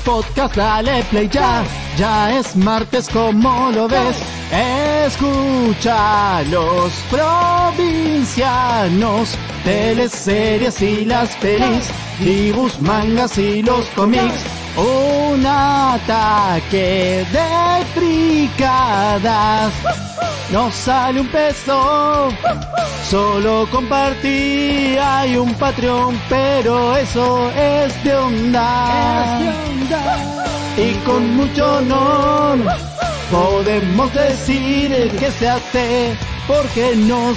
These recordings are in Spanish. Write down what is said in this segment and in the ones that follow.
podcast, dale play ya. Ya es martes, como lo ves. Escucha los provincianos, teleseries y las pelis, dibujos, mangas y los cómics. Un ataque de fricadas. No sale un peso, solo compartí. Hay un Patreon, pero eso es de onda. Y con mucho honor podemos decir que se hace porque nos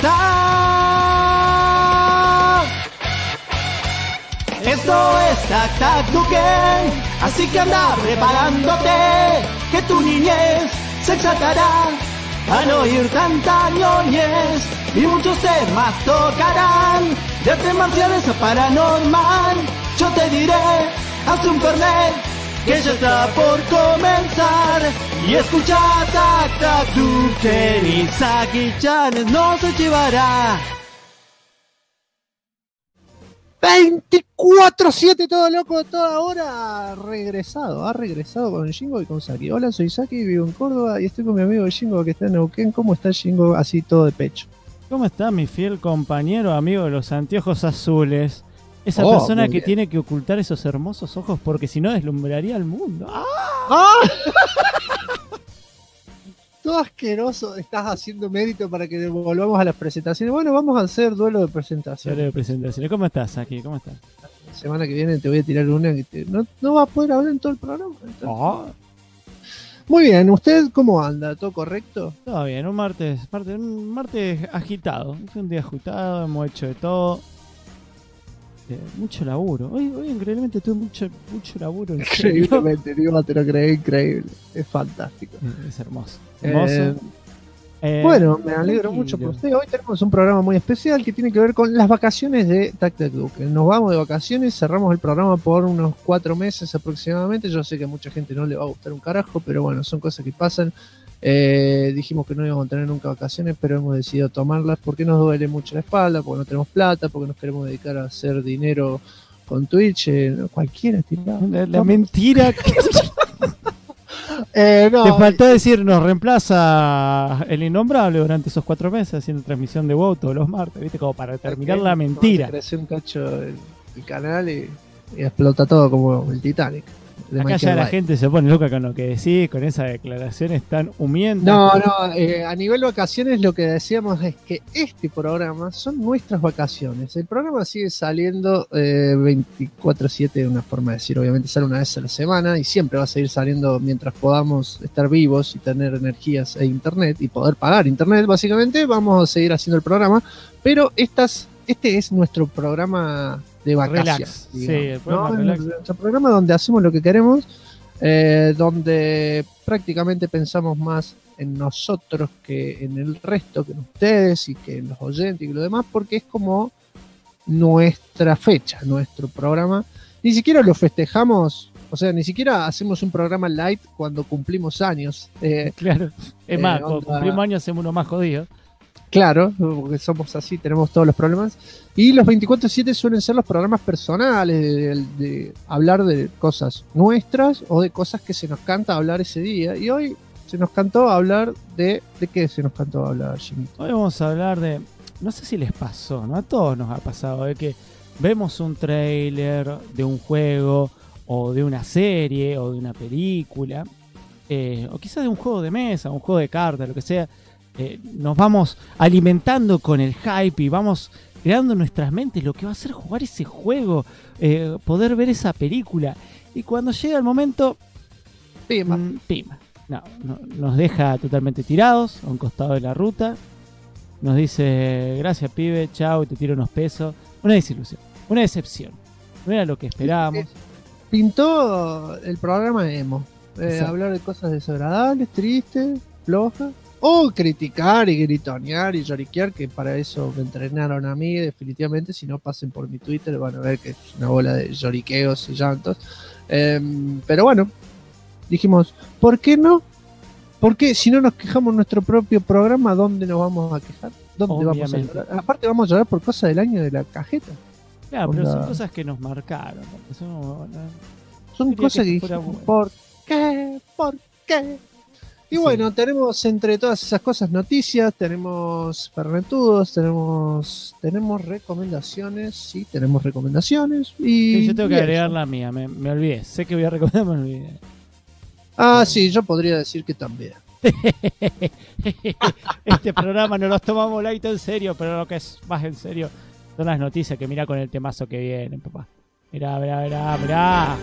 gusta. Esto es Tac Tac Duque, así que anda preparándote, que tu niñez se exaltará al oír tanta ñoñez, y muchos temas tocarán, de artes marciales a paranormal. Yo te diré, haz un fernet, que ya está por comenzar, y escucha Tac Tac Duque, y Saki Chan no se llevará. 24/7, todo loco, toda hora. Ha regresado con Jingo y con Saki. Hola, soy Saki, vivo en Córdoba y estoy con mi amigo Jingo que está en Neuquén. ¿Cómo está Jingo? Así todo de pecho. ¿Cómo está mi fiel compañero, amigo de los anteojos azules? Esa persona que tiene que ocultar esos hermosos ojos porque si no deslumbraría al mundo. ¡Ah! Todo asqueroso. Estás haciendo mérito para que volvamos a las presentaciones. Bueno, vamos a hacer duelo de presentaciones. Duelo de presentaciones. ¿Cómo estás, Saki? ¿Cómo estás? La semana que viene te voy a tirar una que no va a poder hablar en todo el programa. Muy bien, ¿usted cómo anda? ¿Todo correcto? Todo bien, un martes agitado. Fue un día agitado, hemos hecho de todo. Mucho laburo. Hoy increíblemente tuve mucho laburo. Increíblemente, no te lo creí, increíble. Es fantástico. Es hermoso. Bueno, me alegro mucho por usted. Hoy tenemos un programa muy especial que tiene que ver con las vacaciones de Tac Tac Duque. Nos vamos de vacaciones, cerramos el programa por unos 4 meses aproximadamente. Yo sé que a mucha gente no le va a gustar un carajo, pero bueno, son cosas que pasan. Dijimos que no íbamos a tener nunca vacaciones, pero hemos decidido tomarlas porque nos duele mucho la espalda, porque no tenemos plata, porque nos queremos dedicar a hacer dinero con Twitch. Cualquiera tirado. La mentira que... no, te faltó decir, nos reemplaza el innombrable durante esos 4 meses haciendo transmisión de WoW todos los martes, ¿viste? Como para terminar la mentira. Crece un cacho el canal y explota todo como el Titanic. Acá ya la gente se pone loca con lo que decís, con esas declaraciones tan humillantes. No, a nivel vacaciones lo que decíamos es que este programa son nuestras vacaciones. El programa sigue saliendo 24/7, de una forma de decir, obviamente sale una vez a la semana y siempre va a seguir saliendo mientras podamos estar vivos y tener energías e internet y poder pagar internet, básicamente vamos a seguir haciendo el programa, pero este es nuestro programa de vacaciones. Relax. Sí, el programa relax. Nuestro programa donde hacemos lo que queremos, donde prácticamente pensamos más en nosotros que en el resto, que en ustedes y que en los oyentes y lo demás, porque es como nuestra fecha, nuestro programa. Ni siquiera lo festejamos, o sea, ni siquiera hacemos un programa light cuando cumplimos años. Claro, es más, cuando cumplimos años hacemos uno más jodido. Claro, porque somos así, tenemos todos los problemas. Y los 24/7 suelen ser los programas personales, de hablar de cosas nuestras o de cosas que se nos canta hablar ese día. Y hoy se nos cantó hablar ¿de qué se nos cantó hablar, Jimito? Hoy vamos a hablar de, no sé si les pasó, ¿no? A todos nos ha pasado, de que vemos un tráiler de un juego o de una serie o de una película, o quizás de un juego de mesa, un juego de cartas, lo que sea. Nos vamos alimentando con el hype y vamos creando en nuestras mentes lo que va a ser jugar ese juego, poder ver esa película. Y cuando llega el momento, Pima. No, nos deja totalmente tirados a un costado de la ruta. Nos dice, gracias pibe, chao, y te tiro unos pesos. Una desilusión, una decepción. No era lo que esperábamos. Pintó el programa emo. Hablar de cosas desagradables, tristes, flojas. O criticar y gritonear y lloriquear, que para eso me entrenaron a mí, definitivamente. Si no, pasen por mi Twitter, van a ver que es una bola de lloriqueos y llantos. Pero bueno, dijimos, ¿por qué no? Porque si no nos quejamos en nuestro propio programa, ¿dónde nos vamos a quejar? ¿Dónde vamos a llorar? Aparte vamos a llorar por cosas del año de la cajeta. Claro, pero son cosas que nos marcaron. Son Quería cosas que esto fuera dijimos, bueno. ¿por qué? ¿Por qué? Y Sí. bueno, tenemos entre todas esas cosas noticias, tenemos fernetudos, tenemos recomendaciones, sí, tenemos recomendaciones. Y, Sí, yo tengo que y agregar eso. la mía, me olvidé. Sé que voy a recomendar, me olvidé. Ah, sí, yo podría decir que también. Este programa no los tomamos light en serio, pero lo que es más en serio son las noticias que mira con el temazo que viene, papá. Mirá, mirá, mirá, mirá.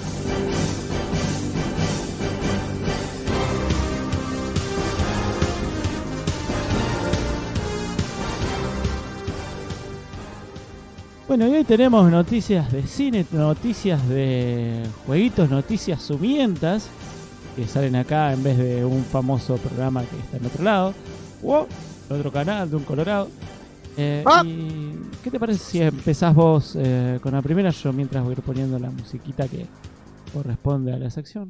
Bueno, y hoy tenemos noticias de cine, noticias de jueguitos, noticias sumientas que salen acá en vez de un famoso programa que está en otro lado o en otro canal de un colorado. ¿Y qué te parece si empezás vos con la primera? Yo mientras voy a ir poniendo la musiquita que corresponde a la sección.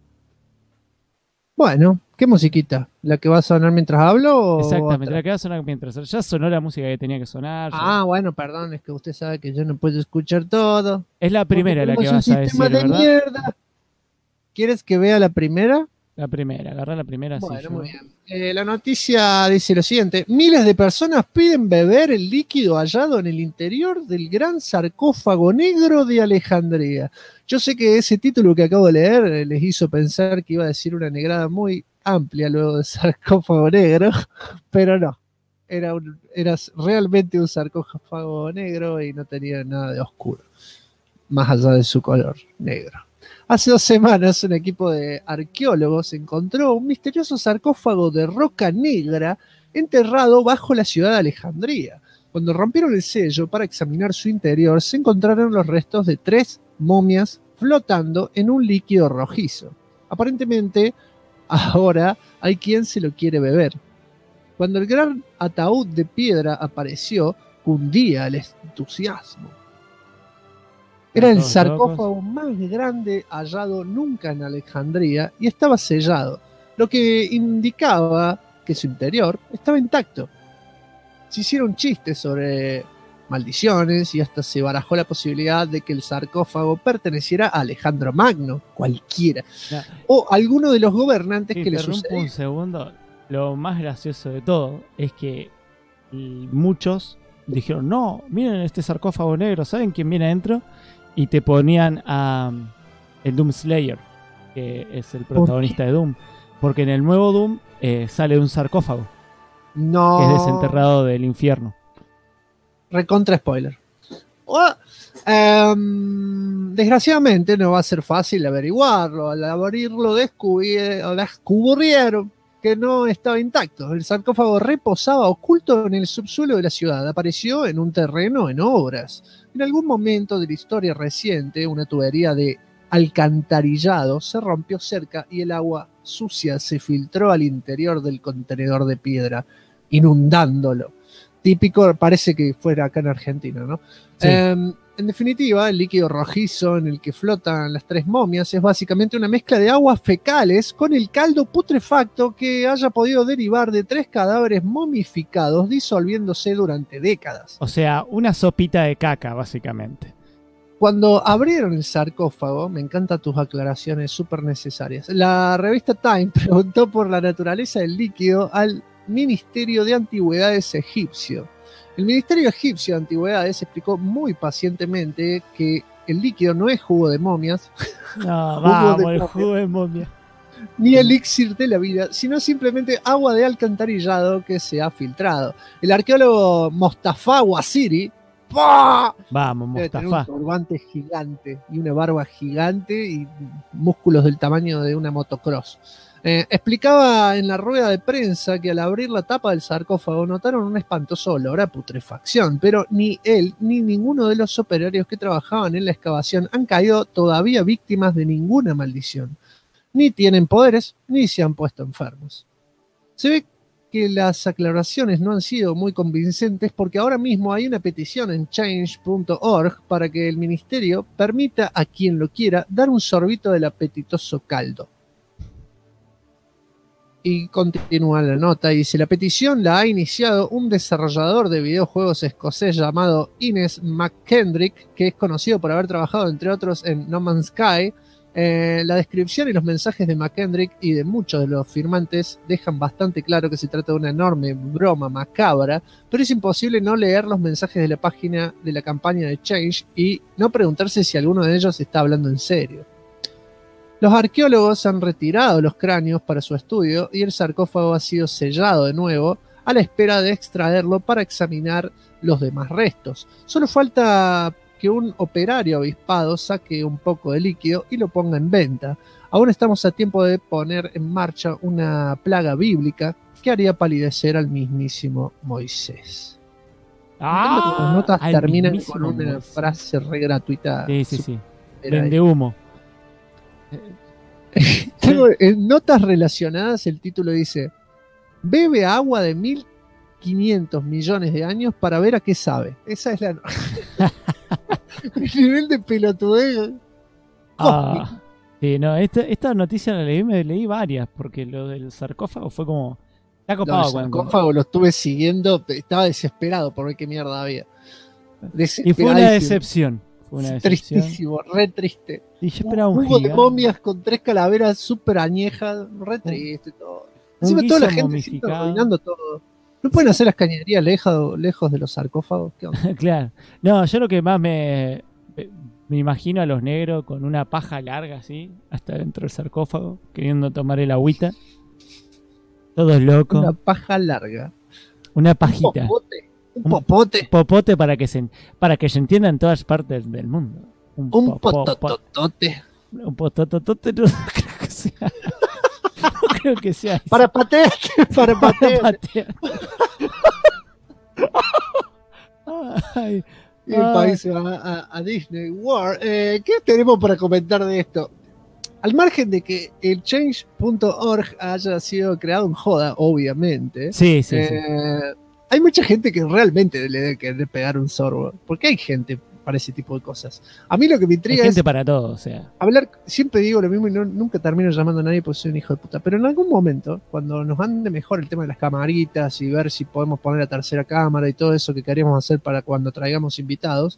Bueno, ¿qué musiquita? ¿La que va a sonar mientras hablo o Exactamente, otra? la que va a sonar mientras ya sonó la música que tenía que sonar. Ah, bueno, perdón, es que usted sabe que yo no puedo escuchar todo. Es la Porque primera la que tenemos un vas a sistema decir, de ¿verdad? mierda. ¿Quieres que vea la primera? La primera, agarrá la primera. Bueno, sí, muy bien. La noticia dice lo siguiente: miles de personas piden beber el líquido hallado en el interior del gran sarcófago negro de Alejandría. Yo sé que ese título que acabo de leer les hizo pensar que iba a decir una negrada muy amplia luego de sarcófago negro, pero no. Era realmente un sarcófago negro y no tenía nada de oscuro, más allá de su color negro. Hace 2 semanas, un equipo de arqueólogos encontró un misterioso sarcófago de roca negra enterrado bajo la ciudad de Alejandría. Cuando rompieron el sello para examinar su interior, se encontraron los restos de 3 momias flotando en un líquido rojizo. Aparentemente, ahora hay quien se lo quiere beber. Cuando el gran ataúd de piedra apareció, cundía el entusiasmo. Era el sarcófago más grande hallado nunca en Alejandría y estaba sellado, lo que indicaba que su interior estaba intacto. Se hicieron chistes sobre maldiciones y hasta se barajó la posibilidad de que el sarcófago perteneciera a Alejandro Magno, cualquiera, o alguno de los gobernantes que le sucedió. Un segundo. Lo más gracioso de todo es que muchos dijeron, no, miren este sarcófago negro, ¿saben quién viene adentro? Y te ponían a el Doom Slayer, que es el protagonista de Doom. Porque en el nuevo Doom sale un sarcófago. No. Que es desenterrado del infierno. Recontra spoiler. Desgraciadamente no va a ser fácil averiguarlo. Al abrirlo descubrieron que no estaba intacto. El sarcófago reposaba oculto en el subsuelo de la ciudad. Apareció en un terreno en obras. En algún momento de la historia reciente, una tubería de alcantarillado se rompió cerca y el agua sucia se filtró al interior del contenedor de piedra, inundándolo. Típico, parece que fuera acá en Argentina, ¿no? Sí. En definitiva, el líquido rojizo en el que flotan las 3 momias es básicamente una mezcla de aguas fecales con el caldo putrefacto que haya podido derivar de 3 cadáveres momificados disolviéndose durante décadas. O sea, una sopita de caca, básicamente. Cuando abrieron el sarcófago, me encantan tus aclaraciones súper necesarias, la revista Time preguntó por la naturaleza del líquido al Ministerio de Antigüedades egipcio. El Ministerio Egipcio de Antigüedades explicó muy pacientemente que el líquido no es jugo de momias, el jugo de momia, ni elixir de la vida, sino simplemente agua de alcantarillado que se ha filtrado. El arqueólogo Mostafa Waziri, vamos, debe tener Mostafa, un turbante gigante y una barba gigante y músculos del tamaño de una motocross. Explicaba en la rueda de prensa que al abrir la tapa del sarcófago notaron un espantoso olor a putrefacción, pero ni él ni ninguno de los operarios que trabajaban en la excavación han caído todavía víctimas de ninguna maldición. Ni tienen poderes, ni se han puesto enfermos. Se ve que las aclaraciones no han sido muy convincentes porque ahora mismo hay una petición en change.org para que el ministerio permita a quien lo quiera dar un sorbito del apetitoso caldo. Y continúa la nota y dice: la petición la ha iniciado un desarrollador de videojuegos escocés llamado Innes McKendrick, que es conocido por haber trabajado entre otros en No Man's Sky, La descripción y los mensajes de McKendrick y de muchos de los firmantes dejan bastante claro que se trata de una enorme broma macabra, pero es imposible no leer los mensajes de la página de la campaña de Change y no preguntarse si alguno de ellos está hablando en serio. Los arqueólogos han retirado los cráneos para su estudio y el sarcófago ha sido sellado de nuevo a la espera de extraerlo para examinar los demás restos. Solo falta que un operario avispado saque un poco de líquido y lo ponga en venta. Aún estamos a tiempo de poner en marcha una plaga bíblica que haría palidecer al mismísimo Moisés. Las notas terminan con una frase re gratuita. Sí. Vende humo. En notas relacionadas el título dice: bebe agua de 1.500 millones de años para ver a qué sabe. Esa es la el nivel de pelotudez. Sí, no, esta noticia la leí, me leí varias, porque lo del sarcófago fue como... Está copado. El sarcófago lo estuve siguiendo, estaba desesperado por ver qué mierda había. Y fue una decepción. Tristísimo, re triste. Y yo esperaba un jugo de momias con 3 calaveras súper añejas, re triste todo. Encima toda la gente se está arruinando todo. ¿No pueden hacer las cañerías lejos de los sarcófagos? ¿Qué onda? Claro. No, yo lo que más me imagino a los negros con una paja larga así, hasta dentro del sarcófago, queriendo tomar el agüita. Todos locos. Una paja larga. Una pajita. Un popote. Un popote para que se entienda en todas partes del mundo. Un pototote. Un pototote no creo que sea. No creo que sea eso. Para patear. Ay, y el país se va a Disney World. ¿Qué tenemos para comentar de esto? Al margen de que el change.org haya sido creado en joda, obviamente. Sí. Hay mucha gente que realmente le debe querer pegar un sorbo. Porque hay gente para ese tipo de cosas. A mí lo que me intriga hay gente para todo, o sea. Hablar, siempre digo lo mismo y nunca termino llamando a nadie porque soy un hijo de puta. Pero en algún momento, cuando nos ande mejor el tema de las camaritas y ver si podemos poner la tercera cámara y todo eso que queríamos hacer para cuando traigamos invitados,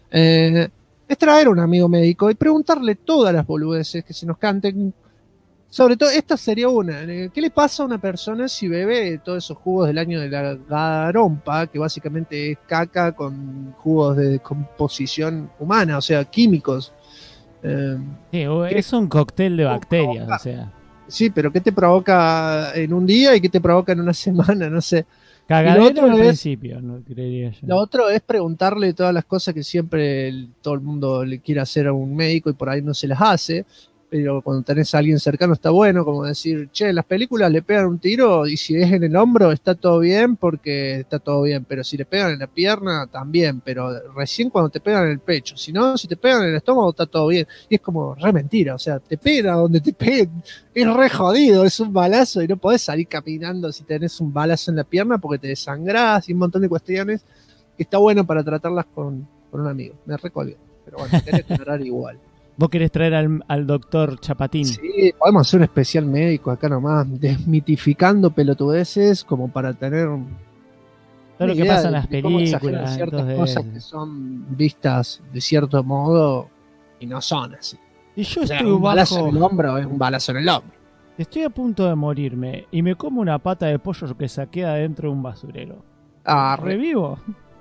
es traer a un amigo médico y preguntarle todas las boludeces que se nos canten. Sobre todo, esta sería una. ¿Qué le pasa a una persona si bebe todos esos jugos del año de la garompa, que básicamente es caca con jugos de composición humana, o sea, químicos? Sí, es un cóctel de bacterias, o sea. Sí, pero ¿qué te provoca en un día y qué te provoca en una semana? No sé. Cagadero al principio, no creería yo. Lo otro es preguntarle todas las cosas que siempre todo el mundo le quiere hacer a un médico y por ahí no se las hace. Pero cuando tenés a alguien cercano está bueno, como decir, che, en las películas le pegan un tiro y si es en el hombro está todo bien porque está todo bien, pero si le pegan en la pierna también, pero recién cuando te pegan en el pecho, si no, si te pegan en el estómago está todo bien. Y es como re mentira, o sea, te pegan a donde te peguen, es re jodido, es un balazo y no podés salir caminando si tenés un balazo en la pierna porque te desangrás y un montón de cuestiones que está bueno para tratarlas con un amigo. Me recolgué, pero bueno, tenés que orar igual. ¿Vos querés traer al doctor Chapatín? Sí, podemos hacer un especial médico acá nomás, desmitificando pelotudeces como para tener todo lo que pasa en las películas. Ciertas cosas que son vistas de cierto modo y no son así. Y yo estoy un balazo en el hombro es un balazo en el hombro. Estoy a punto de morirme y me como una pata de pollo que saqué adentro de un basurero. ¿Revivo?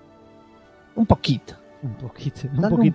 Un poquito. Un poquito.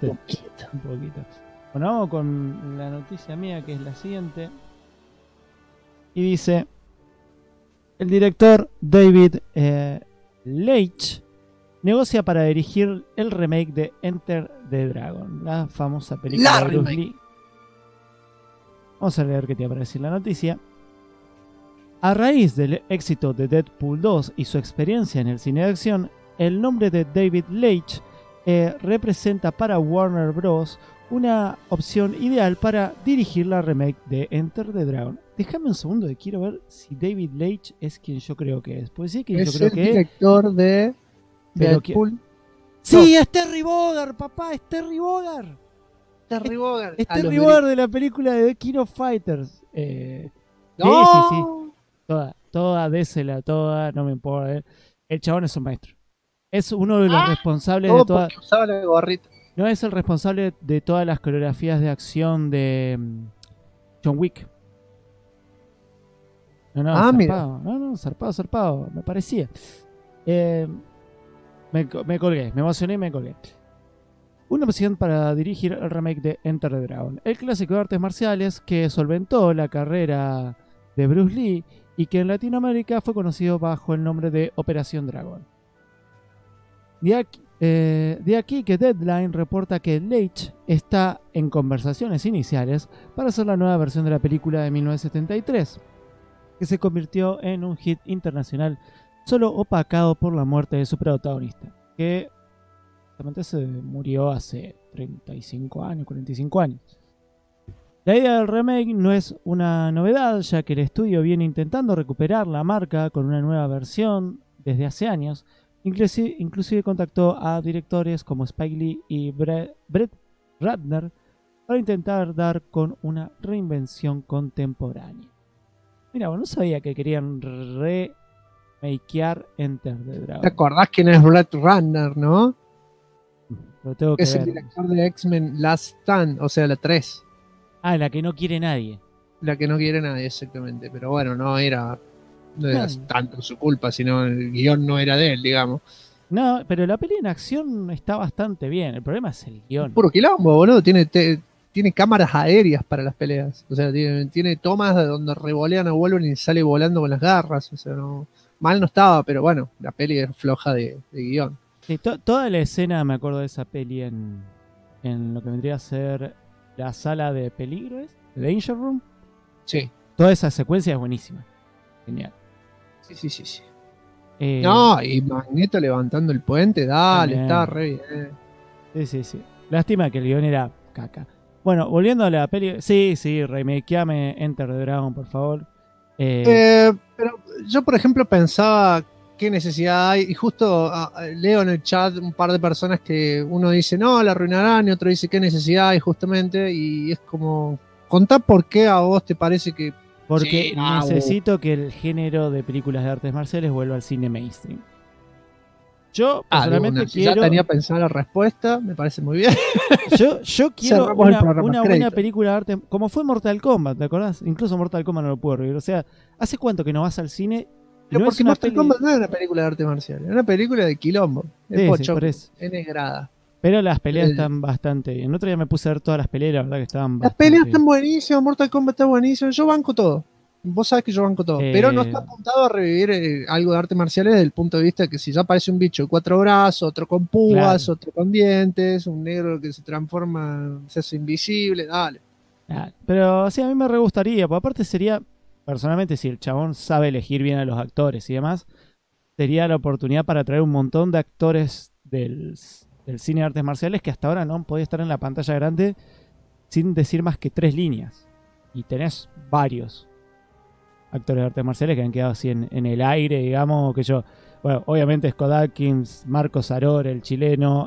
Bueno, vamos con la noticia mía, que es la siguiente. Y dice: el director David Leitch negocia para dirigir el remake de Enter the Dragon, la famosa película de Bruce Lee. Vamos a leer qué tiene para decir la noticia. A raíz del éxito de Deadpool 2 y su experiencia en el cine de acción, el nombre de David Leitch representa para Warner Bros. Una opción ideal para dirigir la remake de Enter the Dragon. Déjame un segundo que quiero ver si David Leitch es quien yo creo que es. Pues sí, que yo creo que es. ¿Es el director de Deadpool? Sí, es Terry Bogard, papá, es Terry Bogard. Terry Bogard. Es Terry Bogard de la película de The King of Fighters. ¡No! Sí. Toda, désela, toda, no me importa. El chabón es un maestro. Es uno de los responsables de toda. Usaba la gorrita. No es el responsable de todas las coreografías de acción de John Wick. No, Mira. zarpado. No, zarpado. Me parecía. Me colgué, me emocioné y me colgué. Una opción para dirigir el remake de Enter the Dragon, el clásico de artes marciales que solventó la carrera de Bruce Lee y que en Latinoamérica fue conocido bajo el nombre de Operación Dragon. De aquí que Deadline reporta que Leitch está en conversaciones iniciales para hacer la nueva versión de la película de 1973, que se convirtió en un hit internacional solo opacado por la muerte de su protagonista, que justamente se murió hace 35 años, 45 años. La idea del remake no es una novedad, ya que el estudio viene intentando recuperar la marca con una nueva versión desde hace años. Inclusive contactó a directores como Spike Lee y Brett Ratner para intentar dar con una reinvención contemporánea. Mira, no sabía que querían remakear Enter the Dragon. ¿Te acordás quién es Brett Ratner, no? Lo tengo que Es ver. el director de X-Men Last Stand, o sea, la 3. Ah, la que no quiere nadie. La que no quiere nadie, exactamente. Pero bueno, no era tanto su culpa, sino el guión no era de él, digamos. No, pero la peli en acción está bastante bien. El problema es el guión. Puro quilombo, boludo. Tiene cámaras aéreas para las peleas. O sea, tiene tomas de donde revolean a Wolverine y sale volando con las garras. O sea, mal no estaba, pero bueno, la peli es floja de guión. Sí, toda la escena, me acuerdo de esa peli en lo que vendría a ser la sala de peligro, ¿es? ¿The Danger Room? Sí. Toda esa secuencia es buenísima. Genial. Sí. No, y Magneto levantando el puente, dale, también. está re bien. Sí. Lástima que el guión era caca. Bueno, volviendo a la peli. Sí, remakeame Enter the Dragon, por favor. Pero yo, por ejemplo, pensaba qué necesidad hay, y justo leo en el chat un par de personas que uno dice no, la arruinarán, y otro dice qué necesidad hay, justamente, y es como, contá por qué a vos te parece que... Porque sí, necesito que el género de películas de artes marciales vuelva al cine mainstream. Yo personalmente quiero... Ya tenía pensada la respuesta, me parece muy bien. Yo quiero una buena película de arte, como fue Mortal Kombat, ¿te acordás? Incluso Mortal Kombat no lo puedo revivir. O sea, ¿hace cuánto que no vas al cine? Pero no porque Mortal Kombat no es una película de arte marcial, es una película de quilombo. Es pocho, es negrada. Pero las peleas están bastante bien. El otro día me puse a ver todas las peleas, la verdad que estaban bastante... Las peleas están buenísimas, Mortal Kombat está buenísimo, yo banco todo. Vos sabés que yo banco todo, pero no está apuntado a revivir algo de artes marciales desde el punto de vista que si ya aparece un bicho de 4 brazos, otro con púas, otro con dientes, un negro que se transforma, se hace invisible, dale. Pero sí, a mí me re gustaría, porque aparte sería, personalmente, si el chabón sabe elegir bien a los actores y demás, sería la oportunidad para traer un montón de actores del cine de artes marciales que hasta ahora no han podido estar en la pantalla grande sin decir más que 3 líneas. Y tenés varios actores de artes marciales que han quedado así en el aire, digamos, que yo... Bueno, obviamente Scott Adkins, Marcos Aror, el chileno,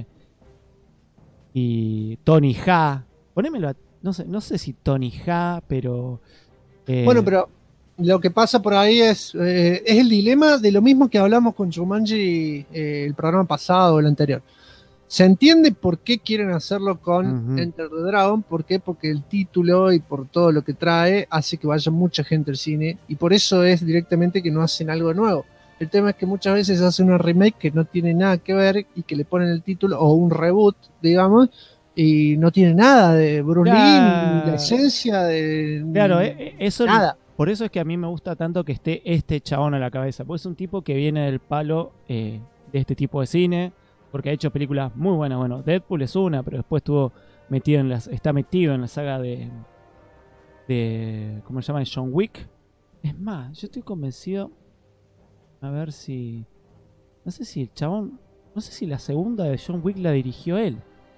y Tony Jaa. Ponémelo a... No sé si Tony Jaa, pero... Bueno, pero lo que pasa por ahí es el dilema de lo mismo que hablamos con Jumanji el programa pasado o el anterior. Se entiende por qué quieren hacerlo con Enter the Dragon. ¿Por qué? Porque el título y por todo lo que trae hace que vaya mucha gente al cine, y por eso es directamente que no hacen algo nuevo. El tema es que muchas veces hacen una remake que no tiene nada que ver y que le ponen el título, o un reboot, digamos, y no tiene nada de Bruce Lee, ni la esencia de... Claro, eso nada. Por eso es que a mí me gusta tanto que esté este chabón a la cabeza, porque es un tipo que viene del palo de este tipo de cine, porque ha hecho películas muy buenas. Bueno, Deadpool es una, pero después está metido en la saga de ¿cómo se llama? De John Wick. Es más, yo estoy convencido, a ver si... No sé si el chabón... No sé si la segunda de John Wick la dirigió él.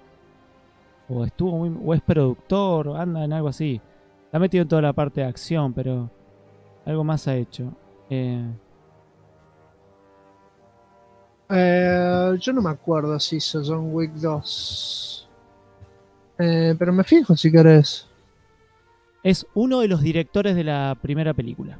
O es productor, o anda en algo así. Está metido en toda la parte de acción, pero algo más ha hecho. Yo no me acuerdo si hizo John Wick 2. Pero me fijo si querés. Es uno de los directores de la primera película.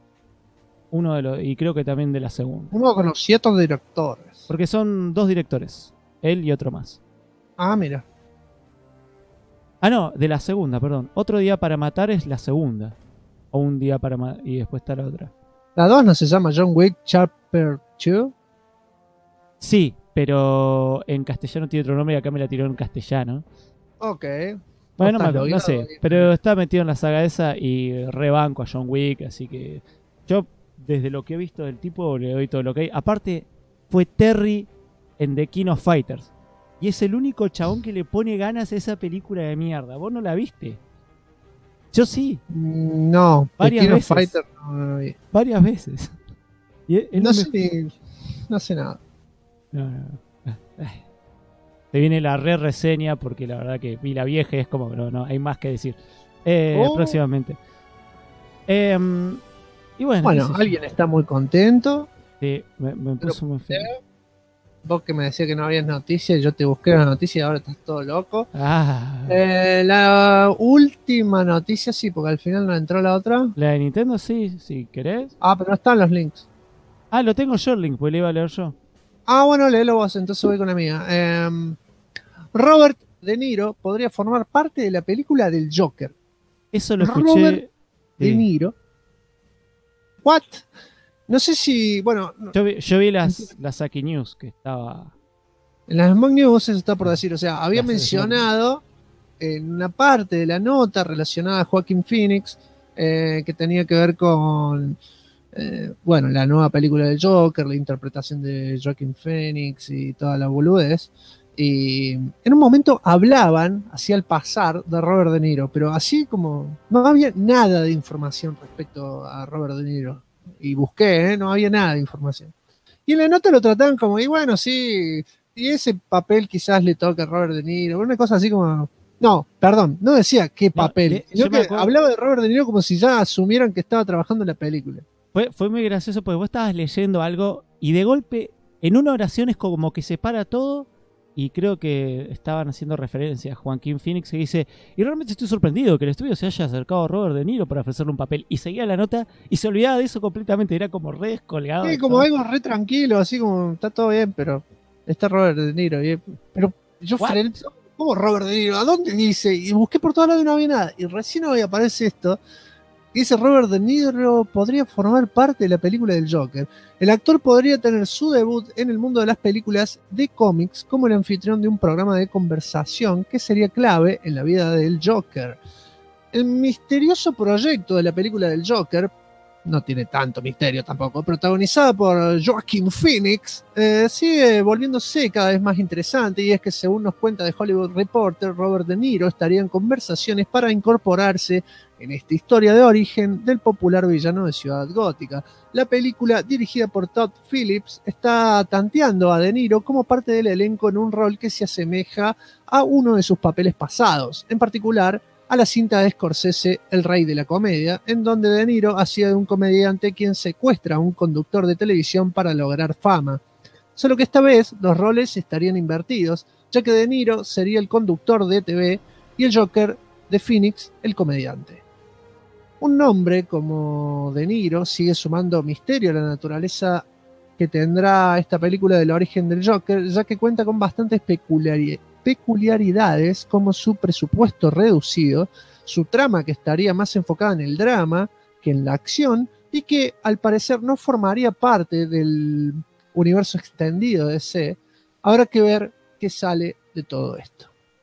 Y creo que también de la segunda. Uno de los 7 directores. Porque son 2 directores. Él y otro más. Ah, mira. Ah, no, de la segunda, perdón. Otro día para matar es la segunda. O un día para matar. Y después está la otra. La 2 no se llama John Wick Chapter 2. Sí, pero en castellano tiene otro nombre y acá me la tiró en castellano. Ok. Bueno, estás no logueado sé, ahí. pero está metido en la saga esa y rebanco a John Wick, así que yo desde lo que he visto del tipo le doy todo lo que hay. Aparte, fue Terry en The King of Fighters y es el único chabón que le pone ganas a esa película de mierda. ¿Vos no la viste? Yo sí, No, The varias King of veces, Fighter no lo vi. varias veces. Y es No lo sé, mejor. no sé nada. No. Ay. Te viene la reseña porque la verdad que vi la vieja y es como, no, hay más que decir. Oh. Próximamente. Y bueno, Bueno, qué sé alguien está muy contento. yo. Sí, me puso muy feliz. Vos que me decías que no habías noticias, yo te busqué las noticias y ahora estás todo loco. Ah, La última noticia, sí, porque al final no entró la otra. la de Nintendo, sí, si querés. Ah, pero no están los links. Ah, lo tengo yo el link, pues le iba a leer yo. Ah, bueno, léelo vos, entonces voy con la mía. Robert De Niro podría formar parte de la película del Joker. Eso lo Robert escuché. De Sí. Niro. ¿What? No sé si, bueno, Yo vi las Aki News que estaba. en las Smog News eso está por decir, o sea, había Las mencionado en una parte de la nota relacionada a Joaquin Phoenix que tenía que ver con, bueno, la nueva película del Joker, la interpretación de Joaquin Phoenix y toda la boludez. Y en un momento hablaban, así al pasar, de Robert De Niro, pero así como no había nada de información respecto a Robert De Niro. Y busqué, no había nada de información. Y en la nota lo trataban como, y bueno, sí, y ese papel quizás le toca a Robert De Niro, una cosa así como... No, perdón, no decía qué papel, sino yo me que acuerdo. hablaba de Robert De Niro como si ya asumieran que estaba trabajando en la película. Fue muy gracioso porque vos estabas leyendo algo y de golpe, en una oración es como que se para todo. Y creo que estaban haciendo referencia a Joaquín Phoenix que dice, y realmente estoy sorprendido que el estudio se haya acercado a Robert De Niro para ofrecerle un papel. Y seguía la nota y se olvidaba de eso completamente, era como re descolgado. Sí, de como todo. algo re tranquilo, así como está todo bien, pero está Robert De Niro. Pero yo What? frené, ¿cómo Robert De Niro? ¿A dónde dice? Y busqué por todos lados y no había nada. Y recién hoy aparece esto. Y dice Robert De Niro podría formar parte de la película del Joker. El actor podría tener su debut en el mundo de las películas de cómics como el anfitrión de un programa de conversación que sería clave en la vida del Joker. El misterioso proyecto de la película del Joker, no tiene tanto misterio tampoco, protagonizada por Joaquin Phoenix, sigue volviéndose cada vez más interesante, y es que según nos cuenta The Hollywood Reporter, Robert De Niro estaría en conversaciones para incorporarse en esta historia de origen del popular villano de Ciudad Gótica. La película, dirigida por Todd Phillips, está tanteando a De Niro como parte del elenco en un rol que se asemeja a uno de sus papeles pasados, en particular a la cinta de Scorsese El Rey de la Comedia, en donde De Niro hacía de un comediante quien secuestra a un conductor de televisión para lograr fama. Solo que esta vez los roles estarían invertidos, ya que De Niro sería el conductor de TV y el Joker de Phoenix el comediante. Un nombre como De Niro sigue sumando misterio a la naturaleza que tendrá esta película del origen del Joker, ya que cuenta con bastantes peculiaridades como su presupuesto reducido, su trama que estaría más enfocada en el drama que en la acción y que al parecer no formaría parte del universo extendido de DC. Habrá que ver qué sale de todo esto.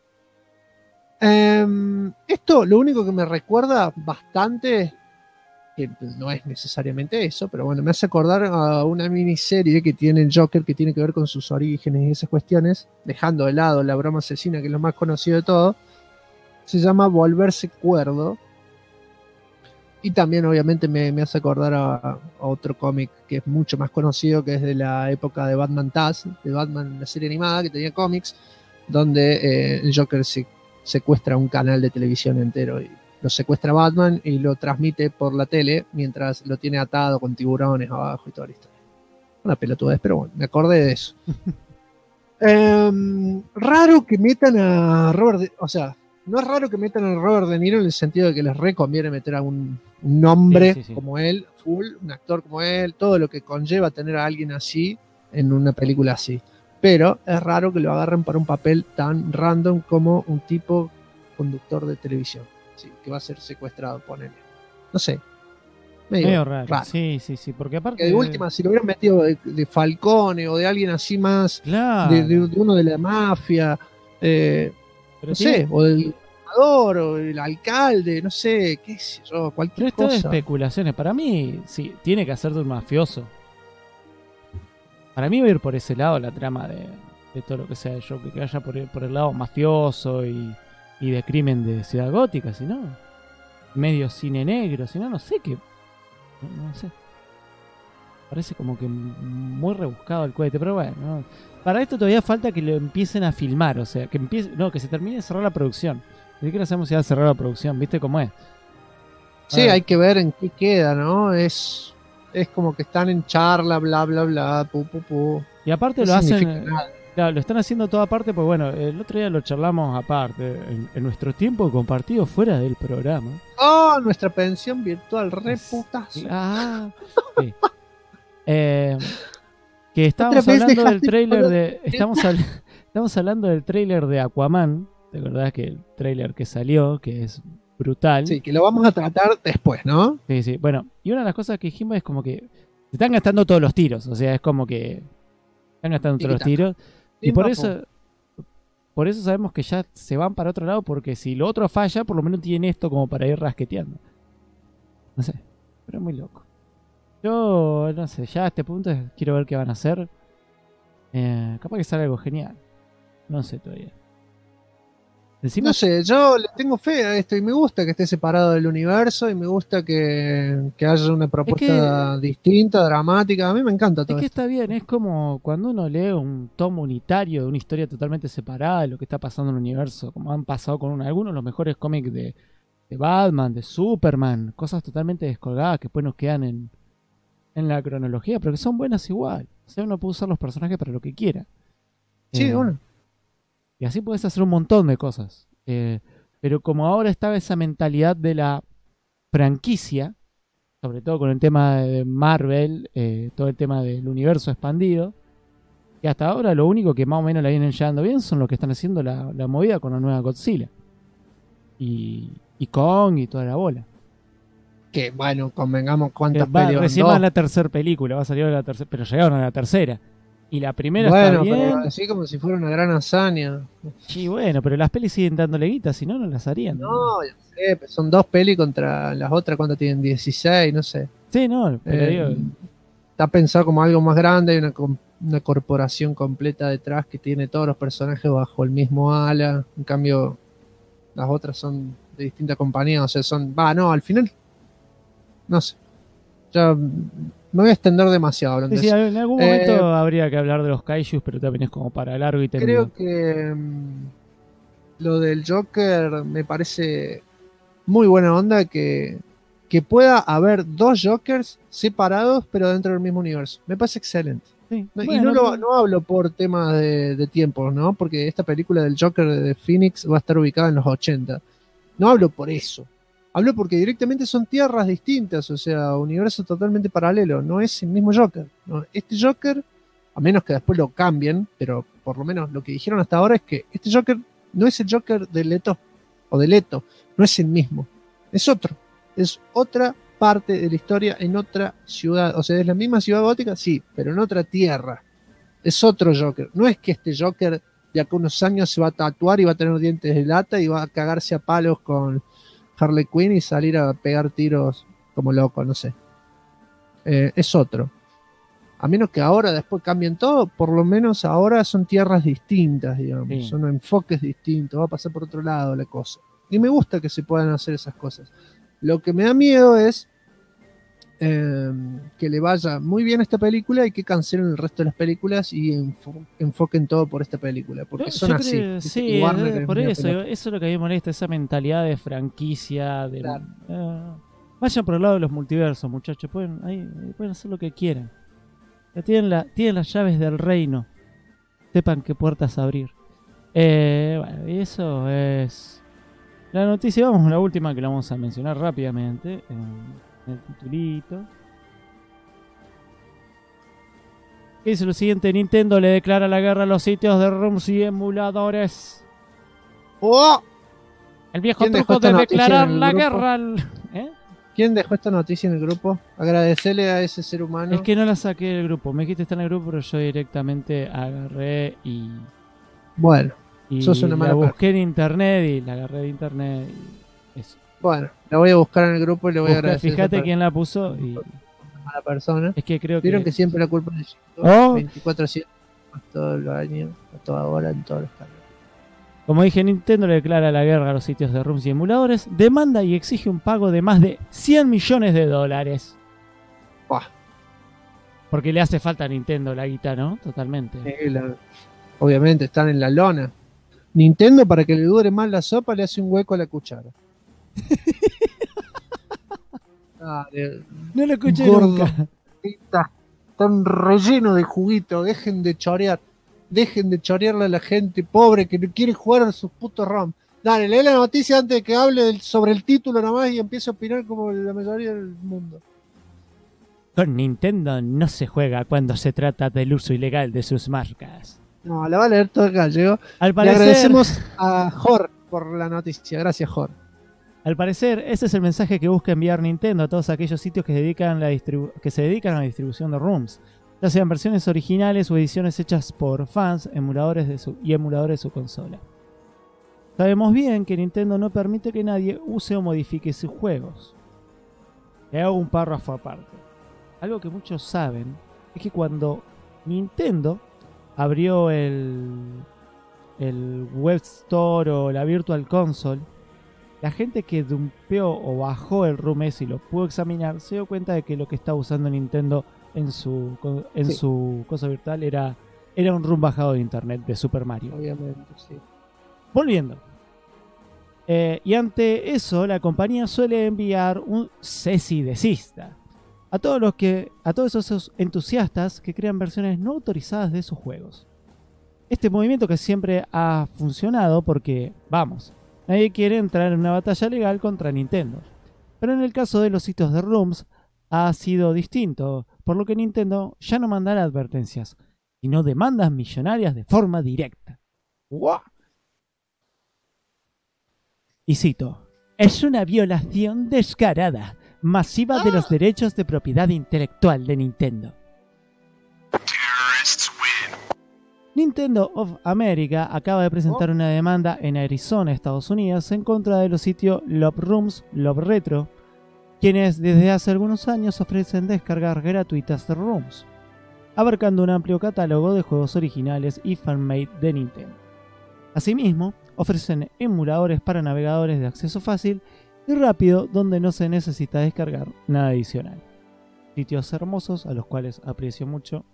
Esto lo único que me recuerda bastante, que no es necesariamente eso, pero bueno, me hace acordar a una miniserie que tiene el Joker que tiene que ver con sus orígenes y esas cuestiones, dejando de lado la broma asesina, que es lo más conocido de todo. Se llama Volverse Cuerdo. Y también obviamente me hace acordar a otro cómic que es mucho más conocido, que es de la época de Batman Taz, de Batman, la serie animada que tenía cómics, donde el Joker secuestra un canal de televisión entero y lo secuestra Batman y lo transmite por la tele mientras lo tiene atado con tiburones abajo y toda la historia. Una pelotudez, pero bueno, me acordé de eso. Raro que metan a Robert, o sea, no es raro que metan a Robert De Niro en el sentido de que les reconviene meter a un nombre Sí. como él, full, un actor como él, todo lo que conlleva tener a alguien así en una película así. pero es raro que lo agarren para un papel tan random como un tipo conductor de televisión, ¿sí? Que va a ser secuestrado, ponele. No sé, medio raro. Sí, porque aparte... Que de última, si lo hubieran metido de Falcone o de alguien así más, claro. de uno de la mafia, no sé, o del gobernador o el alcalde, no sé, qué sé yo, cualquier cosa. Pero esto cosa. de especulaciones, para mí, sí, tiene que ser de un mafioso. Para mí va a ir por ese lado la trama de todo lo que sea yo, que vaya por el lado mafioso y de crimen de Ciudad Gótica, si no, medio cine negro, si no, no sé qué. No sé. Parece como que muy rebuscado el cohete, pero bueno, ¿no? Para esto todavía falta que lo empiecen a filmar, o sea, que se termine de cerrar la producción. Ni siquiera sabemos si va a cerrar la producción, ¿viste cómo es? Sí, hay que ver en qué queda, ¿no? Es como que están en charla, bla, bla, bla, pu. Y aparte no lo hacen, claro, lo están haciendo todo aparte, pues bueno, el otro día lo charlamos aparte, en nuestro tiempo compartido fuera del programa. ¡Oh! Nuestra pensión virtual, reputazo. Sí. Que estábamos hablando del tráiler de... Estamos hablando del tráiler de Aquaman. ¿Te acordás que el tráiler que salió, que es brutal? Sí, que lo vamos a tratar después, ¿no? Sí. Bueno, y una de las cosas que dijimos es como que se están gastando todos los tiros. O sea, es como que están gastando todos los tiros. Y por eso sabemos que ya se van para otro lado, porque si lo otro falla, por lo menos tienen esto como para ir rasqueteando. No sé, pero es muy loco. Yo, no sé, ya a este punto quiero ver qué van a hacer. Capaz que sale algo genial. No sé todavía. Encima, no sé, yo le tengo fe a esto y me gusta que esté separado del universo y me gusta que haya una propuesta distinta, dramática. A mí me encanta todo esto. Está bien, es como cuando uno lee un tomo unitario de una historia totalmente separada de lo que está pasando en el universo, como han pasado con algunos de los mejores cómics de Batman, de Superman, cosas totalmente descolgadas que después nos quedan en la cronología, pero que son buenas igual. O sea, uno puede usar los personajes para lo que quiera. Sí, bueno. Y así puedes hacer un montón de cosas. Pero como ahora estaba esa mentalidad de la franquicia, sobre todo con el tema de Marvel, todo el tema del universo expandido, que hasta ahora lo único que más o menos la vienen llevando bien son los que están haciendo la movida con la nueva Godzilla. Y Kong y toda la bola. Que bueno, convengamos cuántas peleas. Recién va la tercera película, va a salir la tercera, pero llegaron a la tercera. Y la primera está bien. Pero así como si fuera una gran hazaña. Sí, bueno, pero las pelis siguen dándole guita, si no, no las harían. No, ya sé, pues son 2 pelis contra las otras, ¿cuántas tienen? 16, no sé. Sí, no, pero está pensado como algo más grande, hay una corporación completa detrás que tiene todos los personajes bajo el mismo ala. En cambio, las otras son de distintas compañías, o sea, al final, no sé. Ya me voy a extender demasiado hablando de eso. En algún momento habría que hablar de los kaijus, pero también es como para largo y tendido. Creo que lo del Joker me parece muy buena onda que pueda haber 2 Jokers separados pero dentro del mismo universo. Me parece excelente. Sí, y no hablo por temas de tiempo, ¿no? Porque esta película del Joker de Phoenix va a estar ubicada en los 80. No hablo por eso. Hablo porque directamente son tierras distintas, o sea, universo totalmente paralelo. No es el mismo Joker. ¿No? Este Joker, a menos que después lo cambien, pero por lo menos lo que dijeron hasta ahora es que este Joker no es el Joker de Leto, o de Leto, no es el mismo. Es otro. Es otra parte de la historia en otra ciudad. O sea, es la misma ciudad gótica, sí, pero en otra tierra. Es otro Joker. No es que este Joker de acá unos años se va a tatuar y va a tener dientes de lata y va a cagarse a palos con Harley Quinn y salir a pegar tiros como loco, no sé. Es otro. A menos que ahora después cambien todo, por lo menos ahora son tierras distintas, digamos. Sí. Son enfoques distintos, va a pasar por otro lado la cosa. Y me gusta que se puedan hacer esas cosas. Lo que me da miedo es que le vaya muy bien a esta película y que cancelen el resto de las películas y enfoquen todo por esta película, porque son así. Sí, por eso es lo que a mí me molesta, esa mentalidad de franquicia. Claro. Vayan por el lado de los multiversos, muchachos, pueden hacer lo que quieran. Ya tienen las llaves del reino, sepan qué puertas abrir. Bueno, y eso es la noticia. Vamos a la última, que la vamos a mencionar rápidamente en el titulito. ¿Qué dice lo siguiente? Nintendo le declara la guerra a los sitios de rooms y emuladores. ¡Oh! El viejo ¿Quién dejó truco esta de noticia declarar en el la grupo? guerra al... ¿Eh? ¿Quién dejó esta noticia en el grupo? Agradecerle a ese ser humano. Es que no la saqué del grupo. Me dijiste está en el grupo, pero yo directamente agarré Bueno, y sos una la mala busqué en internet y la agarré de internet y eso. bueno, la voy a buscar en el grupo y le voy a agradecer. Fíjate esa quién la puso y mala persona. es que creo Vieron que... que siempre la culpa es de Oh. 24/7, todos los años, a toda hora, en todos los canales. Como dije, Nintendo le declara la guerra a los sitios de rooms y emuladores, demanda y exige un pago de más de 100 millones de dólares. Buah. Porque le hace falta a Nintendo la guita, ¿no? Totalmente. Obviamente están en la lona. Nintendo, para que le dure más la sopa, le hace un hueco a la cuchara. No lo escuché gordo. nunca. Están rellenos de juguito. Dejen de chorear. Dejen de chorearle a la gente pobre que no quiere jugar a sus putos ROM. Dale, lee la noticia antes de que hable sobre el título nomás y empiece a opinar como la mayoría del mundo. Con Nintendo no se juega cuando se trata del uso ilegal de sus marcas. No, la va a leer todo el gallego. Al Le parecer, agradecemos a Jor por la noticia. Gracias, Jor. al parecer, ese es el mensaje que busca enviar Nintendo a todos aquellos sitios que se dedican a la distribución de ROMs, ya sean versiones originales o ediciones hechas por fans, emuladores de su consola. Sabemos bien que Nintendo no permite que nadie use o modifique sus juegos. Le hago un párrafo aparte. Algo que muchos saben es que cuando Nintendo abrió el Web Store o la Virtual Console, la gente que dumpeó o bajó el ROM ese y lo pudo examinar se dio cuenta de que lo que estaba usando Nintendo en su cosa virtual era un ROM bajado de internet de Super Mario. Obviamente, sí. Volviendo. Y ante eso, la compañía suele enviar un cese y desista a todos esos entusiastas que crean versiones no autorizadas de sus juegos. Este movimiento que siempre ha funcionado porque, vamos, nadie quiere entrar en una batalla legal contra Nintendo. Pero en el caso de los sitios de ROMs ha sido distinto, por lo que Nintendo ya no mandará advertencias, sino demandas millonarias de forma directa. ¡Wow! Y cito: es una violación descarada, masiva de los derechos de propiedad intelectual de Nintendo. Nintendo of America acaba de presentar una demanda en Arizona, Estados Unidos, en contra de los sitios Love Rooms, Love Retro, quienes desde hace algunos años ofrecen descargas gratuitas de ROMs, abarcando un amplio catálogo de juegos originales y fanmade de Nintendo. Asimismo, ofrecen emuladores para navegadores de acceso fácil y rápido donde no se necesita descargar nada adicional. Sitios hermosos a los cuales aprecio mucho.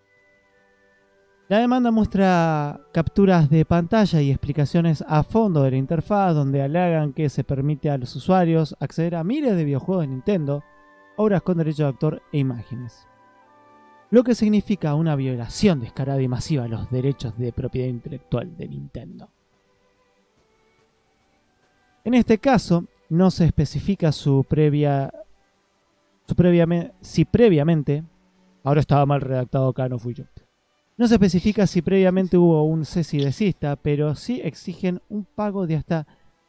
La demanda muestra capturas de pantalla y explicaciones a fondo de la interfaz donde alegan que se permite a los usuarios acceder a miles de videojuegos de Nintendo, obras con derecho de autor e imágenes, lo que significa una violación descarada y masiva a los derechos de propiedad intelectual de Nintendo. En este caso, no se especifica si previamente, ahora estaba mal redactado acá, no fui yo. No se especifica si previamente hubo un cese y desista, pero sí exigen un pago de hasta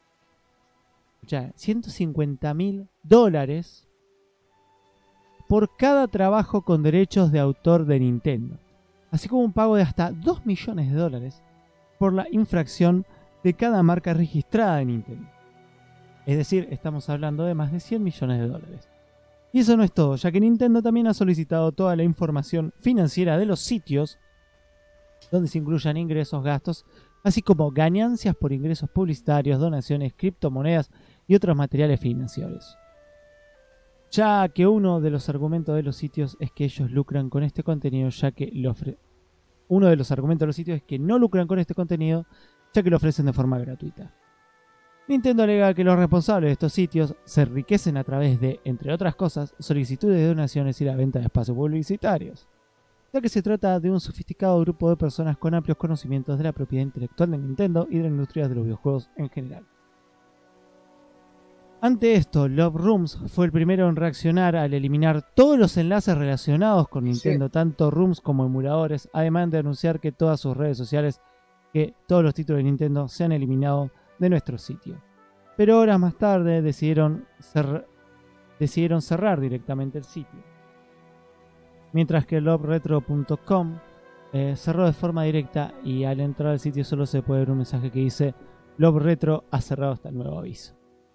$150.000 por cada trabajo con derechos de autor de Nintendo, así como un pago de hasta $2 millones por la infracción de cada marca registrada de Nintendo. Es decir, estamos hablando de más de $100 millones. Y eso no es todo, ya que Nintendo también ha solicitado toda la información financiera de los sitios donde se incluyan ingresos, gastos, así como ganancias por ingresos publicitarios, donaciones, criptomonedas y otros materiales financieros. Ya que uno de los argumentos de los sitios es que ellos lucran con este contenido, uno de los argumentos de los sitios es que no lucran con este contenido, ya que lo ofrecen de forma gratuita. Nintendo alega que los responsables de estos sitios se enriquecen a través de, entre otras cosas, solicitudes de donaciones y la venta de espacios publicitarios, ya que se trata de un sofisticado grupo de personas con amplios conocimientos de la propiedad intelectual de Nintendo y de la industria de los videojuegos en general. Ante esto, Love Rooms fue el primero en reaccionar al eliminar todos los enlaces relacionados con Nintendo, tanto Rooms como emuladores, además de anunciar que todas sus redes sociales, que todos los títulos de Nintendo se han eliminado de nuestro sitio. Pero horas más tarde decidieron cerrar directamente el sitio. Mientras que loveretro.com cerró de forma directa y al entrar al sitio solo se puede ver un mensaje que dice Love Retro ha cerrado hasta el nuevo aviso.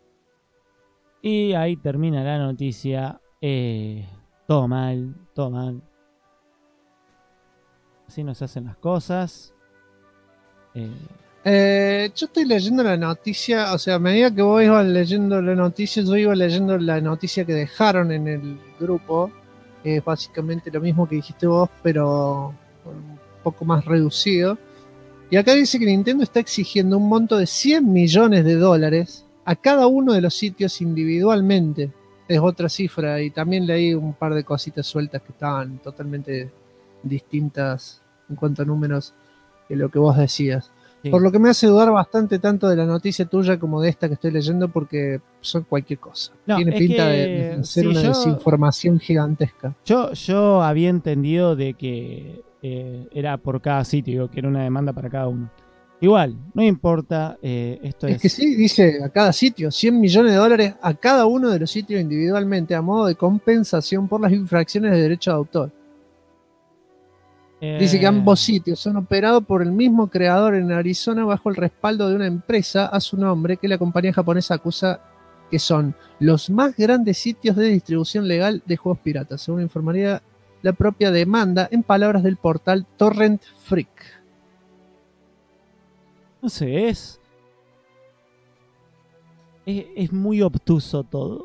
Y ahí termina la noticia. Todo mal, todo mal. Así no se hacen las cosas. Yo estoy leyendo la noticia, o sea, a medida que vos ibas leyendo la noticia, yo iba leyendo la noticia que dejaron en el grupo. Es básicamente lo mismo que dijiste vos, pero un poco más reducido. Y acá dice que Nintendo está exigiendo un monto de $100 millones a cada uno de los sitios individualmente. Es otra cifra, y también leí un par de cositas sueltas que estaban totalmente distintas en cuanto a números que lo que vos decías. Sí. Por lo que me hace dudar bastante tanto de la noticia tuya como de esta que estoy leyendo, porque son cualquier cosa. No, tiene pinta de ser una desinformación gigantesca. Yo había entendido de que era por cada sitio, que era una demanda para cada uno. Igual, no importa, esto es... Es que sí, dice a cada sitio, $100 millones a cada uno de los sitios individualmente a modo de compensación por las infracciones de derecho de autor. Dice que ambos sitios son operados por el mismo creador en Arizona bajo el respaldo de una empresa a su nombre que la compañía japonesa acusa que son los más grandes sitios de distribución legal de juegos piratas, según informaría la propia demanda en palabras del portal Torrent Freak. No sé, es muy obtuso todo.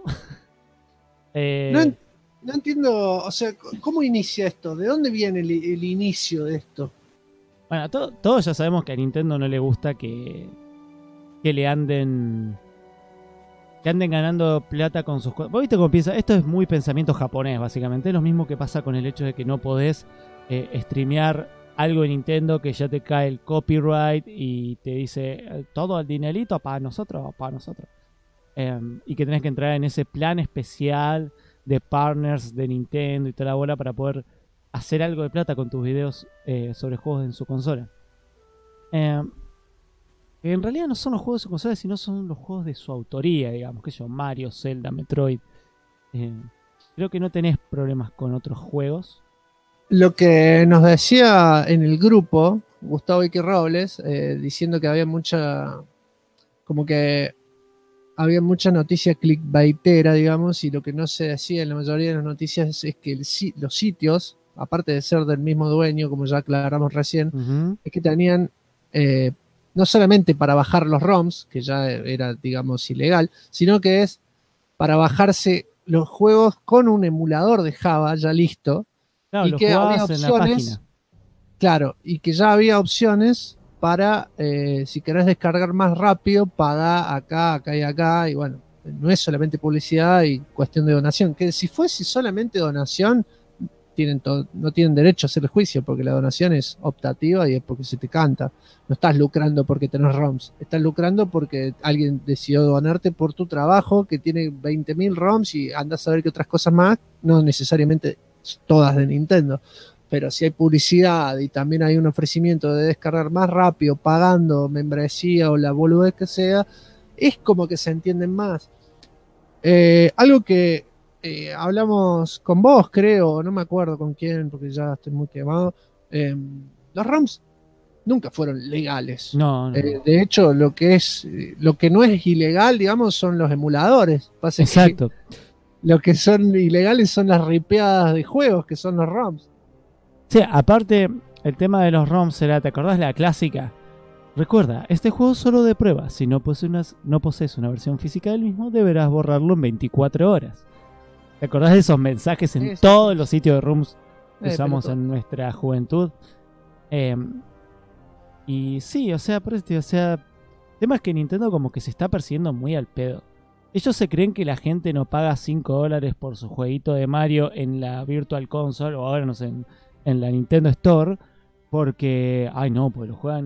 No entiendo, o sea, ¿cómo inicia esto? ¿De dónde viene el inicio de esto? Bueno, todos ya sabemos que a Nintendo no le gusta que le anden ganando plata con sus cosas. ¿Vos viste cómo piensa? Esto es muy pensamiento japonés, básicamente. Es lo mismo que pasa con el hecho de que no podés streamear algo de Nintendo, que ya te cae el copyright y te dice todo el dinerito para nosotros. Y que tenés que entrar en ese plan especial de partners de Nintendo y toda la bola para poder hacer algo de plata con tus videos sobre juegos en su consola. En realidad no son los juegos de su consola, sino son los juegos de su autoría, digamos, que son Mario, Zelda, Metroid. Creo que no tenés problemas con otros juegos. Lo que nos decía en el grupo Gustavo Ique Robles, diciendo que había mucha noticia clickbaitera, digamos, y lo que no se decía en la mayoría de las noticias es que los sitios, aparte de ser del mismo dueño, como ya aclaramos recién, es que tenían no solamente para bajar los ROMs, que ya era, digamos, ilegal, sino que es para bajarse los juegos con un emulador de Java ya listo. Claro, y que había opciones, en la página. Claro, y que ya había opciones para, si querés descargar más rápido, paga acá y acá, y bueno, no es solamente publicidad y cuestión de donación, que si fuese solamente donación, no tienen derecho a hacer el juicio, porque la donación es optativa y es porque se te canta. No estás lucrando porque tenés ROMs, estás lucrando porque alguien decidió donarte por tu trabajo, que tiene 20.000 ROMs y andás a ver qué otras cosas más, no necesariamente todas de Nintendo, pero si hay publicidad y también hay un ofrecimiento de descargar más rápido, pagando membresía o la boludez que sea, es como que se entienden más. Algo que hablamos con vos, creo, no me acuerdo con quién, porque ya estoy muy quemado. Los ROMs nunca fueron legales. No. De hecho, lo que no es ilegal, digamos, son los emuladores. Exacto. Lo que son ilegales son las ripeadas de juegos, que son los ROMs. Sí, aparte, el tema de los ROMs era, ¿te acordás la clásica? Recuerda, este juego es solo de prueba. Si no posees una versión física del mismo, deberás borrarlo en 24 horas. ¿Te acordás de esos mensajes en todos los sitios de ROMs que usamos en nuestra juventud? Y sí, o sea, el tema es que Nintendo como que se está persiguiendo muy al pedo. Ellos se creen que la gente no paga $5 por su jueguito de Mario en la Virtual Console o ahora no sé, en la Nintendo Store porque, porque lo juegan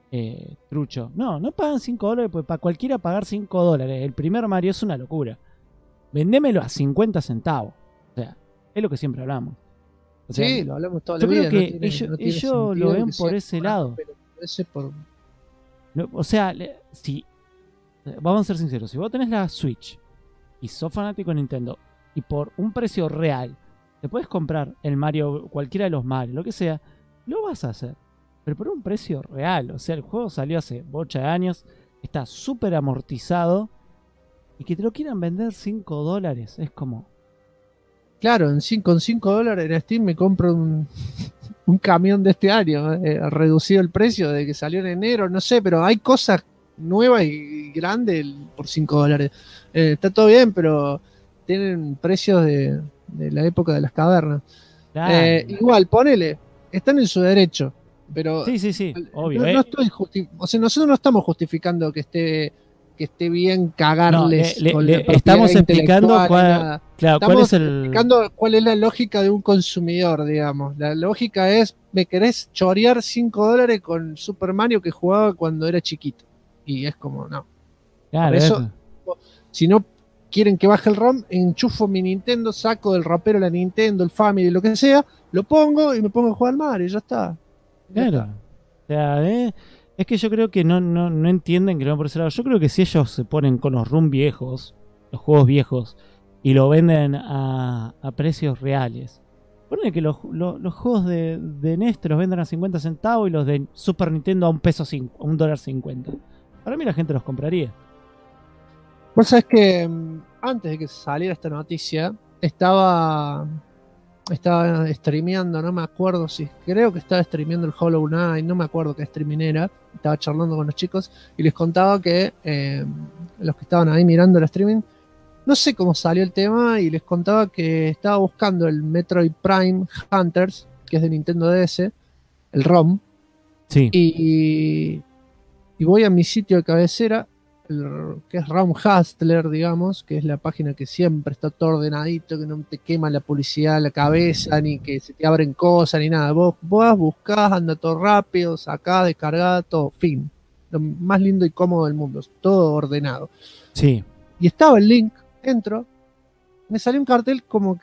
trucho. No pagan $5, pues para cualquiera pagar $5. El primer Mario es una locura. Vendémelo a 50 centavos. O sea, es lo que siempre hablamos. O sea, Sí, lo hablamos toda la yo vida. creo que no tiene ellos sentido lo ven que por sea ese cobrar, lado. pero ese por... O sea, si vamos a ser sinceros, si vos tenés la Switch y sos fanático de Nintendo y por un precio real te puedes comprar el Mario, cualquiera de los Mario, lo que sea, lo vas a hacer. Pero por un precio real. O sea, el juego salió hace bocha de años, está súper amortizado y que te lo quieran vender $5 es como... Claro, con $5 en Steam me compro un camión de este año, reducido el precio de que salió en enero, no sé, pero hay cosas nuevas y grandes por $5. Está todo bien, pero tienen precios de la época de las cavernas. Claro. Igual, ponele, están en su derecho, pero Sí, obvio. no estoy o sea, nosotros no estamos justificando que esté bien cagarles con la propiedad estamos explicando intelectual y nada. cuál Estamos es el... explicando cuál es la lógica de un consumidor, digamos. La lógica es, me querés chorear $5 con Super Mario que jugaba cuando era chiquito. Y es como, no. Claro, Por eso, si no quieren que baje el ROM, enchufo mi Nintendo, saco del ropero la Nintendo, el Family, lo que sea, lo pongo y me pongo a jugar Mario y ya está. Claro. O sea, es que yo creo que no entienden que no van por ese lado. Yo creo que si ellos se ponen con los ROM viejos, los juegos viejos, y lo venden a precios reales, ponen que los juegos de NES te los venden a 50 centavos y los de Super Nintendo a $1.50. Para mí la gente los compraría. Vos sabés que antes de que saliera esta noticia, estaba streameando, no me acuerdo si, creo que estaba streameando el Hollow Knight, no me acuerdo qué streaming era, estaba charlando con los chicos y les contaba que los que estaban ahí mirando el streaming, no sé cómo salió el tema y les contaba que estaba buscando el Metroid Prime Hunters, que es de Nintendo DS, el ROM, Sí. y voy a mi sitio de cabecera, que es ROM Hustler, digamos, que es la página que siempre está todo ordenadito, que no te quema la publicidad la cabeza, ni que se te abren cosas, ni nada. Vos buscás, anda todo rápido, sacás, descargás, todo, fin. Lo más lindo y cómodo del mundo, todo ordenado. Sí. Y estaba el link, entro, me salió un cartel como,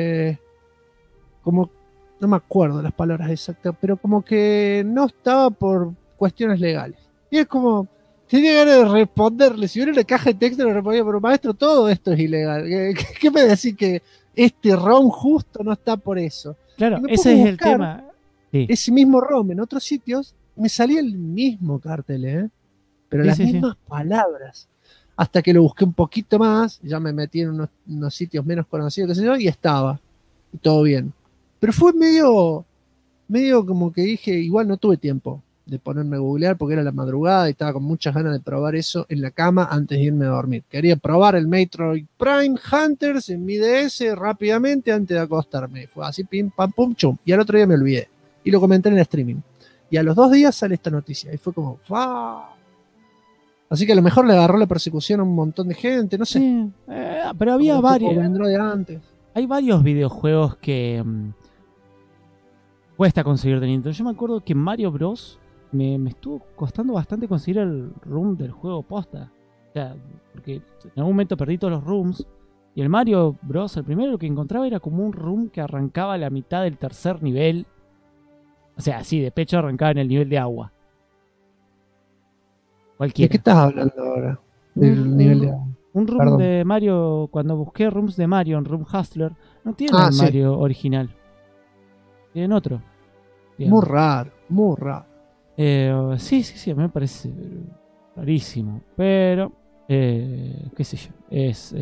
no me acuerdo las palabras exactas, pero como que no estaba por cuestiones legales. Y es como, tenía ganas de responderle, si hubiera una caja de texto le respondía, pero maestro, todo esto es ilegal. ¿Qué me decís que este ROM justo no está por eso? Claro, Y me ese pongo a es el buscar tema. Sí. ese mismo ROM en otros sitios, me salía el mismo cartel, pero las mismas palabras. Hasta que lo busqué un poquito más, ya me metí en unos sitios menos conocidos, qué sé yo, y estaba. Y todo bien. Pero fue medio como que dije, igual no tuve tiempo de ponerme a googlear porque era la madrugada y estaba con muchas ganas de probar eso en la cama antes de irme a dormir. Quería probar el Metroid Prime Hunters en mi DS rápidamente antes de acostarme. Fue así, pim, pam, pum, chum. Y al otro día me olvidé. Y lo comenté en el streaming. Y a los 2 días sale esta noticia. Y fue como, ¡fah! Así que a lo mejor le agarró la persecución a un montón de gente, no sé. Sí, pero había varios. Vendró de antes. Hay varios videojuegos que cuesta conseguir de Nintendo. Yo me acuerdo que Mario Bros. Me estuvo costando bastante conseguir el room del juego posta. O sea, porque en algún momento perdí todos los rooms. Y el Mario Bros. El primero que encontraba era como un room que arrancaba a la mitad del tercer nivel. O sea, así de pecho arrancaba en el nivel de agua. Cualquiera. ¿De qué estás hablando ahora? Del nivel de agua. Un room Perdón. de Mario, cuando busqué rooms de Mario en Room Hustler, no tienen el sí. Mario original. Tienen otro. Bien. Muy raro, muy raro. Sí, a mí me parece rarísimo. Pero, qué sé yo. Es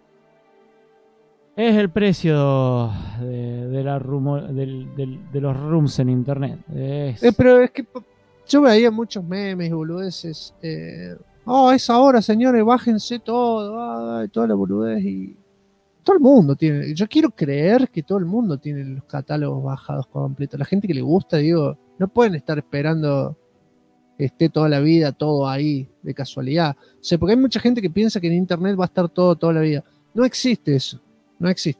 el precio de los rooms en internet. Pero es que yo veía muchos memes y boludeces. Es ahora, señores, bájense todo. Toda la boludez. Y todo el mundo tiene. Yo quiero creer que todo el mundo tiene los catálogos bajados completos. La gente que le gusta, digo, no pueden estar esperando que esté toda la vida todo ahí de casualidad. O sea, porque hay mucha gente que piensa que en internet va a estar todo toda la vida. No existe eso. No existe eso.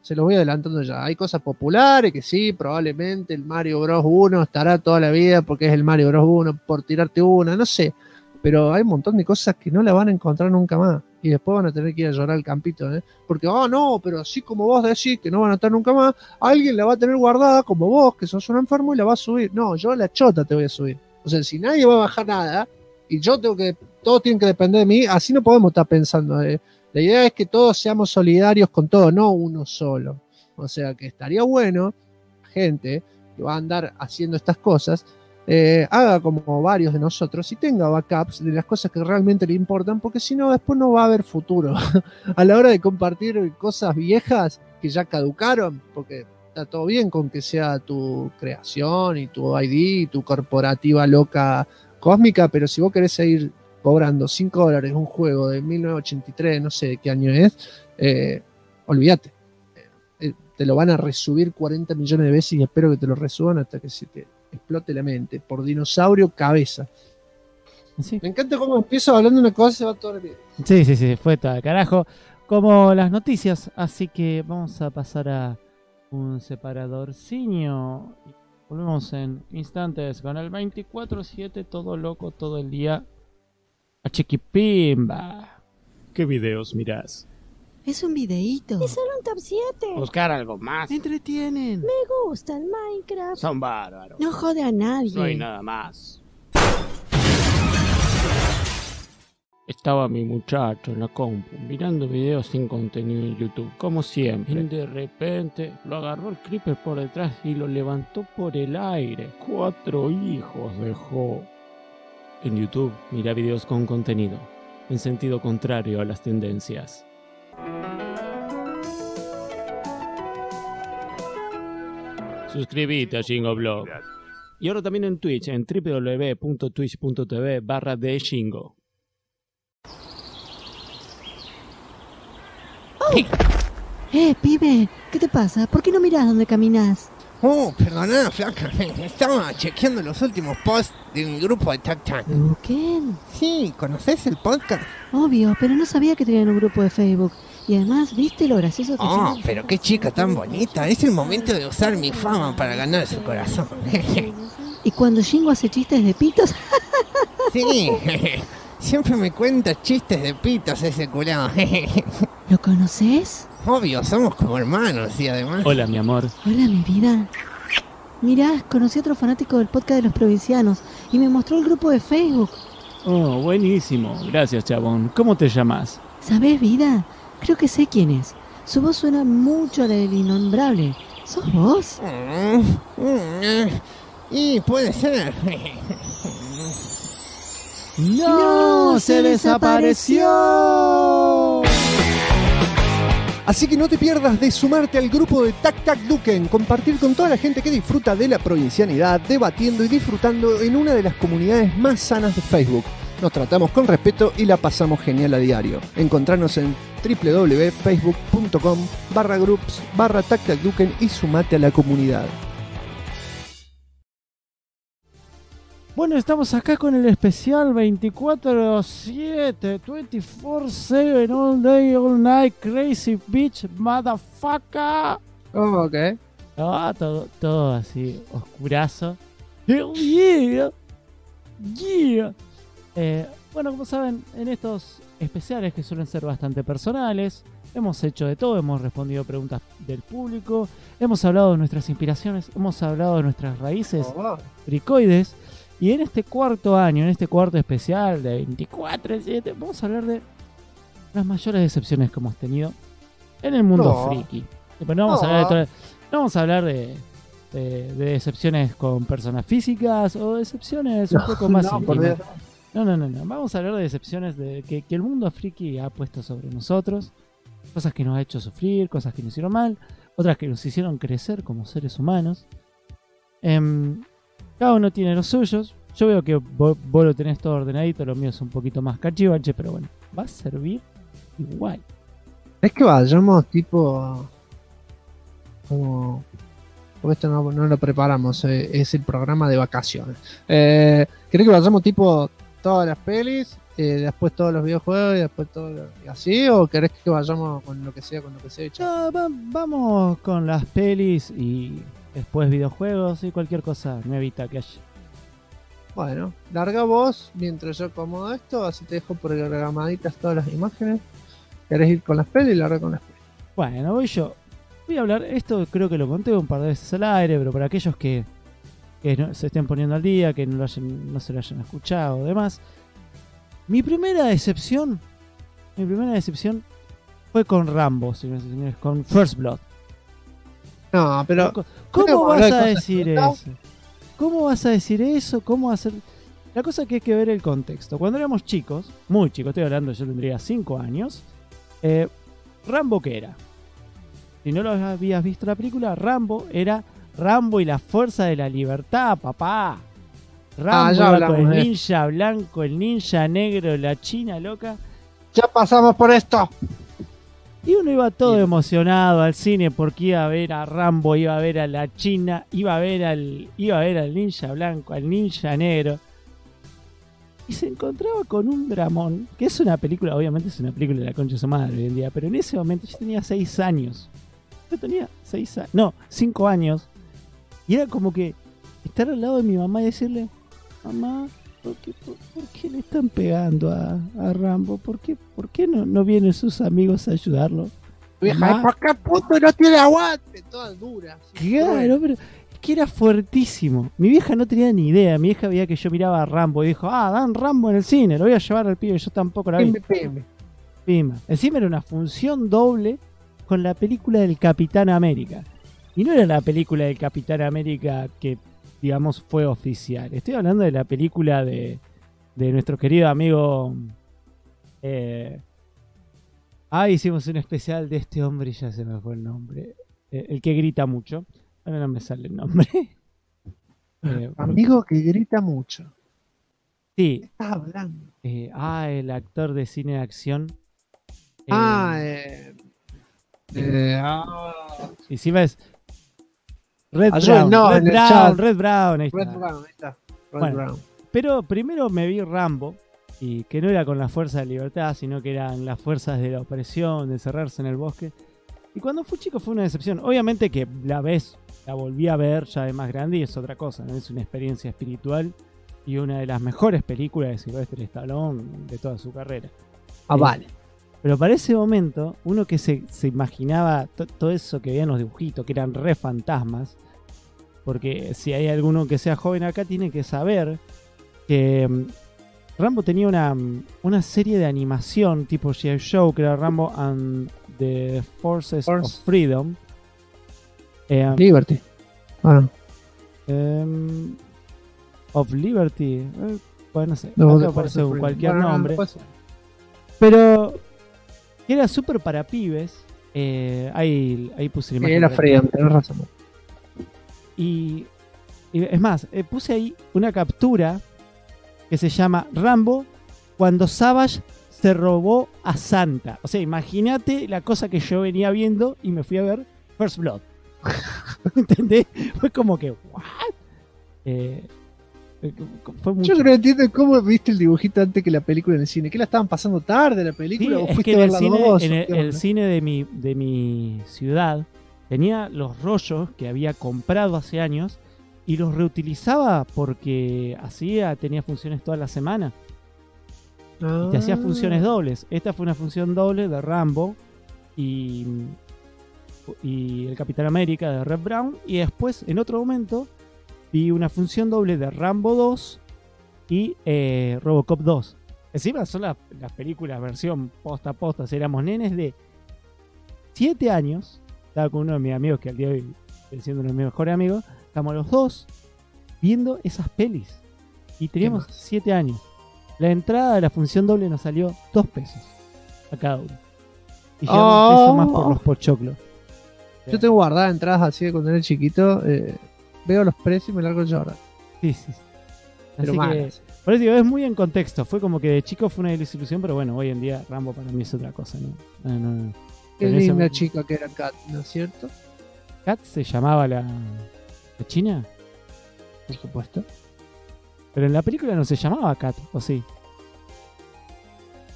Se los voy adelantando ya. Hay cosas populares que sí, probablemente el Mario Bros 1 estará toda la vida porque es el Mario Bros 1, por tirarte una, no sé. Pero hay un montón de cosas que no la van a encontrar nunca más. Y después van a tener que ir a llorar al campito, ¿eh? Porque, no, pero así como vos decís que no van a estar nunca más, alguien la va a tener guardada como vos, que sos un enfermo, y la va a subir. No, yo a la chota te voy a subir. O sea, si nadie va a bajar nada, y todos tienen que depender de mí, así no podemos estar pensando. La idea es que todos seamos solidarios con todo, no uno solo. O sea, que estaría bueno, gente que va a andar haciendo estas cosas, haga como varios de nosotros y tenga backups de las cosas que realmente le importan, porque si no, después no va a haber futuro. A la hora de compartir cosas viejas que ya caducaron, porque está todo bien con que sea tu creación y tu ID y tu corporativa loca cósmica, pero si vos querés seguir cobrando $5 un juego de 1983, no sé de qué año es, olvídate. Te lo van a resubir 40 millones de veces y espero que te lo resuban hasta que se te explote la mente. Por dinosaurio, cabeza. Sí. Me encanta cómo empiezo hablando de una cosa y se va todo el video. Sí, fue todo el carajo. Como las noticias, así que vamos a pasar a un separadorcinio. Volvemos en instantes con el 24/7, todo loco, todo el día. A Chiquipimba. ¿Qué videos mirás? Es un videíto. Es solo un top 7. Buscar algo más. Me entretienen. Me gusta el Minecraft. Son bárbaros. No jode a nadie. No hay nada más. Estaba mi muchacho en la compu mirando videos sin contenido en YouTube, como siempre. Y de repente lo agarró el creeper por detrás y lo levantó por el aire. 4 hijos dejó. En YouTube mira videos con contenido, en sentido contrario a las tendencias. Suscríbete a Shingo Y ahora también en Twitch, en www.twitch.tv/theshingo. Pibe, ¿qué te pasa? ¿Por qué no mirás dónde caminas? Perdona, flaca. Estaba chequeando los últimos posts de mi grupo de Tac Tac. ¿Qué? Sí, ¿conoces el podcast? Obvio, pero no sabía que tenían un grupo de Facebook. Y además, ¿viste lo gracioso que son? Pero qué chica tan bonita. Es el momento de usar mi fama para ganar su corazón. ¿Y cuando Shingo hace chistes de pitos? Sí, siempre me cuenta chistes de pitos ese culado. ¿Lo conoces? Obvio, somos como hermanos y además... Hola, mi amor. Hola, mi vida. Mirá, conocí a otro fanático del podcast de los provincianos y me mostró el grupo de Facebook. Oh, buenísimo. Gracias, chabón. ¿Cómo te llamas? ¿Sabés, vida? Creo que sé quién es. Su voz suena mucho a la del innombrable. ¿Sos vos? Y puede ser. ¡No! ¡Se desapareció! Así que no te pierdas de sumarte al grupo de Tac Tac Duken, compartir con toda la gente que disfruta de la provincianidad, debatiendo y disfrutando en una de las comunidades más sanas de Facebook. Nos tratamos con respeto y la pasamos genial a diario. Encontranos en www.facebook.com/groups/TacTacDuken y sumate a la comunidad. Bueno, estamos acá con el especial 24/7, 24/7, all day, all night, crazy bitch, motherfucker. Oh, ok. Todo así, oscurazo. Hell yeah. Yeah. Bueno, como saben, en estos especiales que suelen ser bastante personales, hemos hecho de todo, hemos respondido preguntas del público, hemos hablado de nuestras inspiraciones, hemos hablado de nuestras raíces fricoides. Y en este cuarto año, en este cuarto especial de 24/7, vamos a hablar de las mayores decepciones que hemos tenido en el mundo friki. Pero no vamos a hablar de decepciones con personas físicas o decepciones un poco más íntimas. No. Vamos a hablar de decepciones que el mundo friki ha puesto sobre nosotros. Cosas que nos ha hecho sufrir, cosas que nos hicieron mal, otras que nos hicieron crecer como seres humanos. Cada uno tiene los suyos. Yo veo que vos lo tenés todo ordenadito, lo mío es un poquito más cachivache, pero bueno, va a servir igual. Es que vayamos tipo como... Porque esto no lo preparamos, es el programa de vacaciones. ¿Querés que vayamos tipo todas las pelis después todos los videojuegos y después todo y así, o querés que vayamos con lo que sea, chao? No, vamos con las pelis y después videojuegos y cualquier cosa nuevita que haya. Bueno, larga vos mientras yo acomodo esto, así te dejo programaditas todas las imágenes. ¿Querés ir con las pelis? Larga con las pelis. Bueno, voy yo. Voy a hablar, esto creo que lo conté un par de veces al aire, pero para aquellos que no, se estén poniendo al día, que no se lo hayan escuchado o demás. Mi primera decepción fue con Rambo, señores y señores, con First Blood. No, pero ¿Cómo vas hablar de a cosas decir distintas. eso? ¿Cómo vas a decir eso? ¿Cómo hacer? La cosa es que hay que ver el contexto. Cuando éramos chicos, muy chicos, estoy hablando, yo tendría 5 años, ¿Rambo qué era? Si no lo habías visto la película, Rambo era Rambo y la fuerza de la libertad, papá. Rambo ya iba hablamos con el de ninja blanco, el ninja negro, la china loca. ya pasamos por esto. Y uno iba todo emocionado al cine porque iba a ver a Rambo, iba a ver a la china, iba a ver al ninja blanco, al ninja negro. Y se encontraba con un dramón, que es una película, obviamente es una película de la concha de su madre hoy en día, pero en ese momento yo tenía 6 años. Yo tenía 5 años. Y era como que estar al lado de mi mamá y decirle, mamá, ¿por qué le están pegando a Rambo? ¿Por qué no vienen sus amigos a ayudarlo? Vieja, Mamá. ¿por qué puto no tiene aguante? Todas duras. Claro, pero es que era fuertísimo. Mi vieja no tenía ni idea. Mi vieja veía que yo miraba a Rambo y dijo, dan Rambo en el cine, lo voy a llevar al pibe. Yo tampoco la vi. Pima. Encima era una función doble con la película del Capitán América. Y no era la película del Capitán América que, digamos, fue oficial. Estoy hablando de la película de nuestro querido amigo... hicimos un especial de este hombre y ya se me fue el nombre. El que grita mucho. Ahora no me sale el nombre. Amigo que grita mucho. Sí. ¿Qué estás hablando? El actor de cine de acción. Y si ves Red Brown, Red Brown, ahí está. Bueno, pero primero me vi Rambo, y que no era con la fuerza de libertad, sino que eran las fuerzas de la opresión, de encerrarse en el bosque. Y cuando fui chico fue una decepción. Obviamente que la volví a ver ya de más grande y es otra cosa, ¿no? Es una experiencia espiritual y una de las mejores películas de Sylvester Stallone de toda su carrera. Vale. Pero para ese momento, uno que se imaginaba todo eso que veían los dibujitos, que eran re fantasmas, porque si hay alguno que sea joven acá, tiene que saber que Rambo tenía una serie de animación tipo G.I. Joe, que era Rambo and the Forces of Freedom. Liberty. Of Liberty. Bueno, no sé. No, acá aparece Forces of cualquier Freedom. nombre. Puede ser. Pero que era súper para pibes. Ahí puse la imagen. Era Freedom, tenés razón. Y es más, puse ahí una captura que se llama Rambo cuando Savage se robó a Santa. O sea, imagínate la cosa que yo venía viendo y me fui a ver First Blood. ¿Entendés? Fue como que, ¿what? Fue mucho. Yo creo que entiendo cómo viste el dibujito antes que la película en el cine. ¿Qué la estaban pasando tarde la Sí, película? ¿O es fuiste que a en el verla cine, dos? el cine de mi ciudad tenía los rollos que había comprado hace años y los reutilizaba porque tenía funciones toda la semana. Y te hacía funciones dobles. Esta fue una función doble de Rambo y el Capitán América de Red Brown. Y después, en otro momento, vi una función doble de Rambo 2 y Robocop 2. Encima son las películas versión posta a posta. Éramos nenes de 7 años. Estaba con uno de mis amigos que al día de hoy sigue siendo uno de mis mejores amigos. Estamos los dos viendo esas pelis. Y teníamos 7 años. La entrada de la función doble nos salió 2 pesos a cada uno. Y llevamos un peso más por los pochoclos. Yo tengo guardadas entradas así de cuando era chiquito. Veo los precios y me largo a llorar. Sí. Pero Así mal. que, por eso digo, es muy en contexto. Fue como que de chico fue una desilusión, pero bueno, hoy en día Rambo para mí es otra cosa, ¿no? Qué En ese linda momento- chica que era Kat, ¿no es cierto? ¿Kat se llamaba la china? Por supuesto. Pero en la película no se llamaba Kat, ¿o sí?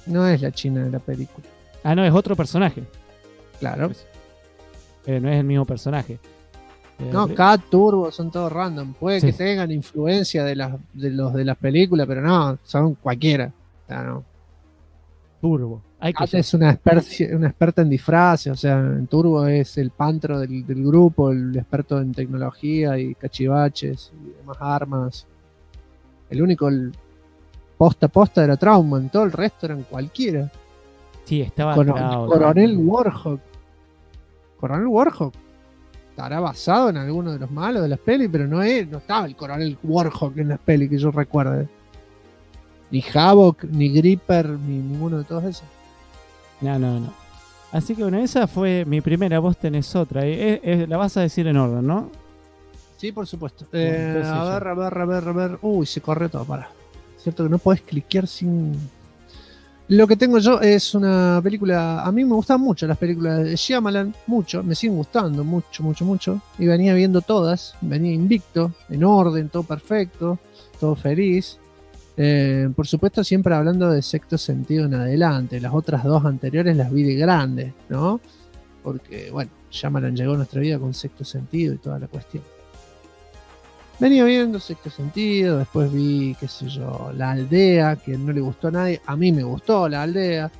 no es la china de la película. Ah, no, es otro personaje. Claro. No es el mismo personaje. No, Cat, Turbo, son todos random. Puede Sí. que tengan influencia de los de las películas, pero no, son cualquiera. O sea, no. Turbo. Hay que Kat es una experta en disfraces, o sea, en Turbo es el pantro del grupo, el experto en tecnología y cachivaches y demás armas. El único, el posta a posta era Trauma, en todo el resto eran cualquiera. Sí, estaba Coronel Warhawk. Coronel Warhawk estará basado en alguno de los malos de las pelis, pero no estaba el Coronel Warhawk en las pelis que yo recuerde. Ni Havoc, ni Gripper, ni ninguno de todos esos. No. Así que bueno, esa fue mi primera. Vos tenés otra. La vas a decir en orden, ¿no? Sí, por supuesto. Entonces A ver. Uy, se corre todo, para. Cierto que no podés cliquear sin... Lo que tengo yo es una película... A mí me gustan mucho las películas de Shyamalan, mucho. Me siguen gustando mucho. Y venía viendo todas. Venía invicto, en orden, todo perfecto, todo feliz. Por supuesto, siempre hablando de Sexto Sentido en adelante. Las otras dos anteriores las vi de grande, ¿no? Porque, bueno, Shyamalan llegó a nuestra vida con Sexto Sentido y toda la cuestión. Venía viendo Sexto Sentido, después vi, qué sé yo, La Aldea, que no le gustó a nadie. A mí me gustó La Aldea.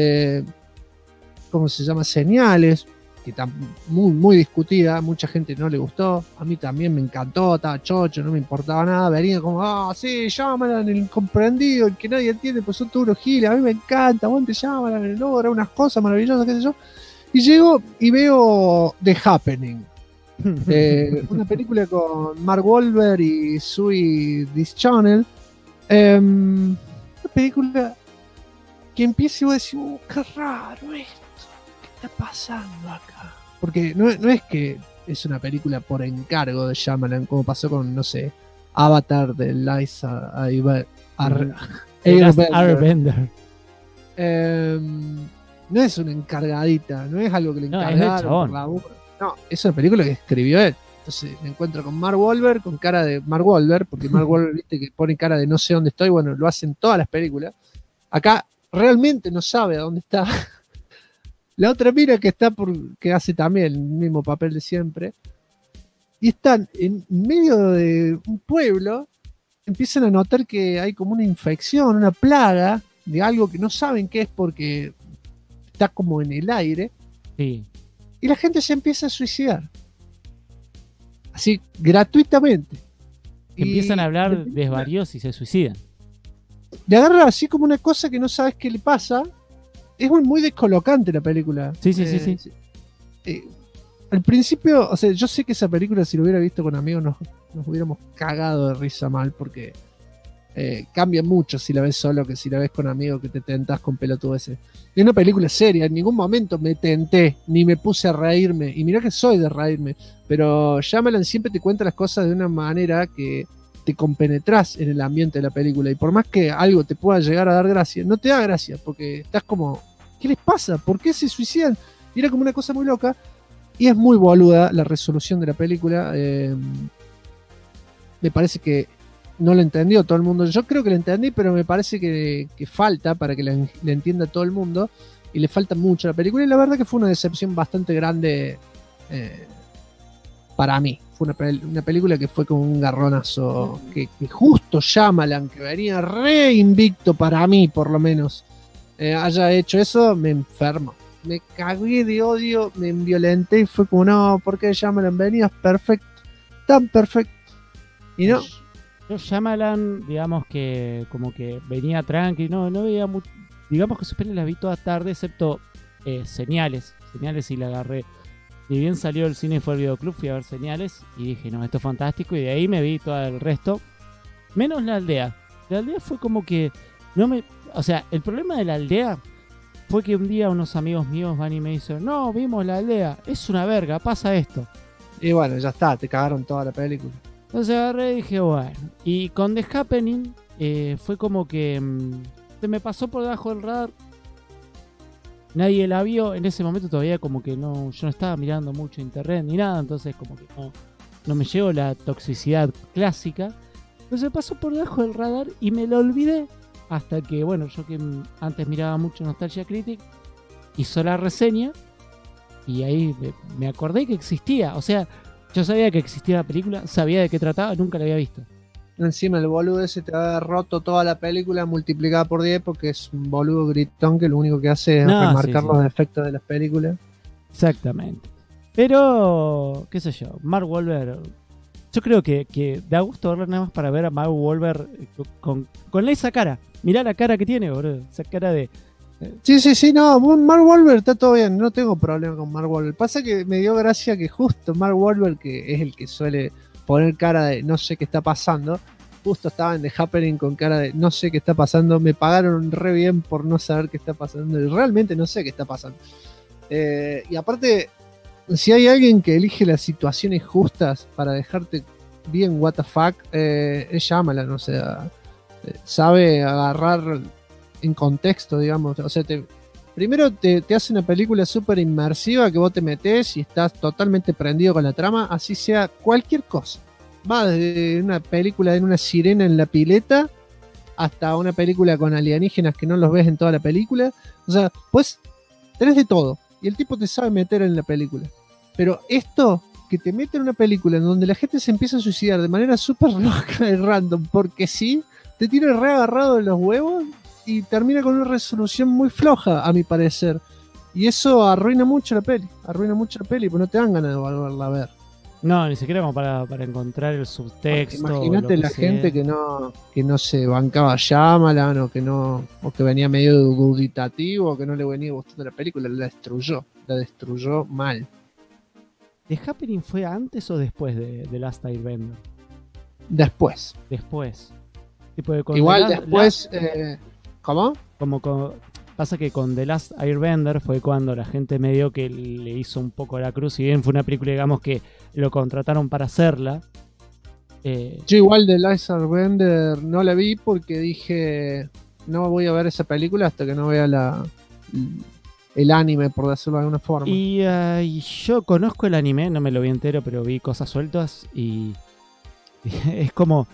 ¿Cómo se llama? Señales, que está muy discutida. Mucha gente no le gustó. A mí también me encantó, estaba chocho, no me importaba nada. Venía como, sí, Shyamalan, el incomprendido, el que nadie entiende, pues son todos unos giles. A mí me encanta, aguante Shyamalan, logra unas cosas maravillosas, qué sé yo. Y llego y veo The Happening. Una película con Mark Wahlberg y Zoe Deschanel. Una película que empieza y vos decís, qué raro esto, ¿qué está pasando acá? Porque no es que es una película por encargo de Shyamalan, como pasó con, no sé, Avatar de Liza Airbender. No es una encargadita, no es algo que le No, es del encargaron chabón. por la boca. No, es una película que escribió él. Entonces me encuentro con Mark Wahlberg, con cara de Mark Wahlberg, porque Mark Wahlberg, viste, que pone cara de no sé dónde estoy, bueno, lo hacen todas las películas. Acá realmente no sabe a dónde está. La otra mira que hace también el mismo papel de siempre. Y están en medio de un pueblo, empiezan a notar que hay como una infección, una plaga de algo que no saben qué es porque está como en el aire. Sí. Y la gente se empieza a suicidar. Así, gratuitamente. Empiezan a hablar desvaríos y se suicidan. Le agarra así como una cosa que no sabes qué le pasa. Es muy descolocante la película. Sí. Al principio, o sea, yo sé que esa película, si lo hubiera visto con amigos, nos hubiéramos cagado de risa mal, porque cambia mucho si la ves solo que si la ves con amigos, que te tentás con pelotudeces. Es una película seria, en ningún momento me tenté, ni me puse a reírme, y mirá que soy de reírme, pero Shyamalan siempre te cuenta las cosas de una manera que te compenetrás en el ambiente de la película, y por más que algo te pueda llegar a dar gracia, no te da gracia, porque estás como, ¿qué les pasa? ¿Por qué se suicidan? Y era como una cosa muy loca, y es muy boluda la resolución de la película. Me parece que no lo entendió todo el mundo. Yo creo que lo entendí, pero me parece que falta para que le entienda todo el mundo, y le falta mucho a la película, y la verdad que fue una decepción bastante grande para mí. Fue una película que fue como un garronazo, que justo Shyamalan, que venía re invicto para mí por lo menos, haya hecho eso. Me enfermo, me cagué de odio, me violenté y fue como, no, ¿por qué Shyamalan venías perfecto, tan perfecto? Y no. Yo Shyamalan, digamos que como que venía tranqui, no veía mucho. Digamos que sus pelis las vi toda tarde, excepto Señales. Señales sí la agarré. Ni bien salió el cine y fue al videoclub, fui a ver Señales y dije, no, esto es fantástico. Y de ahí me vi todo el resto, menos La Aldea. La Aldea fue como que o sea, el problema de La Aldea fue que un día unos amigos míos van y me dicen, no, vimos La Aldea, es una verga, pasa esto. Y bueno, ya está, te cagaron toda la película. Entonces agarré y dije, bueno. Y con The Happening fue como que se me pasó por debajo del radar. Nadie la vio. En ese momento todavía como que yo no estaba mirando mucho internet ni nada. Entonces como que no me llegó la toxicidad clásica. Entonces me pasó por debajo del radar y me lo olvidé. hasta que, bueno, yo que antes miraba mucho Nostalgia Critic, hizo la reseña y ahí me acordé que existía. O sea, yo sabía que existía la película, sabía de qué trataba, nunca la había visto. Encima el boludo ese te ha roto toda la película multiplicada por 10 porque es un boludo gritón que lo único que hace es No, remarcar sí. los defectos de las películas. Exactamente. Pero, qué sé yo, Mark Wahlberg, yo creo que da gusto verlo nada más para ver a Mark Wahlberg con esa cara. Mirá la cara que tiene, boludo. Esa cara de... Sí, no, Mark Wahlberg está todo bien, no tengo problema con Mark Wahlberg. Pasa que me dio gracia que justo Mark Wahlberg, que es el que suele poner cara de no sé qué está pasando, justo estaba en The Happening con cara de no sé qué está pasando, me pagaron re bien por no saber qué está pasando, y realmente no sé qué está pasando. Y aparte, si hay alguien que elige las situaciones justas para dejarte bien what the fuck, es Shyamalan, o sea, sabe agarrar en contexto, digamos, o sea, primero te hace una película súper inmersiva que vos te metés y estás totalmente prendido con la trama, así sea cualquier cosa. Va desde una película de una sirena en la pileta hasta una película con alienígenas que no los ves en toda la película. O sea, pues tenés de todo y el tipo te sabe meter en la película. Pero esto, que te mete en una película en donde la gente se empieza a suicidar de manera súper loca y random, porque sí, te tiene re agarrado de los huevos y termina con una resolución muy floja, a mi parecer. Y eso arruina mucho la peli, pues no te dan ganas de volverla a ver. No, ni siquiera como para encontrar el subtexto. Imagínate la gente que no se bancaba Shyamalan o que venía medio dubitativo o que no le venía gustando la película, la destruyó mal. ¿The Happening fue antes o después de The Last Airbender? Después. Después. Tipo de Igual después... ¿Cómo? Pasa que con The Last Airbender fue cuando la gente medio que le hizo un poco la cruz. Si bien fue una película, digamos, que lo contrataron para hacerla. Yo igual The Last Airbender no la vi porque dije, no voy a ver esa película hasta que no vea el anime, por decirlo de alguna forma. Y yo conozco el anime, no me lo vi entero, pero vi cosas sueltas y es como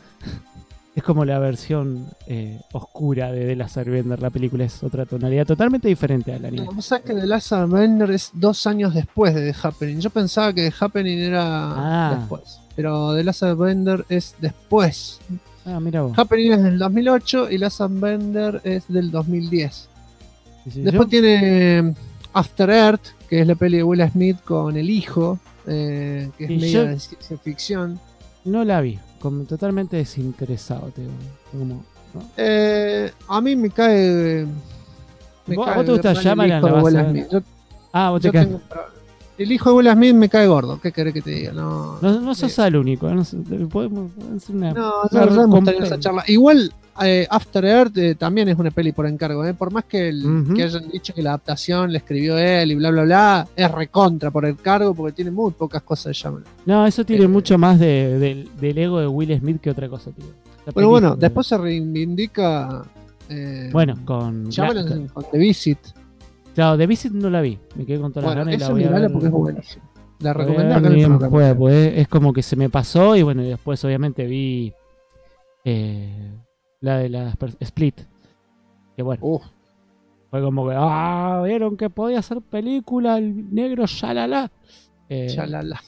la versión oscura de The Last Airbender. La película es otra tonalidad totalmente diferente al anime. No, sabes que The Last Airbender es 2 años después de The Happening. Yo pensaba que The Happening era después, pero The Last Airbender es después. Mira vos. Happening es del 2008 y Last Airbender es del 2010. Sí, Después tiene After Earth, que es la peli de Will Smith con el hijo, que es media de ciencia ficción. No la vi, totalmente desinteresado, te digo. ¿No? A mí me cae. ¿Vos te gusta Shyamalan? Vos te caes. El hijo de Will Smith me cae gordo. ¿Qué querés que te diga? No sos el único. Podemos hacer una. Ya hemos tenido esa charla. Igual, After Earth también es una peli por encargo. Por más que hayan dicho que la adaptación la escribió él y bla, bla, bla, es recontra por encargo porque tiene muy pocas cosas de Shyamalan. No, eso tiene mucho más del ego de Will Smith que otra cosa, tío. Pero bueno, después se reivindica. Con Shyamalan con The Visit. Claro, The Visit no la vi. Me quedé con todas las ganas y la voy a ver. Porque es buenísima. La recomendé acá en el programa. Pues es como que se me pasó y bueno, y después obviamente vi la de la Split. Que bueno. Fue como que, vieron que podía hacer película el negro Shalala. Shalala.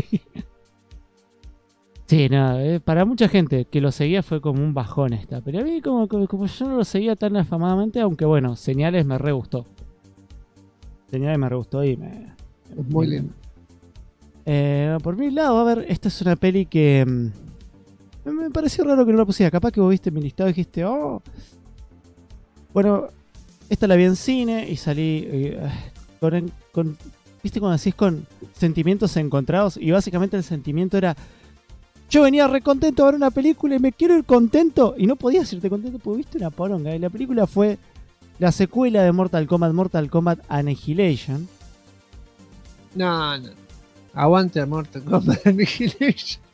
Sí, nada, para mucha gente que lo seguía fue como un bajón esta. Pero a mí como yo no lo seguía tan afamadamente, aunque bueno, Señales me re gustó. Señales me re gustó y es muy lindo. Por mi lado, a ver, esta es una peli que me pareció raro que no la pusiera. Capaz que vos viste mi listado y dijiste, bueno, esta la vi en cine y salí con ¿viste cuando decís con sentimientos encontrados? Y básicamente el sentimiento era, yo venía re contento a ver una película y me quiero ir contento. Y no podías irte contento porque viste una poronga. Y la película fue la secuela de Mortal Kombat Annihilation. No. Aguante a Mortal Kombat Annihilation.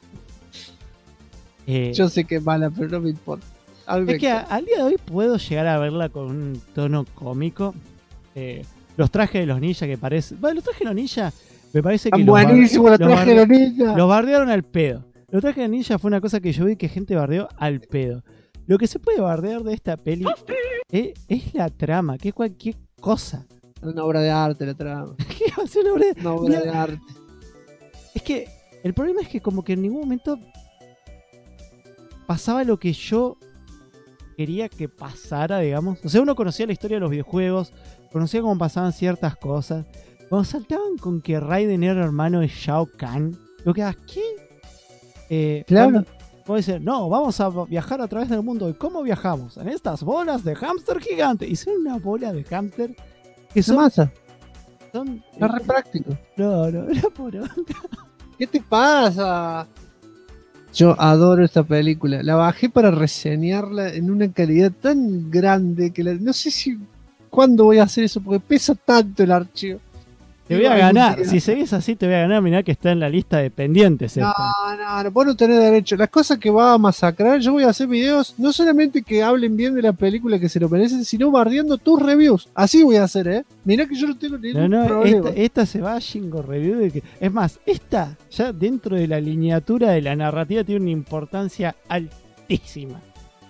Yo sé que es mala, pero no me importa. Es que al día de hoy puedo llegar a verla con un tono cómico. Los trajes de los ninjas que parecen... Bueno, los trajes de los ninjas me parece que... Buenísimo los trajes de los ninjas. Los bardearon al pedo. Los trajes de ninja fue una cosa que yo vi que gente bardeó al pedo. Lo que se puede bardear de esta peli es la trama, que es cualquier cosa. Una obra de arte la trama. ¿Qué va a ser una obra de- Una obra de arte. Es que el problema es que como que en ningún momento pasaba lo que yo quería que pasara, digamos. O sea, uno conocía la historia de los videojuegos, conocía cómo pasaban ciertas cosas. Cuando saltaban con que Raiden era hermano de Shao Kahn, lo que ¿qué? Claro. Puede ser, no, vamos a viajar a través del mundo. ¿Y cómo viajamos? En estas bolas de hámster gigante. Y son una bola de hámster que Esa masa. son Es re práctico. no, era poronga. ¿Qué te pasa? Yo adoro esta película. La bajé para reseñarla en una calidad tan grande que no sé si cuándo voy a hacer eso porque pesa tanto el archivo. Te voy a Algún ganar. día. Si seguís así, te voy a ganar. Mirá que está en la lista de pendientes. No, esta. vos no tenés derecho. Las cosas que va a masacrar, yo voy a hacer videos, no solamente que hablen bien de la película que se lo merecen, sino bardeando tus reviews. Así voy a hacer, ¿eh? Mirá que yo no tengo ningún No, problema. esta se va a Shingo Review. Es más, esta ya dentro de la lineatura de la narrativa tiene una importancia altísima.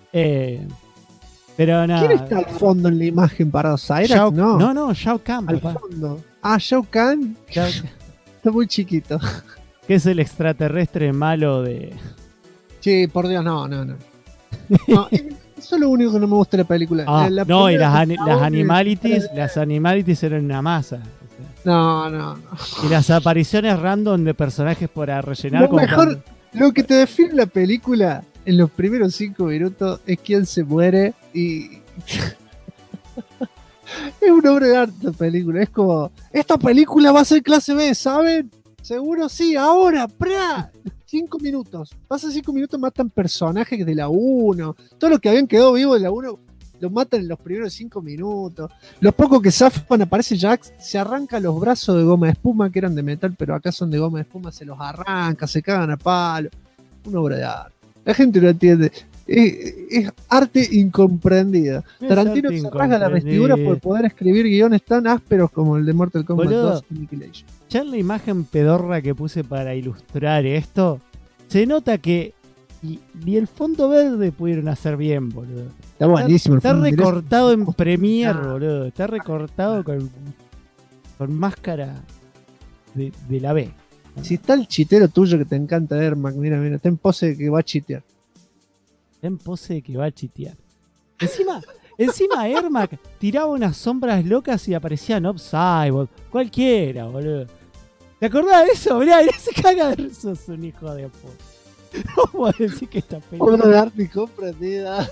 Pero nada. ¿Quién está al fondo en la imagen parado? ¿Cyrax? No. No, Shao Kahn, Al papá. fondo. Ah, Shao Kahn Shao- está muy chiquito. que es el extraterrestre malo de... Sí, por Dios, no. No, eso es lo único que no me gusta de la película. Ah, La no, y primera las animalities eran una masa. No. Y las apariciones random de personajes para rellenar. Lo como mejor, cuando- lo que te define la película en los primeros 5 minutos es quién se muere y... Es una obra de arte esta película. Es como, esta película va a ser clase B, ¿saben? Seguro sí, ahora, ¡pra! 5 minutos. Pasan 5 minutos, matan personajes de la 1. Todos los que habían quedado vivos de la 1 los matan en los primeros 5 minutos. Los pocos que zafan, aparece Jax, se arranca los brazos de goma de espuma, que eran de metal, pero acá son de goma de espuma, se los arranca, se cagan a palo. Una obra de arte. La gente no entiende. Es arte incomprendida. Es Tarantino arte se rasga la incomprendido. vestidura por poder escribir guiones tan ásperos como el de Mortal Kombat Boludo. 2 Annihilation. Ya en la imagen pedorra que puse para ilustrar esto, se nota que ni el fondo verde pudieron hacer bien, boludo. Está buenísimo. el Está fondo, mirá, recortado en Premiere, Ah. boludo. Está recortado con máscara de la B. si está el chitero tuyo que te encanta, Ermac, mira, está en pose de que va a chitear. Está en pose de que va a chitear. Encima Ermac tiraba unas sombras locas y aparecía Nob Cyborg. Cualquiera, boludo. ¿Te acordás de eso? Mirá, se caga de risa. Sos un hijo de puta. No puedo decir que esta película. Obra de arte incomprendida.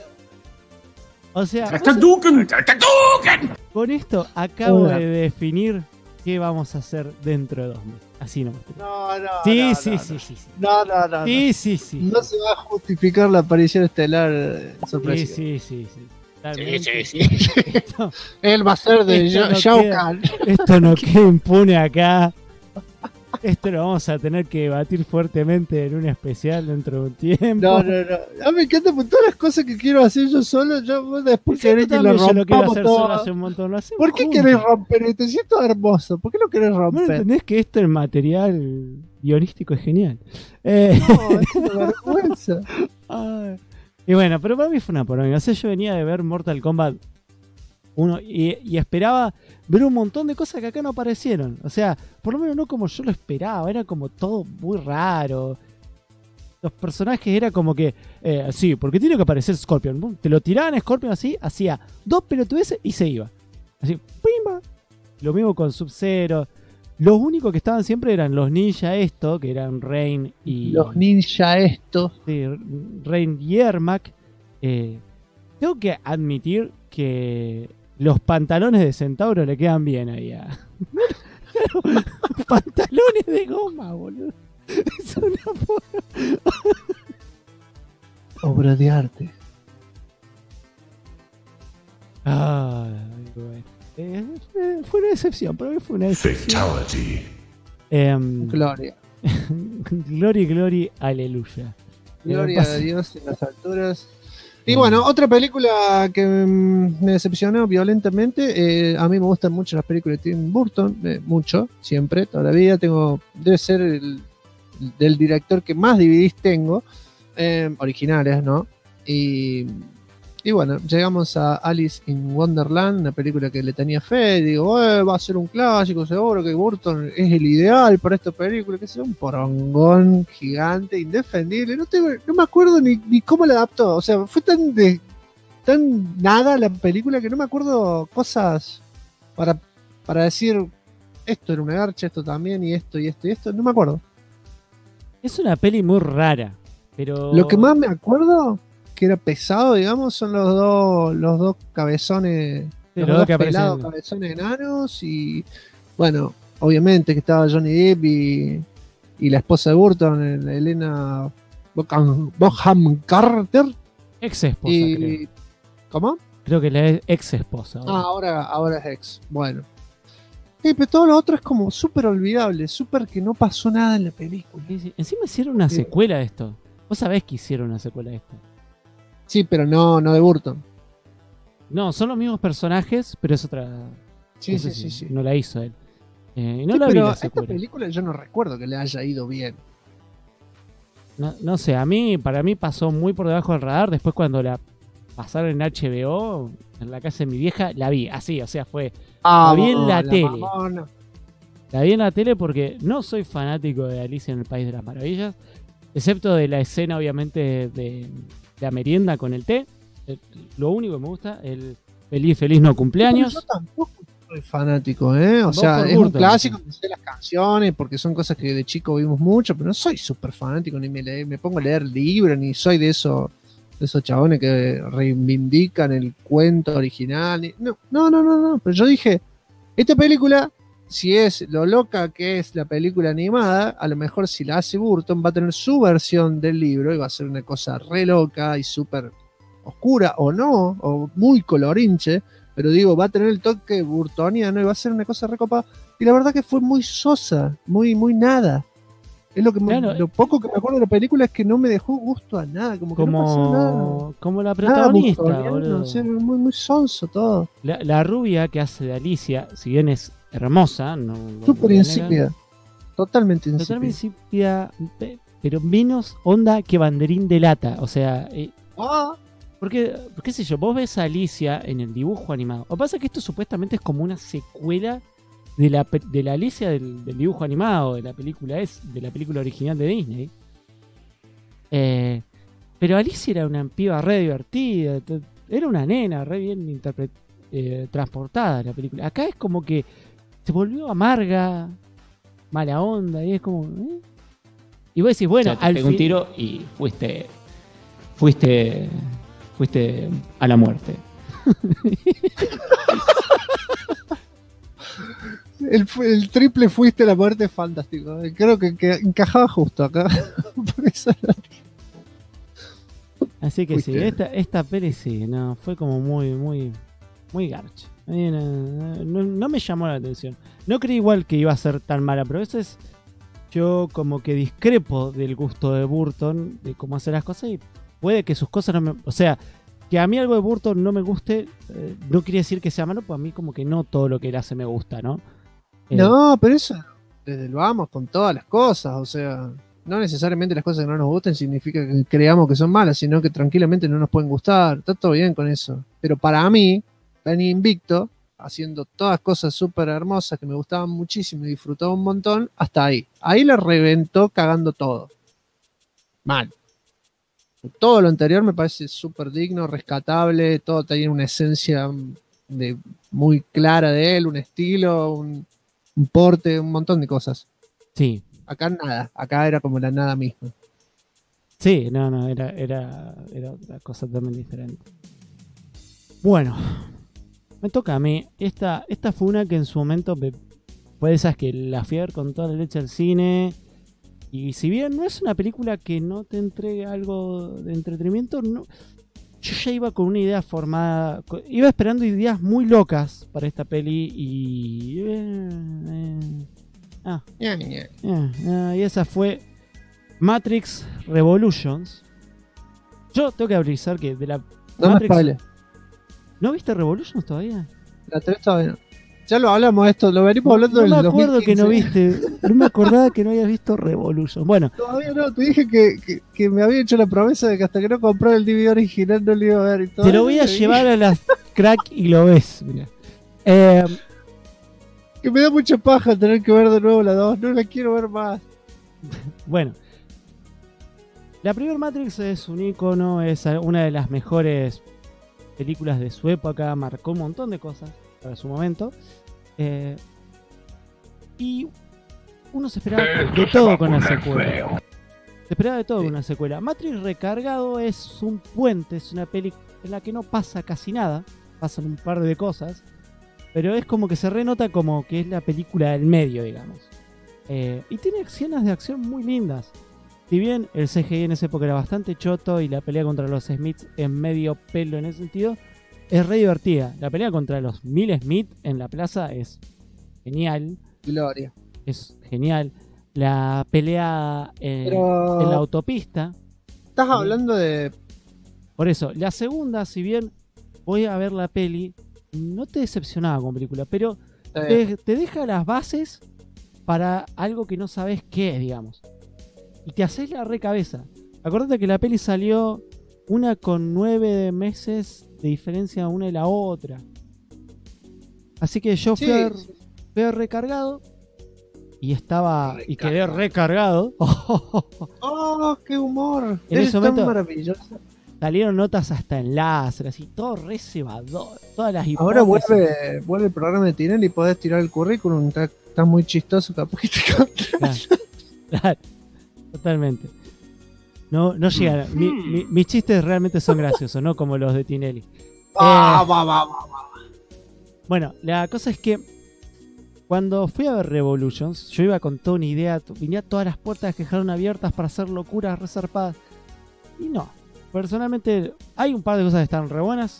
O sea, ¡Tatuken! con esto acabo Hola. de definir qué vamos a hacer dentro de 2 meses. Así no. No. Sí. No. Sí. No se va a justificar la aparición estelar sorpresiva. Sí. Totalmente. Sí. Esto, Él va a ser de Esto no Shao queda. Kahn. esto no queda impune acá. Esto lo vamos a tener que debatir fuertemente en un especial dentro de un tiempo. No. A mí me encanta por todas las cosas que quiero hacer yo solo. Vos después Sí, querés yo que lo también, yo lo quiero rompamos hacer solo todo. hace un montón. Lo hacemos ¿Por qué juntos. querés romper esto? Te siento hermoso. ¿Por qué lo querés ¿No romper? entendés que esto en material guionístico es genial? No, es una vergüenza. Ay. Y bueno, pero para mí fue una poronga. O sea, yo venía de ver Mortal Kombat 1 y esperaba ver un montón de cosas que acá no aparecieron. O sea, por lo menos no como yo lo esperaba. Era como todo muy raro. Los personajes era como que... sí, porque tiene que aparecer Scorpion. Pum, te lo tiraban Scorpion así, hacía 2 pelotudeces y se iba. Así, ¡pimba! Lo mismo con Sub-Zero. Los únicos que estaban siempre eran los ninja que eran Rain y... Los ninja estos. Sí, Rain y Ermac. Tengo que admitir que los pantalones de Centauro le quedan bien ahí. Pantalones de goma, boludo. Es una Obra de arte. Ay, bueno. Fue una decepción, para mí fue una decepción. Gloria. Glory, aleluya. Gloria a Dios en las alturas. Y bueno, otra película que me decepcionó violentamente. A mí me gustan mucho las películas de Tim Burton. Mucho, siempre, toda la vida. Debe ser del director que más DVDs tengo. Originales, ¿no? Y Y bueno, llegamos a Alice in Wonderland, una película que le tenía fe. Digo, va a ser un clásico, seguro que Burton es el ideal para esta película. Que es un porongón gigante, indefendible. No me acuerdo ni cómo la adaptó. O sea, fue tan nada la película que no me acuerdo cosas para decir esto era una garcha, esto también, y esto, y esto, y esto. No me acuerdo. Es una peli muy rara, pero... Lo que más me acuerdo que era pesado, digamos, son los dos cabezones, Sí, los los dos que pelados aparecen. cabezones enanos, y bueno, obviamente que estaba Johnny Depp y la esposa de Burton, Elena Bonham Carter. Ex esposa, creo. Y ¿cómo? Creo que la ex esposa. Ahora es ex. Bueno. Pero todo lo otro es como súper olvidable, súper que no pasó nada en la película. Sí, sí. Encima hicieron una Sí. secuela de esto. Vos sabés que hicieron una secuela de esto. Sí, pero no de Burton. No, son los mismos personajes, pero es otra. Sí, no sé sí, si sí. No la hizo él. No Sí, la vi pero la esta secuela. película yo no recuerdo que le haya ido bien. No sé, para mí pasó muy por debajo del radar. Después cuando la pasaron en HBO, en la casa de mi vieja, la vi. Así, o sea, fue. La vi en la tele. mamona. La vi en la tele porque no soy fanático de Alicia en el País de las Maravillas. Excepto de la escena, obviamente, de la merienda con el té. Lo único que me gusta, el feliz no cumpleaños. Pero yo tampoco soy fanático, ¿eh? O Vos sea, por es un Burton, clásico, sí. me sé las canciones, porque son cosas que de chico vimos mucho, pero no soy súper fanático, ni me pongo a leer libros, ni soy de esos chabones que reivindican el cuento original. No. Pero yo dije, esta película, si es lo loca que es la película animada, a lo mejor si la hace Burton va a tener su versión del libro y va a ser una cosa re loca y súper oscura o no, o muy colorinche, pero digo, va a tener el toque burtoniano y va a ser una cosa recopada. Y la verdad que fue muy sosa, muy nada. Es lo que Claro. lo poco que me acuerdo de la película es que no me dejó gusto a nada, como que no pasó nada. Como la Nada protagonista, burtoniano, boludo. o sea, muy sonso todo. La rubia que hace de Alicia, si bien es hermosa, no Súper voy a negar, insípida. Totalmente insípida. totalmente insípida, pero menos onda que banderín de lata. O sea, porque, qué sé yo, vos ves a Alicia en el dibujo animado. Lo que pasa es que esto supuestamente es como una secuela de la Alicia del dibujo animado, de la película original de Disney. Pero Alicia era una piba re divertida, era una nena re bien transportada en la película. Acá es como que se volvió amarga, mala onda, y es como... Y vos decís, bueno, O sea, te pegó un tiro y fuiste a la muerte. El triple fuiste a la muerte es fantástico. Creo que encajaba justo acá. Por eso Así que sí, Fuiste. esta peli sí, no, fue como muy garcha. A mí no me llamó la atención. No creí igual que iba a ser tan mala, pero a veces yo como que discrepo del gusto de Burton, de cómo hacer las cosas, y puede que sus cosas no me... O sea, que a mí algo de Burton no me guste, no quiere decir que sea malo, pues a mí como que no todo lo que él hace me gusta, ¿no? No, pero eso desde el vamos con todas las cosas, o sea, no necesariamente las cosas que no nos gusten significa que creamos que son malas, sino que tranquilamente no nos pueden gustar, está todo bien con eso. Pero para mí, venía invicto, haciendo todas cosas súper hermosas que me gustaban muchísimo y disfrutaba un montón, hasta ahí. Ahí la reventó cagando todo. Mal. Todo lo anterior me parece súper digno, rescatable, todo tiene una esencia muy clara de él, un estilo, un porte, un montón de cosas. Sí, Acá nada, acá era como la nada misma. sí, no, era otra cosa totalmente diferente. Bueno, me toca a mí. Esta fue una que en su momento fue de esas que la fui a ver con toda la leche al cine. Y si bien no es una película que no te entregue algo de entretenimiento, no, yo ya iba con una idea formada. Iba esperando ideas muy locas para esta peli y... y esa fue Matrix Revolutions. Yo tengo que avisar que de la No me Matrix... spoiles. ¿No viste Revolutions todavía? La 3 todavía no. Ya lo hablamos esto, lo venimos hablando No del me acuerdo 2015. que no viste, no me acordaba que no habías visto Revolution. Bueno, Todavía no, te dije que me había hecho la promesa de que hasta que no comprara el DVD original no lo iba a ver. Y te lo voy a llevar a las crack y lo ves. Mirá. Que me da mucha paja tener que ver de nuevo la 2, no la quiero ver más. Bueno, la primera Matrix es un icono, es una de las mejores películas de su época, marcó un montón de cosas para su momento. Y uno se esperaba de todo con la secuela. Se esperaba de todo con una secuela. Matrix Recargado es un puente, es una peli en la que no pasa casi nada, pasan un par de cosas, pero es como que se renota como que es la película del medio, digamos. Y tiene escenas de acción muy lindas. Si bien el CGI en esa época era bastante choto y la pelea contra los Smiths en medio pelo en ese sentido, es re divertida. La pelea contra los 1000 Smith en la plaza es genial. Gloria. Es genial. La pelea en la autopista. Estás hablando de... Por eso, la segunda, si bien voy a ver la peli, no te decepcionaba como película, pero te deja las bases para algo que no sabes qué es, digamos. Y te haces la recabeza. Acordate que la peli salió una con 9 meses de diferencia una y la otra. Así que yo fui a Recargado y estaba y quedé recargado. ¡Oh, qué humor! En ese momento maravilloso. salieron notas hasta en láser, así, todo re cebador, todas las Ahora hipótesis. vuelve el programa de Tinelli y podés tirar el currículum. Está muy chistoso, capaz que te Claro, totalmente. No llegan. Mis chistes realmente son graciosos, no como los de Tinelli. Bueno, la cosa es que cuando fui a ver Revolutions, yo iba con toda una idea, venía todas las puertas que dejaron abiertas para hacer locuras resarpadas. Y no, personalmente hay un par de cosas que están re buenas,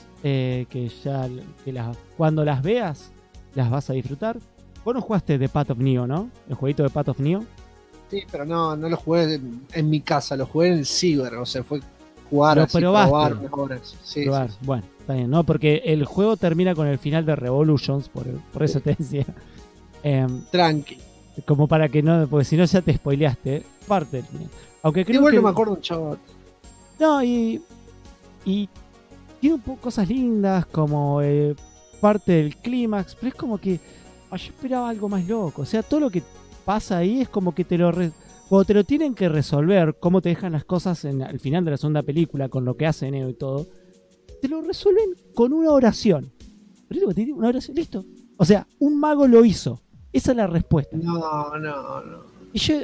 cuando las veas las vas a disfrutar. Vos no jugaste The Path of Neo, ¿no? El jueguito de Path of Neo. Sí, pero no lo jugué en mi casa, lo jugué en el Ciber, o sea, fue jugar, Lo así, probaste. probar mejoras. Sí, Probar. sí. Bueno, está bien, ¿no? Porque el juego termina con el final de Revolutions, por eso te decía. Tranqui. Como para que no, porque si no ya te spoileaste, parte del final. Aunque creo Igual que no me acuerdo un chaval. no, y tiene un poco cosas lindas como parte del clímax, pero es como que yo esperaba algo más loco. O sea, todo lo que pasa ahí es como que cuando te lo tienen que resolver, cómo te dejan las cosas al final de la segunda película, con lo que hace Neo y todo, te lo resuelven con una oración. Una oración, listo. O sea, un mago lo hizo. Esa es la respuesta. No. Y yo...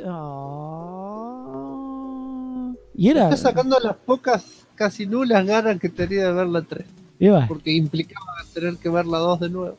Y era... Está sacando las pocas, casi nulas ganas que tenía de ver la 3. y va. Porque implicaba tener que ver la 2 de nuevo.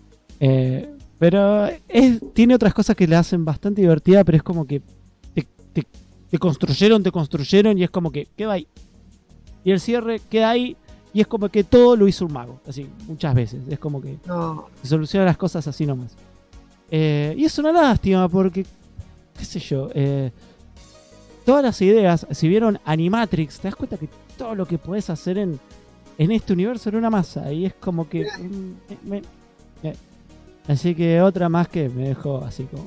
Pero tiene otras cosas que le hacen bastante divertida, pero es como que te construyeron y es como que queda ahí. Y el cierre queda ahí y es como que todo lo hizo un mago, así, muchas veces. Es como que se solucionan las cosas así nomás. Y es una lástima porque, qué sé yo, todas las ideas, si vieron Animatrix, te das cuenta que todo lo que podés hacer en este universo era una masa. Y es como que... Así que otra más que me dejó así como...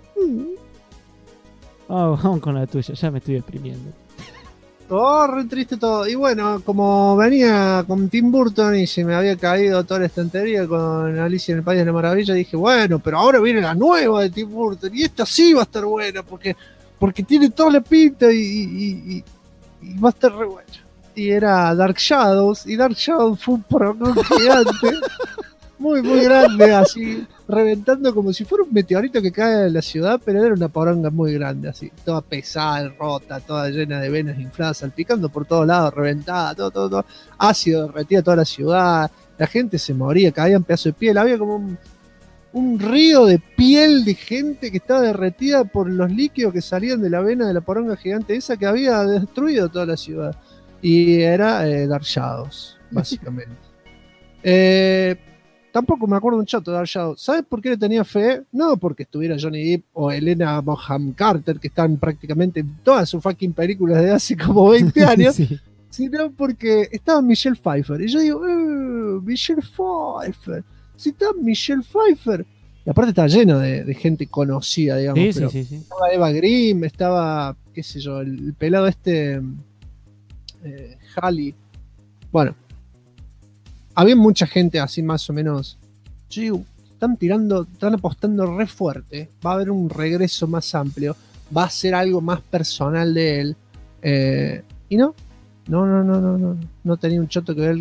Vamos con la tuya, ya me estoy deprimiendo. Todo re triste todo. Y bueno, como venía con Tim Burton y se me había caído toda la estantería con Alicia en el País de la Maravilla, dije, bueno, pero ahora viene la nueva de Tim Burton y esta sí va a estar buena porque tiene toda la pinta y va a estar re buena. Y era Dark Shadows, y Dark Shadows fue un porrón gigante, muy grande, así, reventando como si fuera un meteorito que cae en la ciudad, pero era una poronga muy grande, así, toda pesada, rota, toda llena de venas infladas, salpicando por todos lados, reventada, todo, ácido, derretía toda la ciudad, la gente se moría, caían pedazos de piel, había como un río de piel de gente que estaba derretida por los líquidos que salían de la vena de la poronga gigante esa que había destruido toda la ciudad. Y era Dark Shadows, básicamente. Tampoco me acuerdo un chato de Dark Shadows. ¿Sabes por qué le tenía fe? No porque estuviera Johnny Depp o Helena Bonham Carter, que están prácticamente en todas sus fucking películas de hace como 20 años, Sí. sino porque estaba Michelle Pfeiffer. Y yo digo, Michelle Pfeiffer. Si está Michelle Pfeiffer. Y aparte está lleno de gente conocida, digamos. Sí, pero sí. estaba Eva Green, estaba, qué sé yo, el pelado Halley. Bueno, había mucha gente así más o menos. Yo digo, están apostando re fuerte. Va a haber un regreso más amplio. Va a ser algo más personal de él. Y no tenía un choto que ver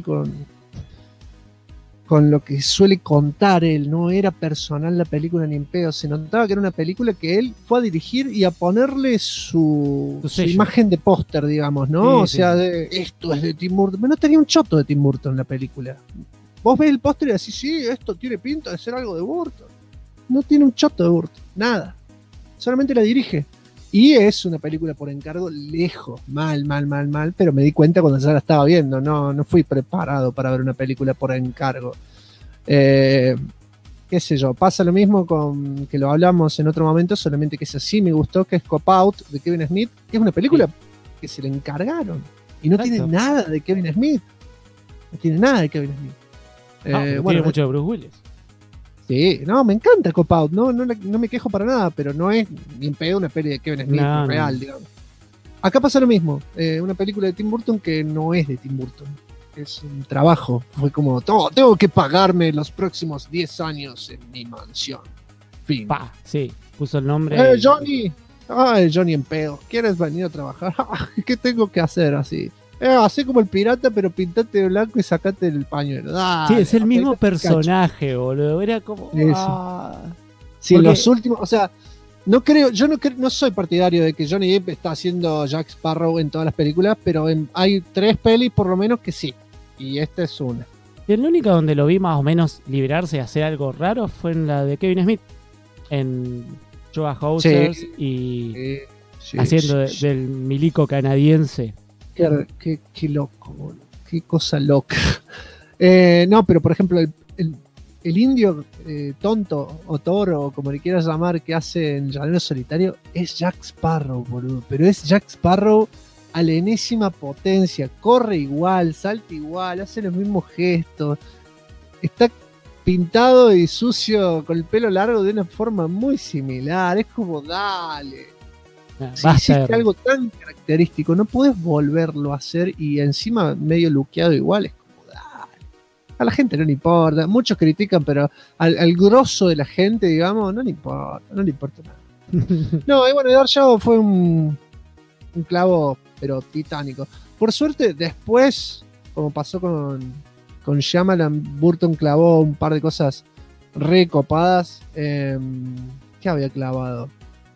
con lo que suele contar él. No era personal la película ni en pedo. Se notaba que era una película que él fue a dirigir y a ponerle su imagen de póster, digamos, ¿no? Sí, o sea, esto es de Tim Burton. Pero no tenía un choto de Tim Burton en la película. Vos ves el póster y decís, sí, esto tiene pinta de ser algo de Burton. No tiene un choto de Burton, nada. Solamente la dirige. Y es una película por encargo lejos, mal, pero me di cuenta cuando ya la estaba viendo, no fui preparado para ver una película por encargo. Qué sé yo, pasa lo mismo con que lo hablamos en otro momento, solamente que esa sí me gustó, que es Cop Out de Kevin Smith, que es una película que se le encargaron y no tiene nada de Kevin Smith. No tiene nada de Kevin Smith. Tiene mucho de Bruce Willis. Sí, no, me encanta Cop Out, no me quejo para nada, pero no es ni en pedo una peli de Kevin Smith real, digamos. Acá pasa lo mismo, una película de Tim Burton que no es de Tim Burton, es un trabajo, fue como, tengo que pagarme los próximos 10 años en mi mansión. Fin. Sí, puso el nombre. Johnny, Johnny en pedo, ¿quieres venir a trabajar? ¿Qué tengo que hacer así? Hacé como el pirata, pero pintate de blanco y sacate el pañuelo. Dale, sí, es el mismo personaje, boludo. Era como. Sí, porque los últimos. O sea, no soy partidario de que Johnny Depp está haciendo Jack Sparrow en todas las películas, pero hay 3 pelis por lo menos que sí. Y esta es una. Y la única donde lo vi más o menos liberarse y hacer algo raro fue en la de Kevin Smith. En Joa Housers y haciendo del milico canadiense. Qué loco, boludo. Qué cosa loca. No, pero por ejemplo, el indio tonto o toro, o como le quieras llamar, que hace en Llanero Solitario, es Jack Sparrow, boludo. Pero es Jack Sparrow a la enésima potencia. Corre igual, salta igual, hace los mismos gestos. Está pintado y sucio con el pelo largo de una forma muy similar. Es como, dale. Si hiciste algo tan característico, no puedes volverlo a hacer y encima medio luqueado igual. Es como, dale. A la gente no le importa. Muchos critican, pero al grosso de la gente, digamos, no le importa nada. No, y bueno, Dark Shadow fue un clavo, pero titánico. Por suerte, después, como pasó con Shyamalan, Burton clavó un par de cosas recopadas. ¿Qué había clavado?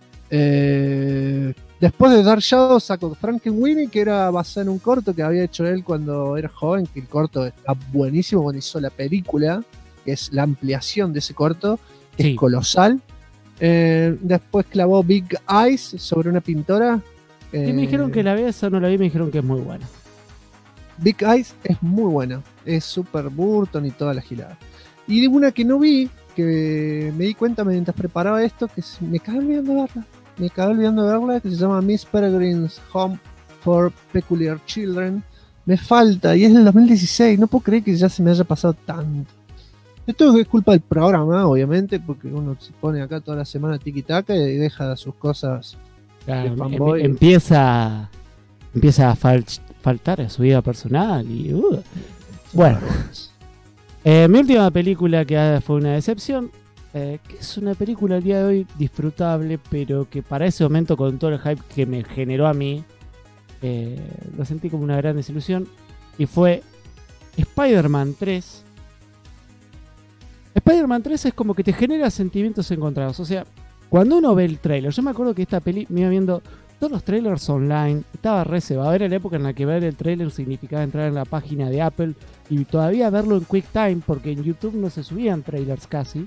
Después de Dark Shadow sacó Frankenweenie, que era basado en un corto que había hecho él cuando era joven, que el corto está buenísimo cuando hizo la película, que es la ampliación de ese corto, es colosal. Después clavó Big Eyes sobre una pintora. Sí, me dijeron que la vea, esa no la vi, me dijeron que es muy buena. Big Eyes es muy buena, es super Burton y toda la gilada. Y de una que no vi, que me di cuenta mientras preparaba esto, que me cagué olvidando de verla, que se llama Miss Peregrine's Home for Peculiar Children. Me falta, y es del 2016, no puedo creer que ya se me haya pasado tanto. Esto es culpa del programa, obviamente, porque uno se pone acá toda la semana tiki-taka y deja sus cosas. Claro, empieza a faltar a su vida personal y bueno. Mi última película que fue una decepción, que es una película al día de hoy disfrutable, pero que para ese momento, con todo el hype que me generó a mí, lo sentí como una gran desilusión, y fue Spider-Man 3. Spider-Man 3 es como que te genera sentimientos encontrados. O sea, cuando uno ve el trailer, yo me acuerdo que esta peli me iba viendo todos los trailers online, estaba re cebado. Era la época en la que ver el trailer significaba entrar en la página de Apple y todavía verlo en QuickTime, porque en YouTube no se subían trailers casi.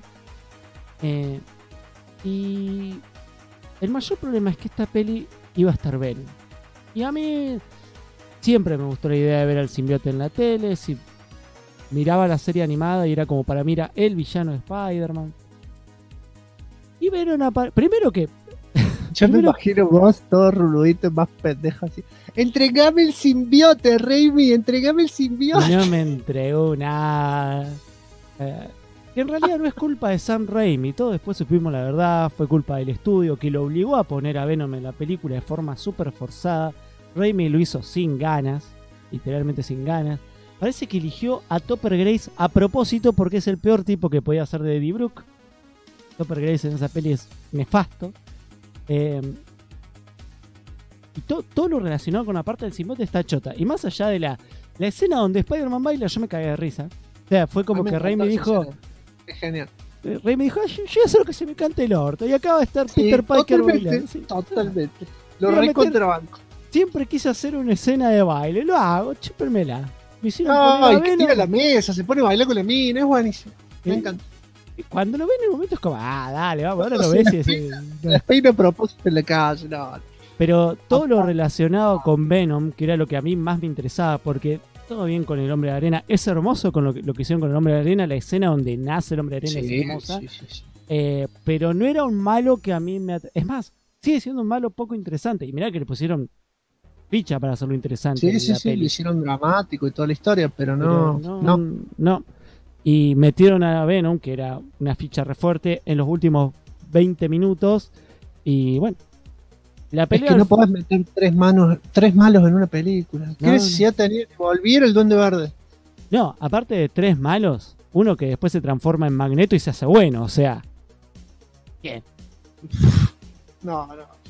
Y el mayor problema es que esta peli iba a estar Venom. Y a mí siempre me gustó la idea de ver al simbionte en la tele. Si miraba la serie animada y era como, para mí era el villano de Spider-Man. Y Venom primero que... Yo me imagino vos todo ruludito, más pendejo así. Entregame el simbiote, Raimi, entregame el simbiote. No me entregó nada. Que en realidad no es culpa de Sam Raimi, todo después supimos la verdad, fue culpa del estudio que lo obligó a poner a Venom en la película de forma súper forzada. Raimi lo hizo sin ganas, literalmente sin ganas. Parece que eligió a Topher Grace a propósito porque es el peor tipo que podía hacer de Eddie Brooke. Topher Grace en esa peli es nefasto. Y todo lo relacionado con la parte del simbionte está chota. Y más allá de la escena donde Spider-Man baila, yo me cagué de risa. O sea, fue como que Raimi dijo... Es genial. Raimi dijo, yo voy a hacer lo que se me cante el orto. Y acaba de estar Peter Parker bailando. Sí. Totalmente. Lo Voy a meter- recontrabanco. Siempre quise hacer una escena de baile. Lo hago, chúpenmela. Me hicieron No, poner a y que Venom. tira la mesa, se pone a bailar con la mina, es buenísimo. Me ¿Eh? encanta. Y cuando lo ven en el momento es como, dale, vamos, ahora lo ves y decís, no. La peina a propósito en la calle, no. Pero todo lo relacionado con Venom, que era lo que a mí más me interesaba, porque todo bien con el Hombre de Arena, es hermoso con lo que hicieron con el Hombre de Arena, la escena donde nace el Hombre de Arena es hermosa, sí. pero no era un malo que a mí me... Es más, sigue siendo un malo poco interesante, y mirá que le pusieron ficha para hacerlo interesante Sí, en sí, la sí, peli. lo hicieron dramático y toda la historia, pero Pero no. Y metieron a Venom, que era una ficha re fuerte, en los últimos 20 minutos, y bueno, la Es pelea... que no podés meter tres malos en una película. ¿Qué No, necesidad tenía que volviera el Duende Verde? No, aparte de 3 malos, uno que después se transforma en Magneto y se hace bueno, o sea. Bien. No.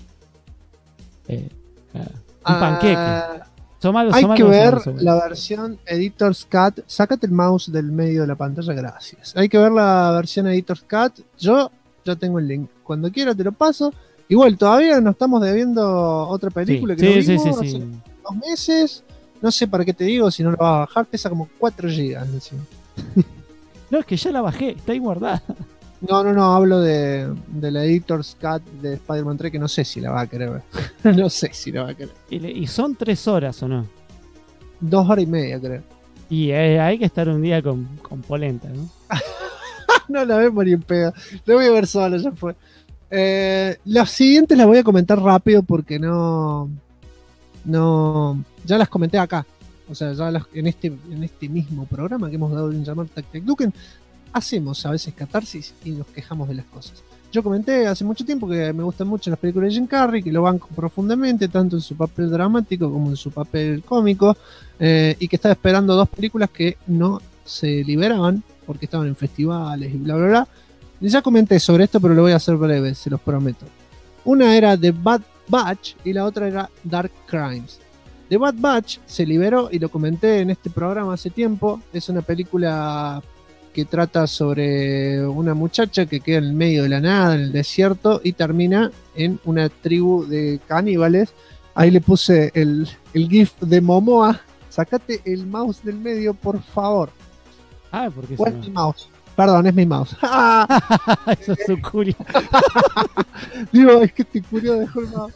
Un panqueque. Son malos, Hay son que malos, ver son malos, son malos. la versión Editor's Cut. Sácate el mouse del medio de la pantalla, gracias. Hay que ver la versión Editor's Cut. Yo ya tengo el link. Cuando quiera te lo paso. Igual, todavía nos estamos debiendo otra película que no vimos hace 2 meses. No sé para qué te digo si no la vas a bajar. Pesa como 4 GB. No, es que ya la bajé, está ahí guardada. No, hablo de la Editor's Cut de Spider-Man 3, que no sé si la va a querer ver. No sé si la va a querer. Y son 3 horas, ¿o no? 2 horas y media, creo. Y hay que estar un día con polenta, ¿no? No la vemos ni en pedo. La voy a ver sola, ya fue. Las siguientes las voy a comentar rápido porque no. Ya las comenté acá. O sea, ya en este mismo programa que hemos dado en llamar Tac Tac Duken, hacemos a veces catarsis y nos quejamos de las cosas. Yo comenté hace mucho tiempo que me gustan mucho las películas de Jim Carrey, que lo banco profundamente, tanto en su papel dramático como en su papel cómico, y que estaba esperando 2 películas que no se liberaban porque estaban en festivales y bla, bla, bla. Y ya comenté sobre esto, pero lo voy a hacer breve, se los prometo. Una era The Bad Batch y la otra era Dark Crimes. The Bad Batch se liberó y lo comenté en este programa hace tiempo. Es una película que trata sobre una muchacha que queda en el medio de la nada, en el desierto, y termina en una tribu de caníbales. Ahí le puse el GIF de Momoa. Sacate el mouse del medio, por favor. Porque ¿Cuál es mi mouse? Perdón, es mi mouse. Eso es un curio. Digo, es que este curio dejó el mouse.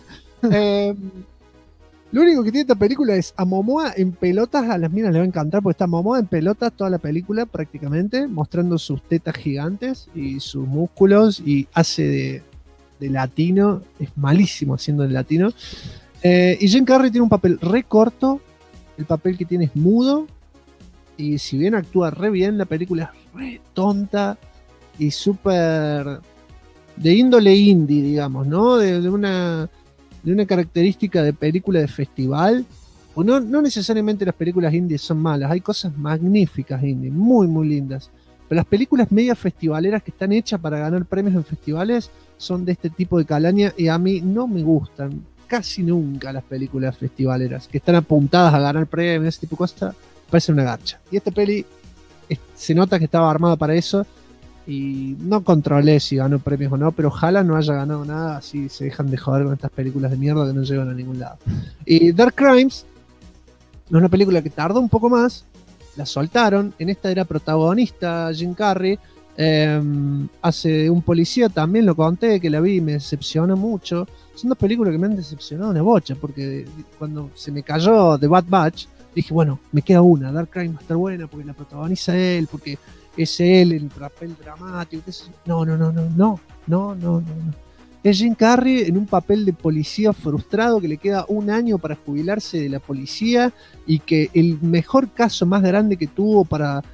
Lo único que tiene esta película es a Momoa en pelotas. A las minas le va a encantar porque está Momoa en pelotas toda la película prácticamente, mostrando sus tetas gigantes y sus músculos, y hace de latino. Es malísimo haciendo el latino. Y Jim Carrey tiene un papel re corto. El papel que tiene es mudo, y si bien actúa re bien, la película es re tonta y súper de índole indie, digamos, ¿no? De una característica de película de festival. O no necesariamente las películas indies son malas, hay cosas magníficas indie, muy muy lindas, pero las películas media festivaleras que están hechas para ganar premios en festivales son de este tipo de calaña, y a mí no me gustan casi nunca las películas festivaleras que están apuntadas a ganar premios, ese tipo de cosas. Parece una garcha. Y esta peli se nota que estaba armada para eso, y no controlé si ganó premios o no, pero ojalá no haya ganado nada, así se dejan de joder con estas películas de mierda que no llevan a ningún lado. Y Dark Crimes es una película que tardó un poco más, la soltaron. En esta era protagonista Jim Carrey, hace un policía, también lo conté, que la vi y me decepcionó mucho. Son 2 películas que me han decepcionado una bocha, porque cuando se me cayó The Bad Batch, dije, bueno, me queda una, Dark Crimes va a estar buena porque la protagoniza él, porque es él el papel dramático. No. Es Jim Carrey en un papel de policía frustrado que le queda 1 año para jubilarse de la policía, y que el mejor caso más grande que tuvo para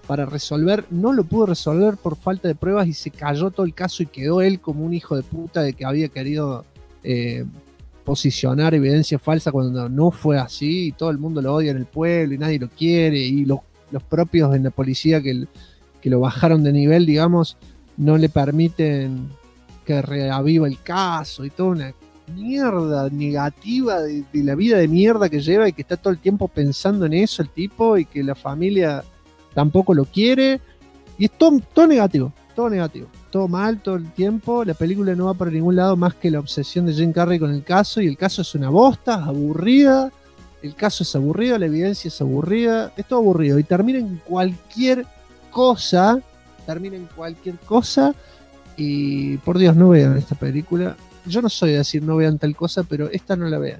para resolver, no lo pudo resolver por falta de pruebas y se cayó todo el caso y quedó él como un hijo de puta de que había querido posicionar evidencia falsa cuando no fue así y todo el mundo lo odia en el pueblo y nadie lo quiere y los propios en la policía que lo bajaron de nivel, digamos, no le permiten que reaviva el caso y toda una mierda negativa de la vida de mierda que lleva y que está todo el tiempo pensando en eso el tipo y que la familia tampoco lo quiere y es todo negativo, todo mal todo el tiempo. La película no va para ningún lado más que la obsesión de Jim Carrey con el caso y el caso es una bosta, es aburrida, el caso es aburrido, la evidencia es aburrida, es todo aburrido y termina en cualquier cosa y por Dios no vean esta película. Yo no soy de decir no vean tal cosa, pero esta no la vean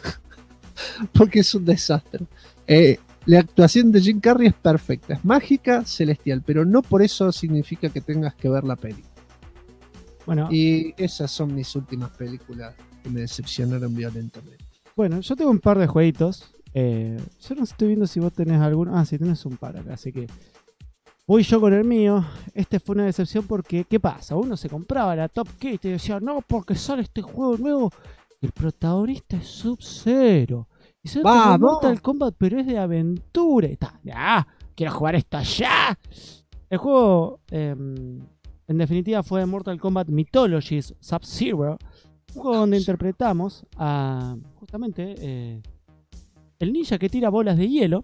porque es un desastre. La actuación de Jim Carrey es perfecta, es mágica, celestial, pero no por eso significa que tengas que ver la peli. Bueno, Y esas son mis últimas películas que me decepcionaron violentamente. bueno, yo tengo un par de jueguitos. Yo no estoy viendo si vos tenés alguno. Ah, sí, tenés un par acá, así que voy yo con el mío. Este fue una decepción porque, ¿qué pasa? Uno se compraba la Top Kit y decía, no, porque sale este juego nuevo. El protagonista es Sub-Zero. Y se ve como ¡Vamos! Mortal Kombat, pero es de aventura. Y está, quiero jugar esto ya. El juego, en definitiva, fue Mortal Kombat Mythologies Sub-Zero. Un juego donde interpretamos a, justamente, el ninja que tira bolas de hielo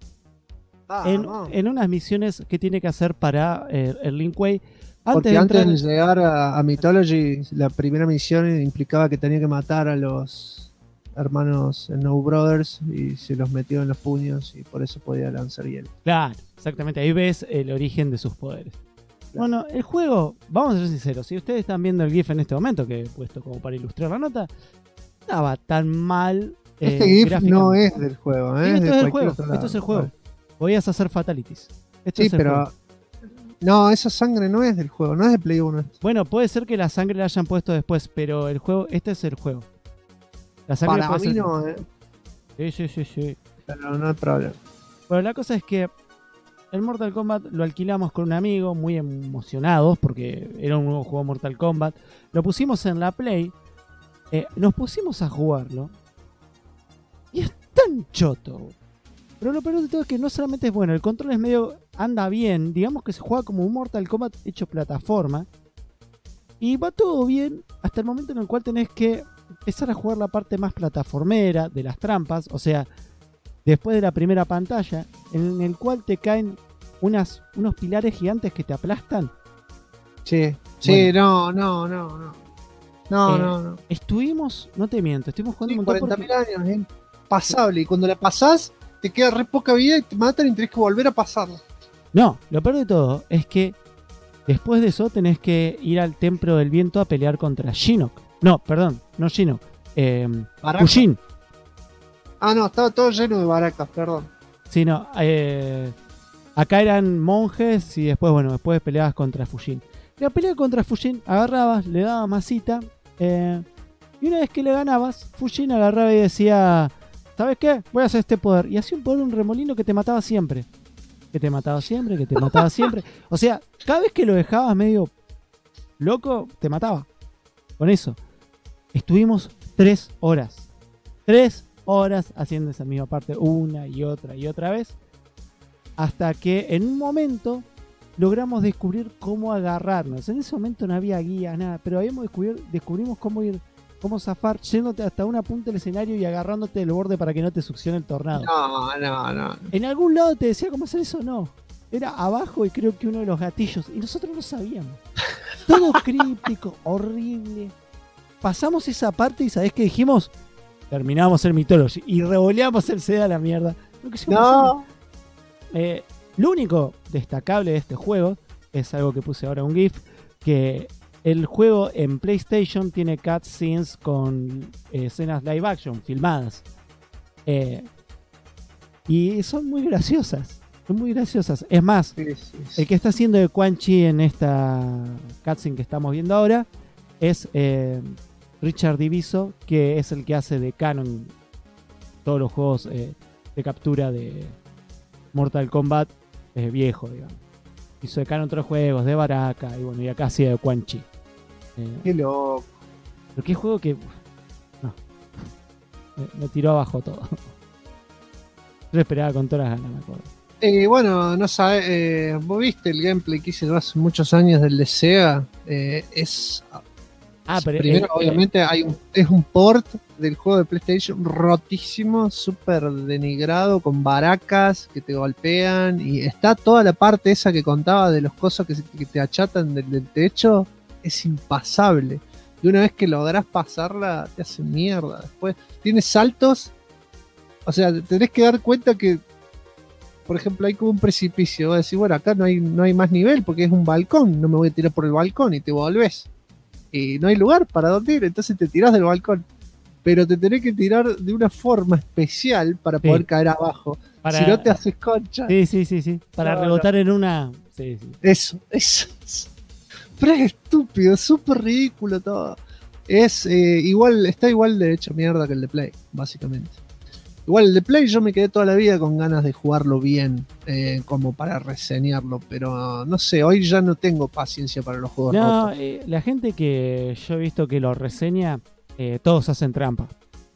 en unas misiones que tiene que hacer para el Lin Kuei. Porque antes de llegar a Mythology, la primera misión implicaba que tenía que matar a los hermanos No Brothers y se los metió en los puños y por eso podía lanzar hielo. Claro, exactamente. Ahí ves el origen de sus poderes. Claro. Bueno, el juego, vamos a ser sinceros, si ustedes están viendo el GIF en este momento, que he puesto como para ilustrar la nota, no estaba tan mal. Este GIF no es del juego, ¿eh? Esto es es del juego. Esto es el juego. Vale. Podías hacer fatalities. Esto Sí, es el pero juego. no, esa sangre no es del juego, no es de Play 1. Bueno, puede ser que la sangre la hayan puesto después, pero el juego, este es el juego. La sangre Para puede mí ser- no, Sí. pero no hay problema. Bueno, la cosa es que el Mortal Kombat lo alquilamos con un amigo, muy emocionados, porque era un nuevo juego Mortal Kombat. Lo pusimos en la Play, nos pusimos a jugarlo, y es tan choto. Pero lo peor de todo es que no solamente es bueno, el control es medio, anda bien, digamos que se juega como un Mortal Kombat hecho plataforma, y va todo bien hasta el momento en el cual tenés que empezar a jugar la parte más plataformera de las trampas, o sea, después de la primera pantalla, en el cual te caen unos pilares gigantes que te aplastan. Sí, Bueno. no. Estuvimos, no te miento, estuvimos jugando Sí, un montón 40.000 años, es pasable. Y cuando la pasás, te queda re poca vida y te matan y tenés que volver a pasarla. No, lo peor de todo es que después de eso tenés que ir al Templo del Viento a pelear contra Shinnok. No, perdón, no Shinnok. Baraka. Fujin. Ah, no, estaba todo lleno de baracas, perdón. Sí, no. Acá eran monjes y después peleabas contra Fujin. La pelea contra Fujin, agarrabas, le dabas masita. Y una vez que le ganabas, Fujin agarraba y decía, ¿sabes qué? Voy a hacer este poder. Y hacía un poder, un remolino que te mataba siempre. Que te mataba siempre. O sea, cada vez que lo dejabas medio loco, te mataba. Con eso. Estuvimos 3 horas. 3 horas haciendo esa misma parte una y otra vez. Hasta que en un momento logramos descubrir cómo agarrarnos. En ese momento no había guía, nada. Pero descubrimos cómo zafar yéndote hasta una punta del escenario y agarrándote del borde para que no te succione el tornado. No. En algún lado te decía cómo hacer eso, no. Era abajo y creo que uno de los gatillos. Y nosotros no sabíamos. Todo críptico, horrible. Pasamos esa parte y ¿sabés qué dijimos? Terminamos el Mythology y revoleamos el CD a la mierda. Lo único destacable de este juego es algo que puse ahora un GIF, que el juego en PlayStation tiene cutscenes con escenas live action filmadas. Y son muy graciosas. Es más, el que está haciendo de Quan Chi en esta cutscene que estamos viendo ahora es Richard Diviso, que es el que hace de canon todos los juegos de captura de Mortal Kombat viejo, digamos. Y sacaron otros juegos de Baraka, y bueno, y acá hacía de Quan Chi. Qué loco. Pero qué juego que... No. Me tiró abajo todo. Yo lo esperaba con todas las ganas, me acuerdo. Bueno, no sabes, vos viste el gameplay que hice yo hace muchos años del de Sega. Pero Primero, obviamente, es un port del juego de PlayStation rotísimo, súper denigrado, con baracas que te golpean. Y está toda la parte esa que contaba de los cosas que te achatan del techo. Es impasable. Y una vez que lográs pasarla, te hace mierda. Después tiene saltos. O sea, tenés que dar cuenta que, por ejemplo, hay como un precipicio. Vas a decir, bueno, acá no hay más nivel porque es un balcón. No me voy a tirar por el balcón y te volvés. Y no hay lugar para donde ir, entonces te tirás del balcón. Pero te tenés que tirar de una forma especial para poder caer abajo. Si no te haces concha. Sí. Para rebotar en una... Sí. Eso. Pero es estúpido, es súper ridículo todo. Está igual de hecho mierda que el de Play, básicamente. Igual el de Play yo me quedé toda la vida con ganas de jugarlo bien, como para reseñarlo, pero no sé, hoy ya no tengo paciencia para los juegos rotos. La gente que yo he visto que lo reseña, todos hacen trampa.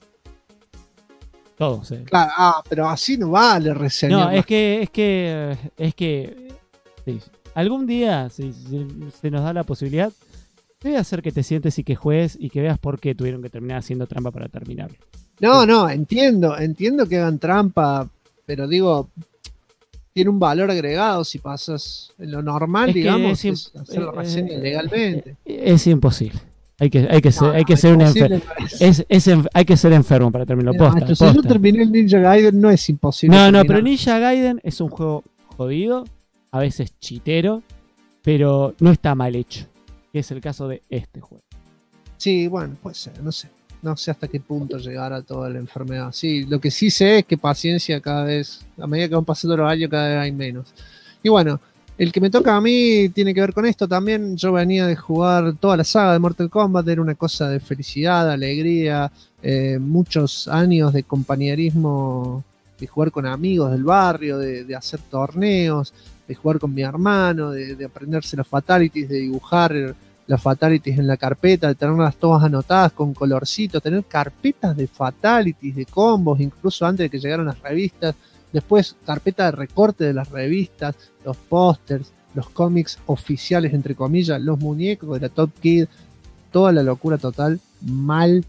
Todos, Claro, pero así no vale reseñar. No, es que sí. Algún día, si se nos da la posibilidad, voy a hacer que te sientes y que juegues y que veas por qué tuvieron que terminar haciendo trampa para terminarlo. No, entiendo que hagan trampa, pero digo, tiene un valor agregado si pasas en lo normal, es digamos, es hacer la reseña legalmente. Es imposible. Hay que ser un enfermo. Hay que ser enfermo para terminarlo. Posta. Si yo terminé el Ninja Gaiden, no es imposible. No, pero Ninja Gaiden es un juego jodido, a veces chitero, pero no está mal hecho. Que es el caso de este juego. Sí, bueno, puede ser, no sé. No sé hasta qué punto llegará toda la enfermedad. Sí, lo que sí sé es que paciencia cada vez, a medida que van pasando los años, cada vez hay menos. Y bueno, el que me toca a mí tiene que ver con esto también. Yo venía de jugar toda la saga de Mortal Kombat, era una cosa de felicidad, alegría, muchos años de compañerismo, de jugar con amigos del barrio, de hacer torneos, de jugar con mi hermano, de aprenderse las fatalities, de dibujar las fatalities en la carpeta, de tenerlas todas anotadas con colorcitos, tener carpetas de fatalities, de combos, incluso antes de que llegaran las revistas, después carpeta de recorte de las revistas, los pósters, los cómics oficiales, entre comillas, los muñecos de la Top Kid, toda la locura total, mal,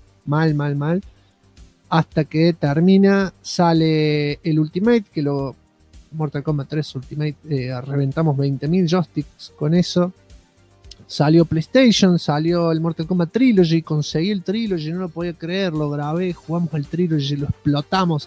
hasta que termina, sale el Ultimate, Mortal Kombat 3 Ultimate, reventamos 20.000 joysticks con eso. Salió PlayStation, salió el Mortal Kombat Trilogy, conseguí el Trilogy, no lo podía creer, lo grabé, jugamos el Trilogy, lo explotamos,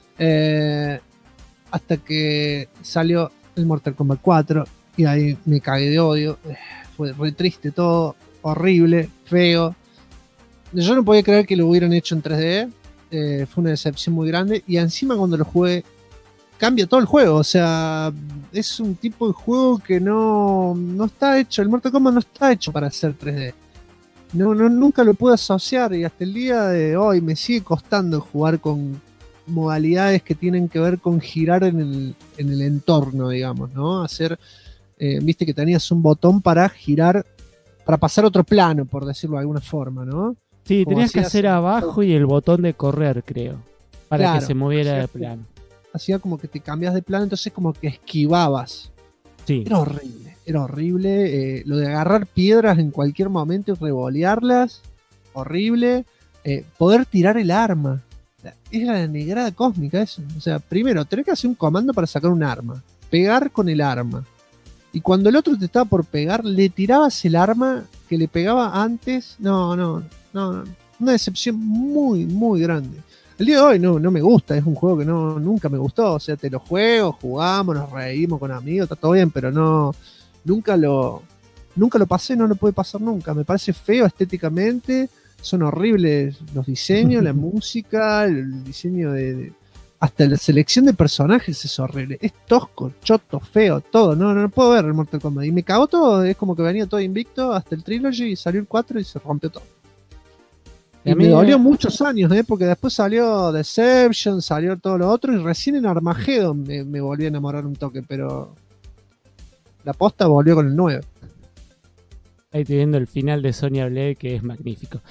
hasta que salió el Mortal Kombat 4 y ahí me cagué de odio, fue re triste todo, horrible, feo. Yo no podía creer que lo hubieran hecho en 3D, fue una decepción muy grande y encima cuando lo jugué cambia todo el juego, o sea, es un tipo de juego que no está hecho, el Mortal Kombat no está hecho para ser 3D. Nunca lo pude asociar y hasta el día de hoy me sigue costando jugar con modalidades que tienen que ver con girar en el entorno, digamos, ¿no? Hacer, viste que tenías un botón para girar, para pasar a otro plano, por decirlo de alguna forma, ¿no? Sí, tenías que hacer abajo y el botón de correr, creo, para que se moviera de plano. Hacía como que te cambias de plano, entonces como que esquivabas. Sí. Era horrible. Lo de agarrar piedras en cualquier momento y revolearlas, horrible. Poder tirar el arma. Es la negrada cósmica eso. O sea, primero, tenés que hacer un comando para sacar un arma. Pegar con el arma. Y cuando el otro te estaba por pegar, le tirabas el arma que le pegaba antes. No. Una decepción muy, muy grande. El día de hoy no me gusta, es un juego que nunca me gustó, o sea, te lo juego, jugamos, nos reímos con amigos, está todo bien, pero nunca lo pasé, no lo pude pasar nunca, me parece feo estéticamente, son horribles los diseños, la música, el diseño hasta la selección de personajes es horrible, es tosco, choto, feo, todo, no puedo ver el Mortal Kombat, y me cagó todo, es como que venía todo invicto hasta el Trilogy y salió el 4 y se rompió todo. Y me dolió muchos años, porque después salió Deception, salió todo lo otro, y recién en Armageddon me volví a enamorar un toque, pero La posta volvió con el 9. Ahí estoy viendo el final de Sonya Blade, que es magnífico.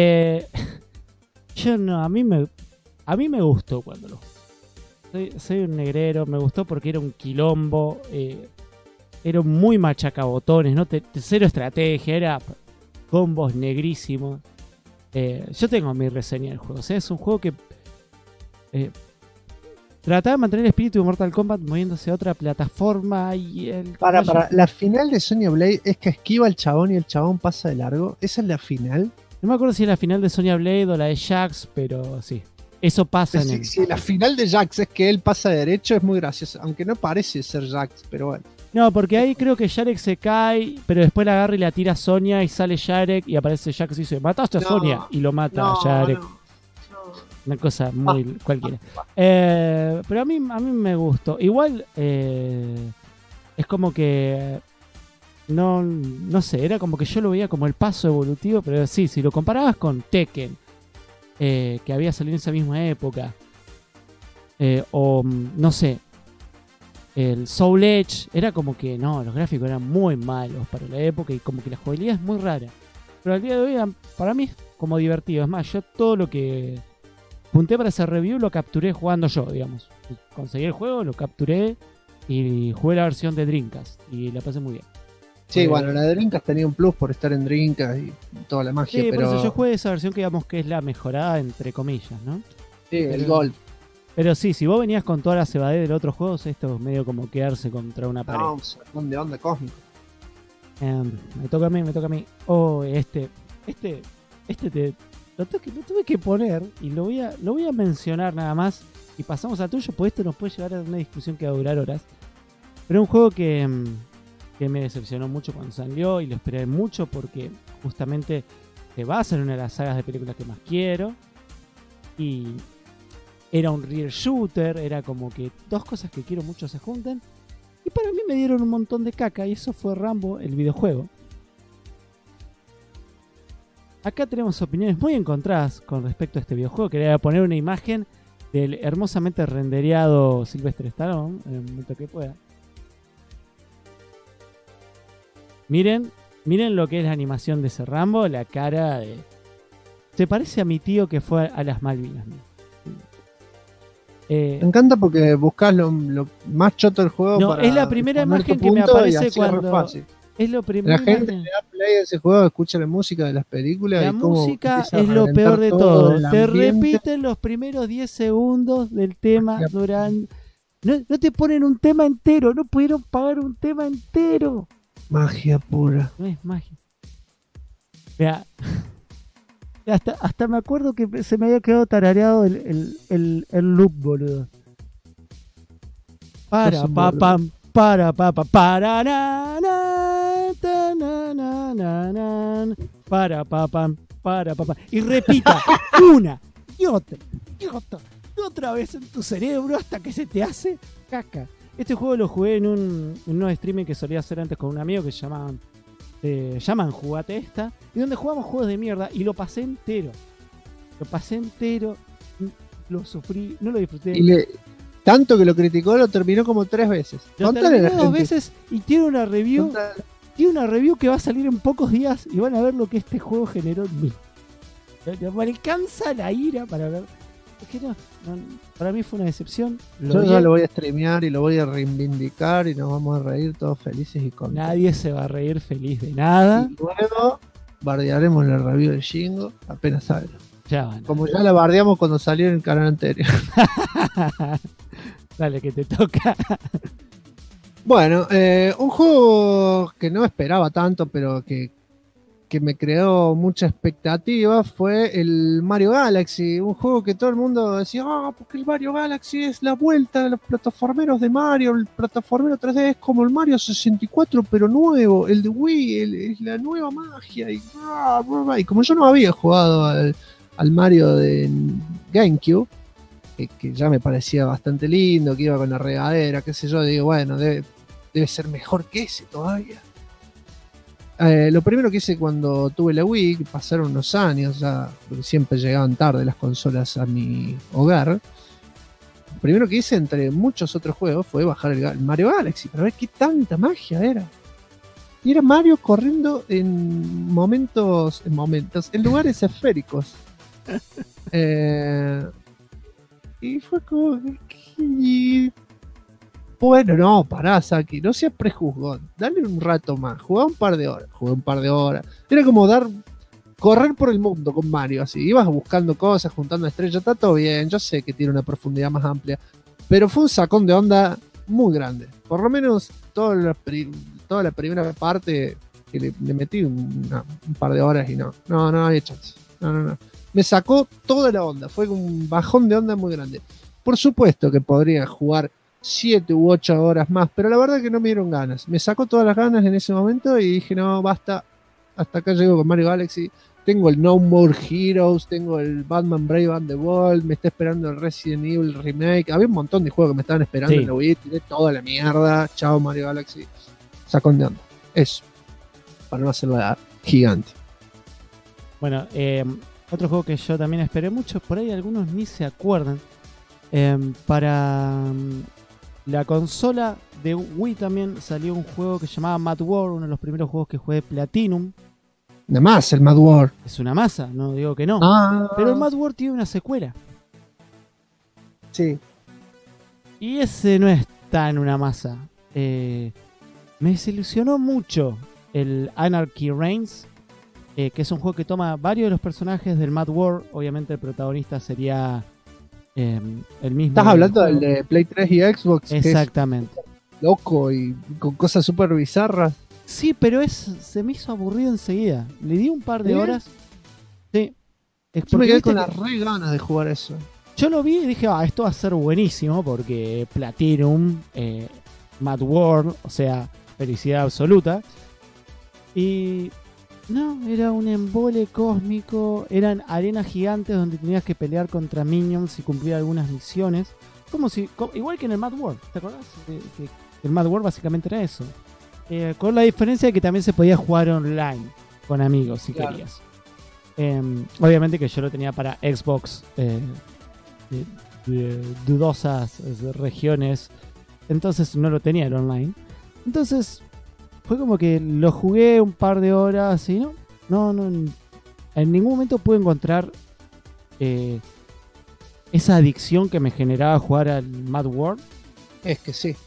Yo no, a mí me gustó cuando lo soy un negrero, me gustó porque era un quilombo, era muy machacabotones, ¿no? Cero estrategia, era combos negrísimos. Yo tengo mi reseña del juego, o sea, es un juego que trataba de mantener el espíritu de Mortal Kombat moviéndose a otra plataforma y Para, la final de Sonya Blade es que esquiva al chabón y el chabón pasa de largo. ¿Esa es la final? No me acuerdo si es la final de Sonya Blade o la de Jax, pero sí. Eso pasa en Si la final de Jax es que él pasa de derecho, es muy gracioso. Aunque no parece ser Jax, pero bueno. No, porque ahí creo que Jarek se cae, pero después la agarra y la tira a Sonya y sale Jarek y aparece Jax y dice, mataste a Sonya, y lo mata a Jarek. Una cosa muy cualquiera. Pero a mí me gustó. Igual es como que no sé, era como que yo lo veía como el paso evolutivo, pero sí, si lo comparabas con Tekken, que había salido en esa misma época, o no sé, el Soul Edge, era como que no, los gráficos eran muy malos para la época y como que la jugabilidad es muy rara. Pero al día de hoy para mí es como divertido. Es más, yo todo lo que junté para ese review lo capturé jugando yo, digamos. Conseguí el juego, lo capturé y jugué la versión de Dreamcast y la pasé muy bien. Sí, bueno, la de Dreamcast tenía un plus por estar en Dreamcast y toda la magia, sí, pero... por eso yo jugué esa versión que digamos que es la mejorada, entre comillas, ¿no? Sí, el Gold. Pero sí, si vos venías con toda la cebadez del otro juego, esto es medio como quedarse contra una pared. No, un sermón de onda cósmico. Me toca a mí. Oh, lo tuve que poner y lo voy a mencionar nada más y pasamos a tuyo, pues esto nos puede llevar a una discusión que va a durar horas. Pero un juego que me decepcionó mucho cuando salió y lo esperé mucho porque justamente se basa en una de las sagas de películas que más quiero y era un real shooter, era como que dos cosas que quiero mucho se juntan y para mí me dieron un montón de caca y eso fue Rambo, el videojuego. Acá tenemos opiniones muy encontradas con respecto a este videojuego. Quería poner una imagen del hermosamente rendereado Sylvester Stallone en el momento que pueda. Miren lo que es la animación de ese Rambo, la cara de... Se parece a mi tío que fue a las Malvinas. Me encanta porque buscas lo más choto del juego. No, para es la primera poner imagen tu que me punto y aparece así es re cuando... fácil. Es lo primero. La gente le da play a ese juego, escucha la música de las películas. La y cómo música empieza a es lo reventar peor de todo. el Te ambiente. repiten los primeros 10 segundos del tema durante... No te ponen un tema entero, no pudieron pagar un tema entero. Magia pura. No es magia. Mira, hasta me acuerdo que se me había quedado tarareado el loop, boludo. Para pa pam, para pa pa para na na ta, na na na na, para pa pam, para pa pa. Y repita una y otra vez en tu cerebro hasta que se te hace caca. Este juego lo jugué en un streaming que solía hacer antes con un amigo que se llaman Jugate Esta, y donde jugamos juegos de mierda y lo pasé entero, lo sufrí, no lo disfruté. Tanto que lo criticó, lo terminó como 3 veces. Lo terminé 2 veces y tiene una review que va a salir en pocos días y van a ver lo que este juego generó en mí. Me alcanza la ira para ver. Es que no, para mí fue una decepción. Yo ya lo voy a streamear y lo voy a reivindicar y nos vamos a reír todos felices y contentos. Nadie se va a reír feliz de nada. Y luego bardearemos la review de Shingo apenas salga. Ya van. Como ya la bardeamos cuando salió en el canal anterior. Dale, que te toca. Bueno, un juego que no esperaba tanto, pero que me creó mucha expectativa fue el Mario Galaxy. Un juego que todo el mundo decía, porque el Mario Galaxy es la vuelta de los plataformeros de Mario. El plataformero 3D es como el Mario 64, pero nuevo. El de Wii, es la nueva magia. Y como yo no había jugado al Mario de GameCube, que ya me parecía bastante lindo, que iba con la regadera, qué sé yo, digo, bueno, debe ser mejor que ese todavía. Lo primero que hice cuando tuve la Wii, que pasaron unos años ya, porque siempre llegaban tarde las consolas a mi hogar, primero que hice entre muchos otros juegos fue bajar el Mario Galaxy, para ver qué tanta magia era. Y era Mario corriendo en en lugares esféricos. Y fue como que... Bueno, no, pará, Saki, no seas prejuzgón. Dale un rato más, jugué un par de horas. Era como correr por el mundo con Mario, así. Ibas buscando cosas, juntando estrellas, está todo bien. Yo sé que tiene una profundidad más amplia, pero fue un sacón de onda muy grande. Por lo menos toda la primera parte que le metí un par de horas y no había chance. No. Me sacó toda la onda, fue un bajón de onda muy grande. Por supuesto que podría jugar 7 u 8 horas más, pero la verdad que no me dieron ganas. Me sacó todas las ganas en ese momento y dije, no, basta, hasta acá llego con Mario Galaxy. Tengo el No More Heroes, tengo el Batman Brave and the Bold, me está esperando el Resident Evil Remake. Había un montón de juegos que me estaban esperando en la Wii, tiré toda la mierda. Chao Mario Galaxy. Sacón de onda. Eso. Para no hacerla gigante. Bueno, otro juego que yo también esperé mucho, por ahí algunos ni se acuerdan. Para la consola de Wii también salió un juego que se llamaba Mad World, uno de los primeros juegos que jugué de Platinum. Nada más el Mad World. Es una masa, no digo que no. Pero el Mad World tiene una secuela. Sí. Y ese no es tan una masa. Me desilusionó mucho el Anarchy Reigns, que es un juego que toma varios de los personajes del Mad World. Obviamente el protagonista sería el mismo. Estás hablando del de Play 3 y Xbox. Exactamente. Que es loco y con cosas súper bizarras. Sí, pero se me hizo aburrido enseguida. Le di un par de horas. Sí. Yo me quedé con las re ganas de jugar eso. Yo lo vi y dije, esto va a ser buenísimo porque Platinum, Mad World, o sea, felicidad absoluta. Y no, era un embole cósmico. Eran arenas gigantes donde tenías que pelear contra minions y cumplir algunas misiones. Igual que en el Mad World, ¿te acordás? Que el Mad World básicamente era eso. Con la diferencia de que también se podía jugar online con amigos si querías. Obviamente que yo lo tenía para Xbox de dudosas regiones, entonces no lo tenía el online. Entonces fue como que lo jugué un par de horas y no en ningún momento pude encontrar esa adicción que me generaba jugar al Mad World. Es que sí.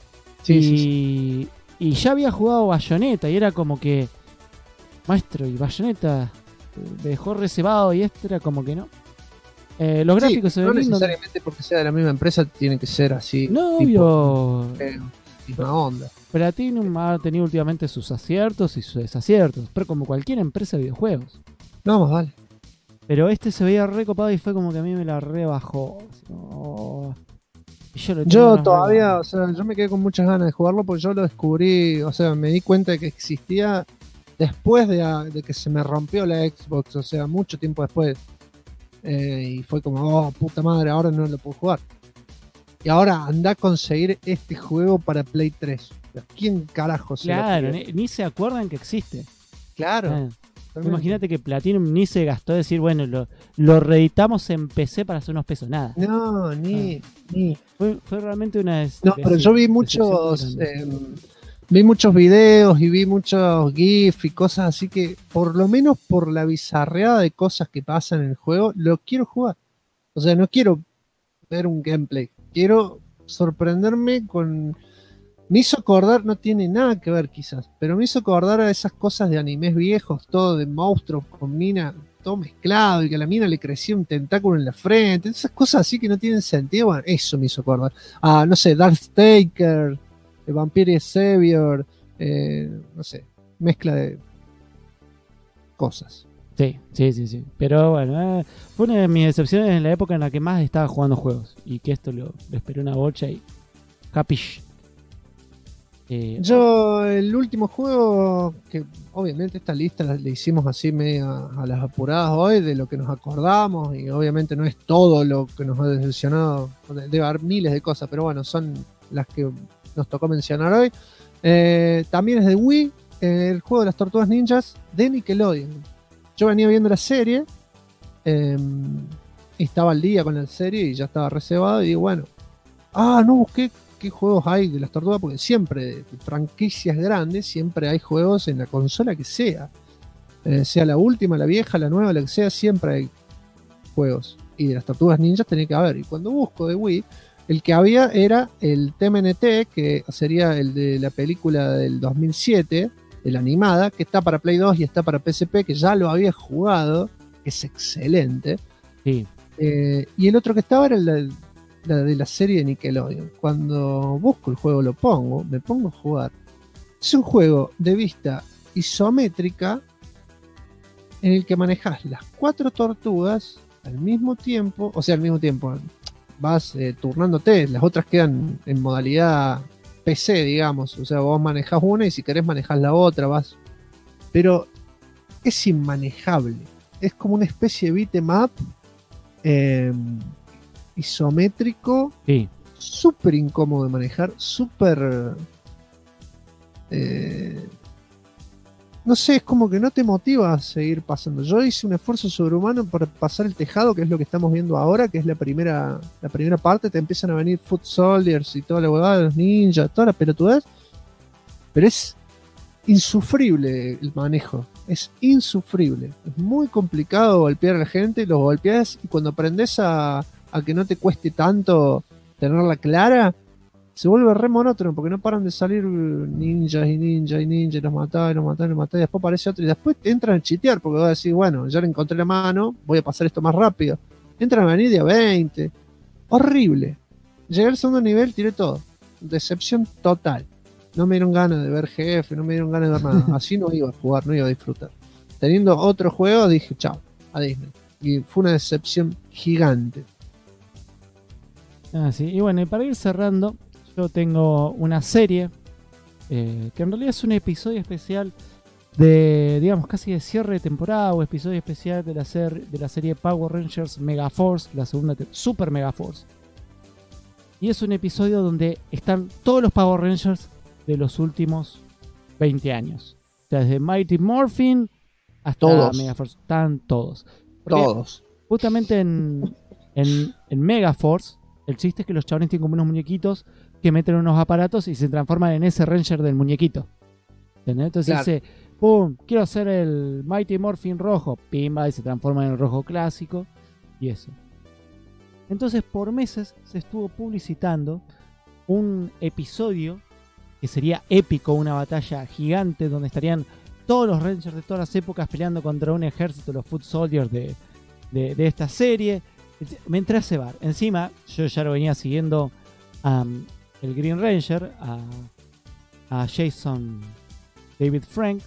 Y ya había jugado Bayonetta y era como que, maestro, y Bayonetta me dejó reservado y esto era como que no. Los gráficos se ven lindos. No necesariamente porque sea de la misma empresa tiene que ser así. No, obvio. Misma onda. Platinum ha tenido últimamente sus aciertos y sus desaciertos, pero como cualquier empresa de videojuegos. No, más vale. Pero este se veía recopado y fue como que a mí me la rebajó. Oh. Yo todavía, o sea, yo me quedé con muchas ganas de jugarlo porque yo lo descubrí, o sea, me di cuenta de que existía después de que se me rompió la Xbox, o sea, mucho tiempo después. Y fue como, puta madre, ahora no lo puedo jugar. Y ahora anda a conseguir este juego para Play 3. ¿Quién carajo se Claro, lo pide? ni se acuerdan que existe. Claro. Imagínate que Platinum ni se gastó decir, bueno, lo reeditamos en PC para hacer unos pesos, nada. No, ni. Fue realmente una... No, pero yo vi muchos videos y vi muchos GIF y cosas así que, por lo menos por la bizarreada de cosas que pasan en el juego, lo quiero jugar. O sea, no quiero ver un gameplay. Quiero sorprenderme con... Me hizo acordar, no tiene nada que ver quizás, pero me hizo acordar a esas cosas de animes viejos, todo de monstruos con mina, todo mezclado, y que a la mina le crecía un tentáculo en la frente, esas cosas así que no tienen sentido. Bueno, eso me hizo acordar. No sé, Darkstalker, Vampire Savior, no sé, mezcla de cosas. Sí. Pero bueno, fue una de mis decepciones en la época en la que más estaba jugando juegos. Y que esto lo esperé una bocha y... Capish. Yo, el último juego, que obviamente esta lista la hicimos así media a las apuradas hoy, de lo que nos acordamos, y obviamente no es todo lo que nos ha decepcionado, debe haber miles de cosas, pero bueno, son las que nos tocó mencionar hoy. También es de Wii, el juego de las Tortugas Ninjas de Nickelodeon. Yo venía viendo la serie, estaba al día con la serie y ya estaba reservado, y bueno, no busqué qué juegos hay de las tortugas, porque siempre, de franquicias grandes, siempre hay juegos en la consola que sea. Sea la última, la vieja, la nueva, la que sea, siempre hay juegos. Y de las tortugas ninjas tenía que haber. Y cuando busco de Wii, el que había era el TMNT, que sería el de la película del 2007, de la animada, que está para Play 2 y está para PSP, que ya lo había jugado, que es excelente. Sí. Y el otro que estaba era la de la serie de Nickelodeon. Cuando busco el juego, lo pongo, me pongo a jugar. Es un juego de vista isométrica en el que manejas las 4 tortugas al mismo tiempo, vas turnándote, las otras quedan en modalidad PC, digamos, o sea, vos manejás una y si querés manejás la otra, pero es inmanejable, es como una especie de beat'em up isométrico, Sí. súper incómodo de manejar, súper no sé, es como que no te motiva a seguir pasando. Yo hice un esfuerzo sobrehumano para pasar el tejado, que es lo que estamos viendo ahora, que es la primera parte. Te empiezan a venir Foot Soldiers y toda la huevada de los ninjas, toda la pelotudez. Pero es insufrible el manejo. Es insufrible. Es muy complicado golpear a la gente. Los golpeas y cuando aprendes a que no te cueste tanto tenerla clara, se vuelve re monótono porque no paran de salir ninjas y los matás. Y después aparece otro y después te entran a chitear porque vas a decir, bueno, ya le encontré la mano, voy a pasar esto más rápido. Entran a venir de a 20. Horrible. Llegué al segundo nivel, tiré todo. Decepción total. No me dieron ganas de ver jefe, no me dieron ganas de ver nada. Así no iba a jugar, no iba a disfrutar. Teniendo otro juego, dije chao, a Disney. Y fue una decepción gigante. Sí. Y bueno, y para ir cerrando, yo tengo una serie que en realidad es un episodio especial de, digamos, casi de cierre de temporada, o episodio especial de la serie Power Rangers Megaforce, la segunda Super Megaforce. Y es un episodio donde están todos los Power Rangers de los últimos 20 años. O sea, desde Mighty Morphin hasta todos. Megaforce, están todos. Porque Todos. justamente en Megaforce, el chiste es que los chavales tienen como unos muñequitos que meten unos aparatos y se transforman en ese Ranger del muñequito. ¿Entendés? Entonces Claro. dice, ¡pum! Quiero hacer el Mighty Morphin rojo. Pimba, y se transforma en el rojo clásico. Y eso. Entonces por meses se estuvo publicitando un episodio que sería épico, una batalla gigante donde estarían todos los Rangers de todas las épocas peleando contra un ejército, los Foot Soldiers de esta serie. Me entré a cebar. Encima, yo ya lo venía siguiendo el Green Ranger, a Jason David Frank.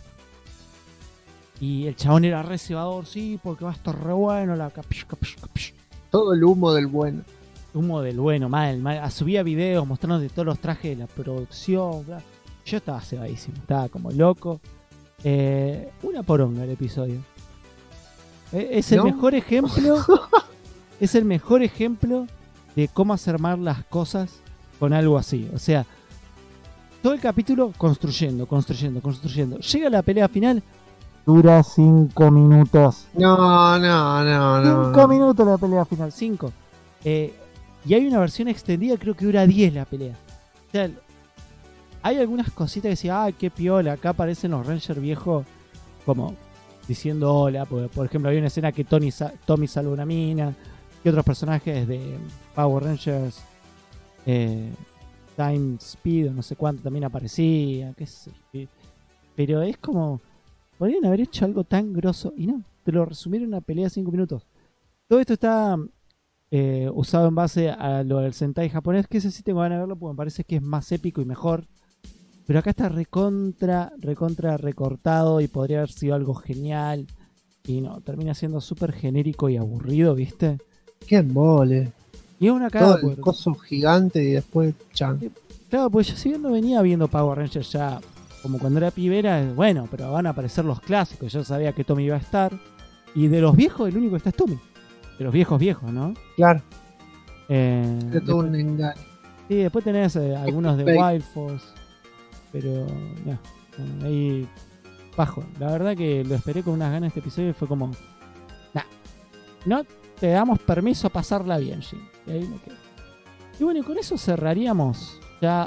Y el chabón era re cebador, sí, porque va a estar re bueno. Todo el humo del bueno. Humo del bueno, mal. Subía videos mostrándote todos los trajes de la producción. Bla. Yo estaba cebadísimo, estaba como loco. Una poronga el episodio. Es el ¿No? mejor ejemplo. Es el mejor ejemplo de cómo hacer mal las cosas con algo así. O sea, todo el capítulo construyendo. Llega la pelea final, dura 5 minutos. No. 5 minutos la pelea final, 5. Y hay una versión extendida, creo que dura 10 la pelea. O sea, hay algunas cositas que decían, ay, qué piola, acá aparecen los Rangers viejos como diciendo hola. Por ejemplo, hay una escena que Tommy salva una mina, y otros personajes de Power Rangers Time Speed o no sé cuánto también aparecía, qué sé yo. Pero es como, podrían haber hecho algo tan grosso y no, te lo resumieron en una pelea de 5 minutos. Todo esto está usado en base a lo del Sentai japonés, que ese sí tengo ganas de verlo porque me parece que es más épico y mejor. Pero acá está recontra recortado y podría haber sido algo genial. Y no, termina siendo súper genérico y aburrido, ¿viste? Qué embole. Y es una Todo cagada. el coso gigante y después chan. Claro, pues yo si bien no venía viendo Power Rangers ya como cuando era pibera, bueno, pero van a aparecer los clásicos. Yo sabía que Tommy iba a estar. Y de los viejos, el único que está es Tommy. De los viejos, ¿no? Claro. Eh, Era todo un engaño. Sí, después tenés algunos de Fake. Wild Force. Pero, no, ahí bajo. La verdad que lo esperé con unas ganas este episodio y fue como, nah, no te damos permiso a pasarla bien, Jim. Y ahí me quedé. Y bueno, y con eso cerraríamos ya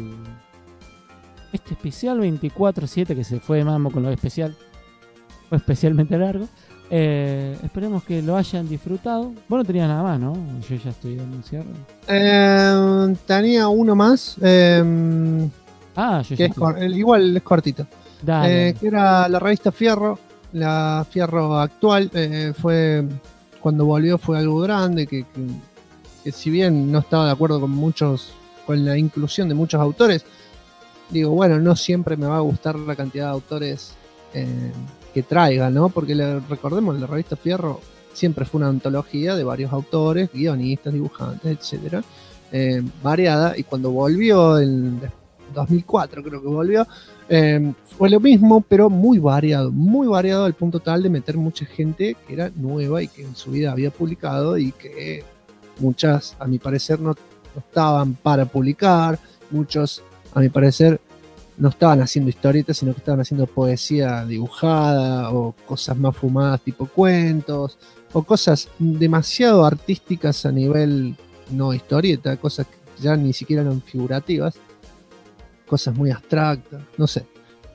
este especial 24/7 que se fue de mambo con lo especial. Fue especialmente largo. Esperemos que lo hayan disfrutado. Vos no tenías nada más, ¿no? Yo ya estoy dando un cierre. Tenía uno más. Yo ya Que es estoy. igual es cortito. Dale. Que era la revista Fierro. La Fierro actual. Fue cuando volvió fue algo grande. Que si bien no estaba de acuerdo con la inclusión de muchos autores, digo, bueno, no siempre me va a gustar la cantidad de autores que traiga, ¿no? Porque recordemos, la revista Fierro siempre fue una antología de varios autores, guionistas, dibujantes, etcétera, variada, y cuando volvió en 2004 creo que volvió, fue lo mismo, pero muy variado al punto tal de meter mucha gente que era nueva y que en su vida había publicado y que muchas, a mi parecer, no estaban para publicar, muchos, a mi parecer, no estaban haciendo historietas, sino que estaban haciendo poesía dibujada o cosas más fumadas tipo cuentos o cosas demasiado artísticas a nivel no historieta, cosas que ya ni siquiera eran figurativas, cosas muy abstractas, no sé.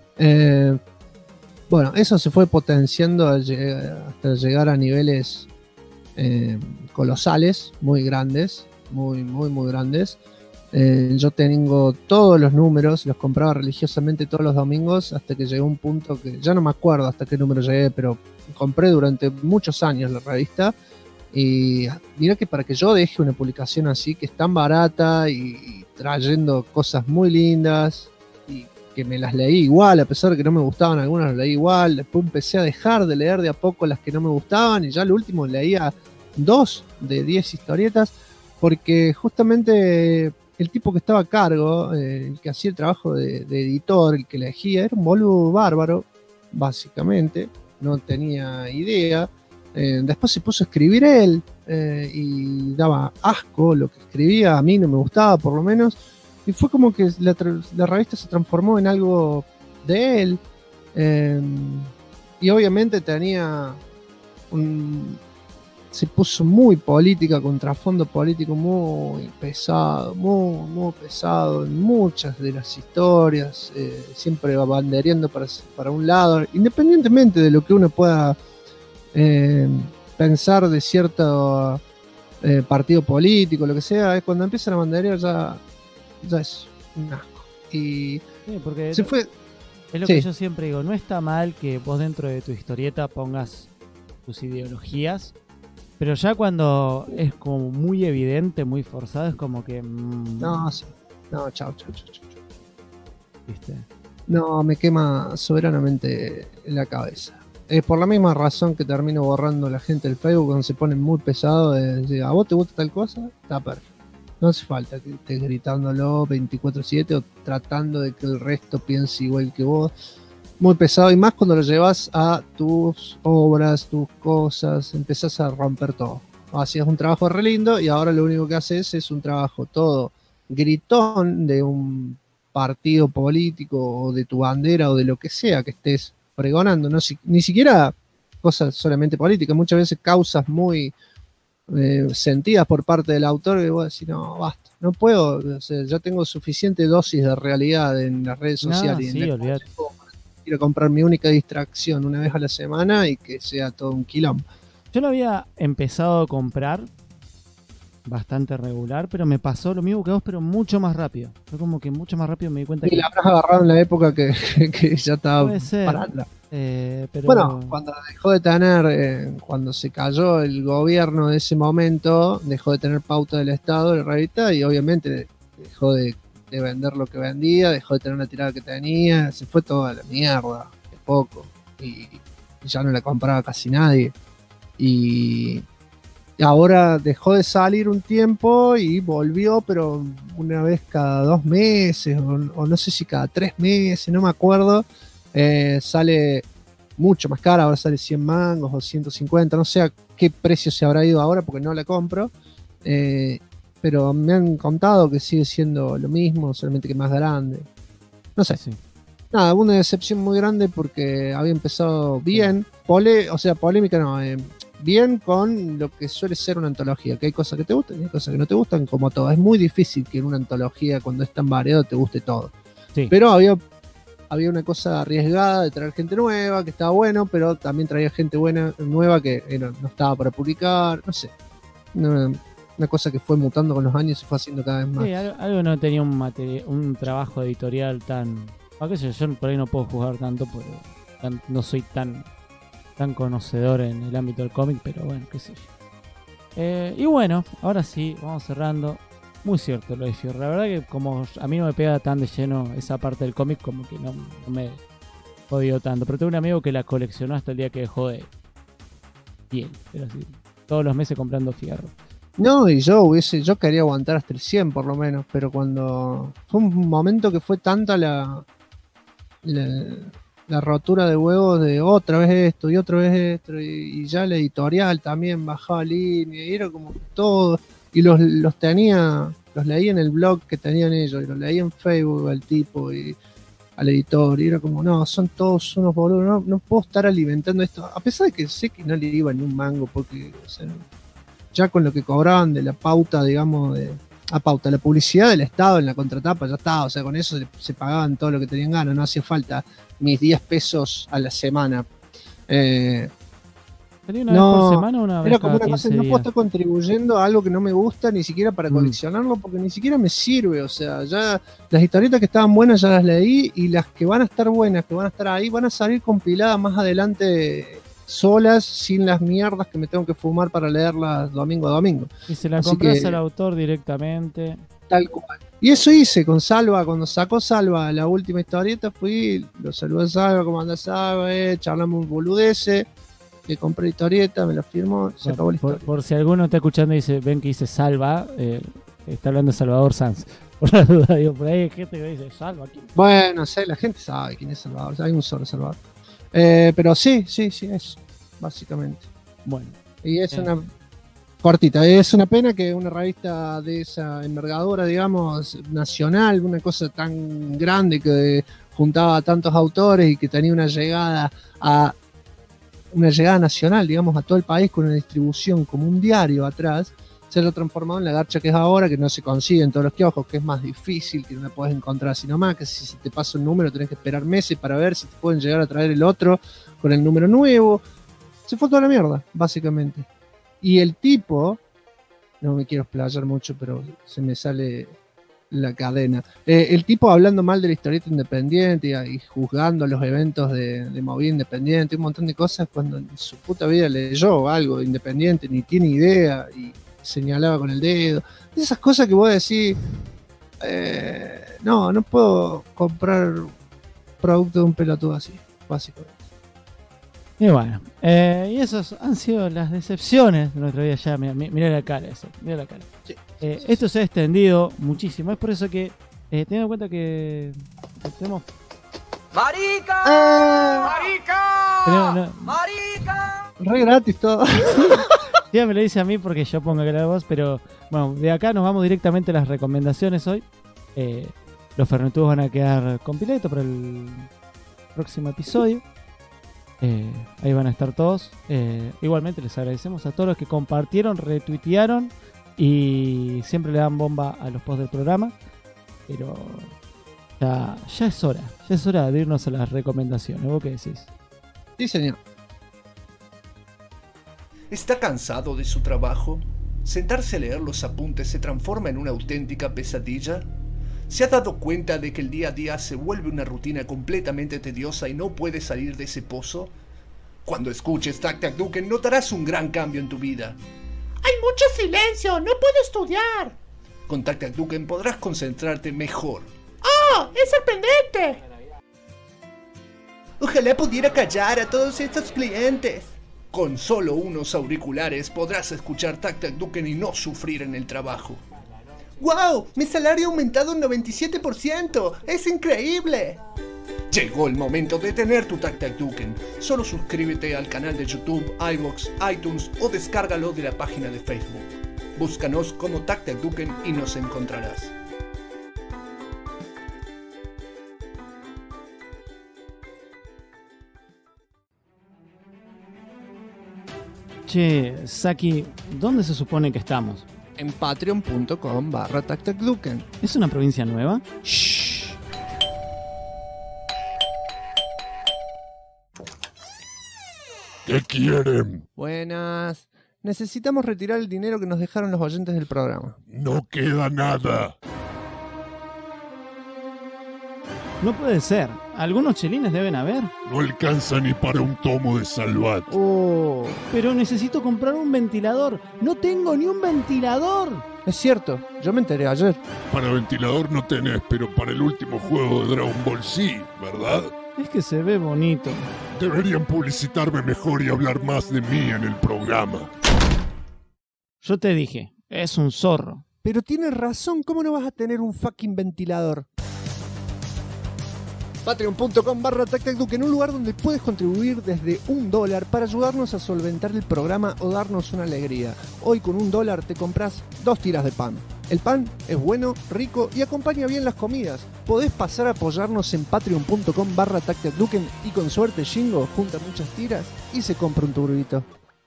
Bueno, eso se fue potenciando hasta llegar a niveles colosales, muy grandes, muy grandes. Yo tengo todos los números, los compraba religiosamente todos los domingos hasta que llegó un punto que ya no me acuerdo hasta qué número llegué, pero compré durante muchos años la revista y mira que para que yo deje una publicación así que es tan barata y trayendo cosas muy lindas y que me las leí igual, a pesar de que no me gustaban algunas, las leí igual. Después empecé a dejar de leer de a poco las que no me gustaban y ya al último leía 2 de 10 historietas porque justamente el tipo que estaba a cargo, el que hacía el trabajo de editor, el que elegía, era un boludo bárbaro, básicamente, no tenía idea. Después se puso a escribir él y daba asco lo que escribía, a mí no me gustaba por lo menos, y fue como que la revista se transformó en algo de él, y obviamente tenía se puso muy política, con trasfondo político muy pesado, muy pesado en muchas de las historias, siempre bandereando para un lado, independientemente de lo que uno pueda pensar de cierto partido político, lo que sea, cuando empiezan a banderear ya es un asco. Y Sí, porque se fue. es lo Sí. que yo siempre digo, no está mal que vos dentro de tu historieta pongas tus ideologías, pero ya cuando es como muy evidente, muy forzado, es como que... No, sí. No, chao. ¿viste? No, me quema soberanamente la cabeza. Por la misma razón que termino borrando la gente del Facebook cuando se ponen muy pesados, ¿a vos te gusta tal cosa? Está perfecto. No hace falta que estés gritándolo 24/7 o tratando de que el resto piense igual que vos. Muy pesado, y más cuando lo llevas a tus obras, tus cosas, empezás a romper todo. Hacías un trabajo re lindo y ahora lo único que haces es un trabajo todo gritón de un partido político o de tu bandera o de lo que sea que estés pregonando, no ni siquiera cosas solamente políticas, muchas veces causas muy sentidas por parte del autor que vos decís, no, basta, no puedo, o sea, ya tengo suficiente dosis de realidad en las redes No, sociales y sí, en olvidate. quiero comprar mi única distracción una vez a la semana y que sea todo un quilombo. Yo lo había empezado a comprar bastante regular, pero me pasó lo mismo que vos, pero mucho más rápido. Fue como que mucho más rápido me di cuenta Y que... la habrás agarrado en la época que ya estaba Puede ser. parada. Pero... Bueno, cuando dejó de tener, cuando se cayó el gobierno de ese momento, dejó de tener pauta del Estado de la revista y obviamente dejó de vender lo que vendía, dejó de tener la tirada que tenía, se fue toda la mierda, de poco, y ya no la compraba casi nadie. Y ahora dejó de salir un tiempo y volvió, pero una vez cada 2 meses, o no sé si cada 3 meses, no me acuerdo. Sale mucho más cara, ahora sale 100 mangos o 150, no sé a qué precio se habrá ido ahora porque no la compro, pero me han contado que sigue siendo lo mismo, solamente que más grande, no sé. Sí. Nada, una decepción muy grande porque había empezado bien, polémica no, bien con lo que suele ser una antología, que hay cosas que te gustan y hay cosas que no te gustan, como todo. Es muy difícil que en una antología, cuando es tan variado, te guste todo. Sí. Pero había una cosa arriesgada de traer gente nueva, que estaba bueno, pero también traía gente buena, nueva, que no estaba para publicar, no sé. Una cosa que fue mutando con los años y se fue haciendo cada vez más. Sí, algo no tenía un trabajo editorial tan... qué sé yo por ahí no puedo jugar tanto, porque no soy tan conocedor en el ámbito del cómic, pero bueno, qué sé yo. Y bueno, ahora sí, vamos cerrando. Muy cierto lo de Fierro. La verdad que como a mí no me pega tan de lleno esa parte del cómic, como que no me jodió tanto. Pero tengo un amigo que la coleccionó hasta el día que dejó de piel. Pero así, todos los meses comprando Fierro. No, y yo quería aguantar hasta el 100 por lo menos, pero cuando fue un momento que fue tanta la rotura de huevos de otra vez esto y otra vez esto, y ya la editorial también bajaba línea, y era como todo, y los leí en el blog que tenían ellos, y los leí en Facebook al tipo y al editor, y era como, no, son todos unos boludos, no puedo estar alimentando esto, a pesar de que sé que no le iba ni un mango, porque o sea, ya con lo que cobraban de la pauta, digamos, la publicidad del Estado en la contratapa, ya estaba, o sea, con eso se pagaban todo lo que tenían ganas, no hacía falta mis 10 pesos a la semana. ¿Salía una vez por semana o una vez era como cada una cosa, 15 no puedo días? estar contribuyendo a algo que no me gusta ni siquiera para coleccionarlo, porque ni siquiera me sirve, o sea, ya las historietas que estaban buenas ya las leí, y las que van a estar buenas, que van a estar ahí, van a salir compiladas más adelante solas, sin las mierdas que me tengo que fumar para leerlas domingo a domingo. Y se la Así compras que, al autor directamente. tal cual. Y eso hice con Salva, cuando sacó Salva la última historieta, fui, lo saludé a Salva, como anda Salva, charlamos boludeces, le compré historieta, me la firmó, se acabó la historia. Por si alguno está escuchando y dice, ven que dice Salva, está hablando de Salvador Sanz. Por la duda, digo, por ahí hay gente que dice Salva. ¿Quién? Bueno, sé, la gente sabe quién es Salvador, hay un solo Salvador. Pero sí, eso, básicamente. Bueno. Y es una cortita, es una pena que una revista de esa envergadura, digamos, nacional, una cosa tan grande que juntaba a tantos autores y que tenía una llegada nacional, digamos, a todo el país, con una distribución como un diario atrás, se haya transformado en la garcha que es ahora, que no se consigue en todos los kioscos, que es más difícil, que no la puedes encontrar así nomás, que si te pasa un número tenés que esperar meses para ver si te pueden llegar a traer el otro con el número nuevo. Se fue toda la mierda, básicamente. Y el tipo, no me quiero explayar mucho, pero se me sale la cadena. El tipo hablando mal de la historieta independiente y juzgando los eventos de movida independiente, un montón de cosas, cuando en su puta vida leyó algo de independiente, ni tiene idea, y señalaba con el dedo. Esas cosas que vos decís, no puedo comprar producto de un pelotudo así, básicamente. Y bueno, y esas han sido las decepciones de nuestra vida ya. Mirá la cara eso, mirá la cara. Sí. Esto se ha extendido muchísimo. Es por eso que, teniendo en cuenta que tenemos... ¡Marica! ¡Marica! ¡Marica! Re gratis todo. Ya me lo dice a mí porque yo pongo que la voz, pero bueno, de acá nos vamos directamente a las recomendaciones hoy. Los fernetudos van a quedar completos para el próximo episodio. Ahí van a estar todos. Igualmente les agradecemos a todos los que compartieron, retuitearon y siempre le dan bomba a los posts del programa. Pero ya es hora de irnos a las recomendaciones. ¿Vos qué decís? Sí, señor. ¿Está cansado de su trabajo? ¿Sentarse a leer los apuntes se transforma en una auténtica pesadilla? ¿Se ha dado cuenta de que el día a día se vuelve una rutina completamente tediosa y no puede salir de ese pozo? Cuando escuches Tac Tac Duken notarás un gran cambio en tu vida. Hay mucho silencio, no puedo estudiar. Con Tac Tac Duken podrás concentrarte mejor. ¡Oh, es sorprendente! Ojalá pudiera callar a todos estos clientes. Con solo unos auriculares podrás escuchar Tac Tac Duken y no sufrir en el trabajo. ¡Wow! Mi salario ha aumentado un 97%. ¡Es increíble! Llegó el momento de tener tu Tac Tac Duken. Solo suscríbete al canal de YouTube, iVoox, iTunes o descárgalo de la página de Facebook. Búscanos como Tac Tac Duken y nos encontrarás. Che, Saki, ¿dónde se supone que estamos? En patreon.com/tactacduken. ¿Es una provincia nueva? Shh. ¿Qué quieren? Buenas. Necesitamos retirar el dinero que nos dejaron los oyentes del programa. No queda nada. No puede ser. Algunos chelines deben haber. No alcanza ni para un tomo de Salvat. Oh, Pero necesito comprar un ventilador. No tengo ni un ventilador. es cierto. Yo me enteré ayer. Para ventilador no tenés, pero para el último juego de Dragon Ball sí, ¿verdad? Es que se ve bonito. Deberían publicitarme mejor y hablar más de mí en el programa. Yo te dije, es un zorro. Pero tienes razón. ¿Cómo no vas a tener un fucking ventilador? Patreon.com/tactacduken, un lugar donde puedes contribuir desde $1 para ayudarnos a solventar el programa o darnos una alegría. Hoy con $1 te compras 2 tiras de pan. El pan es bueno, rico y acompaña bien las comidas. Podés pasar a apoyarnos en patreon.com/tactacduken y con suerte Shingo junta muchas tiras y se compra un turbito.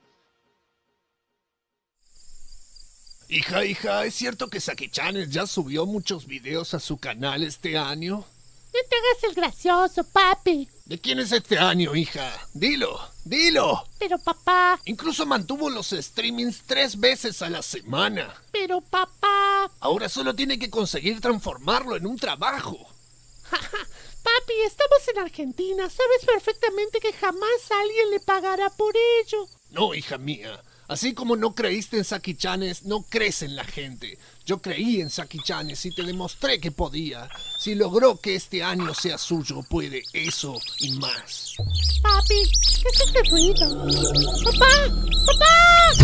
Hija, ¿es cierto que Saki-chan ya subió muchos videos a su canal este año? No te hagas el gracioso, papi. ¿De quién es este año, hija? Dilo. Pero papá, Incluso mantuvo los streamings 3 veces a la semana. pero papá. Ahora solo tiene que conseguir transformarlo en un trabajo. Papi, estamos en Argentina. Sabes perfectamente que jamás alguien le pagará por ello. No, hija mía. Así como no creíste en Saki-chanes, no crees en la gente. Yo creí en Saki-chanes y te demostré que podía. Si logró que este año sea suyo, puede eso y más. Papi, ¿qué es este ruido? ¡Papá! ¡Papá!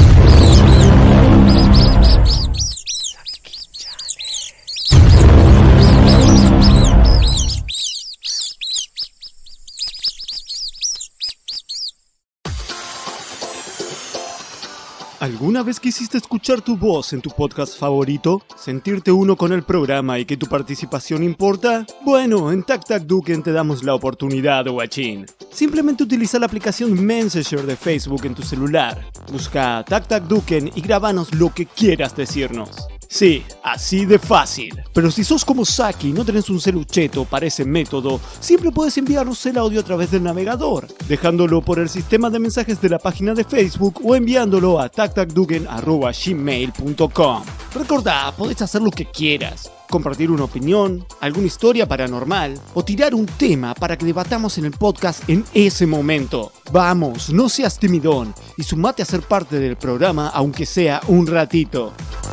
¿Alguna vez quisiste escuchar tu voz en tu podcast favorito? ¿Sentirte uno con el programa y que tu participación importa? Bueno, en tactacduken te damos la oportunidad, guachín. Simplemente utiliza la aplicación Messenger de Facebook en tu celular. Busca tactacduken y grabanos lo que quieras decirnos. Sí, así de fácil. Pero si sos como Saki y no tenés un celucheto para ese método, siempre puedes enviarnos el audio a través del navegador, dejándolo por el sistema de mensajes de la página de Facebook o enviándolo a tactacduken@gmail.com. Recordá, podés hacer lo que quieras. Compartir una opinión, alguna historia paranormal o tirar un tema para que debatamos en el podcast en ese momento. Vamos, no seas timidón y sumate a ser parte del programa aunque sea un ratito.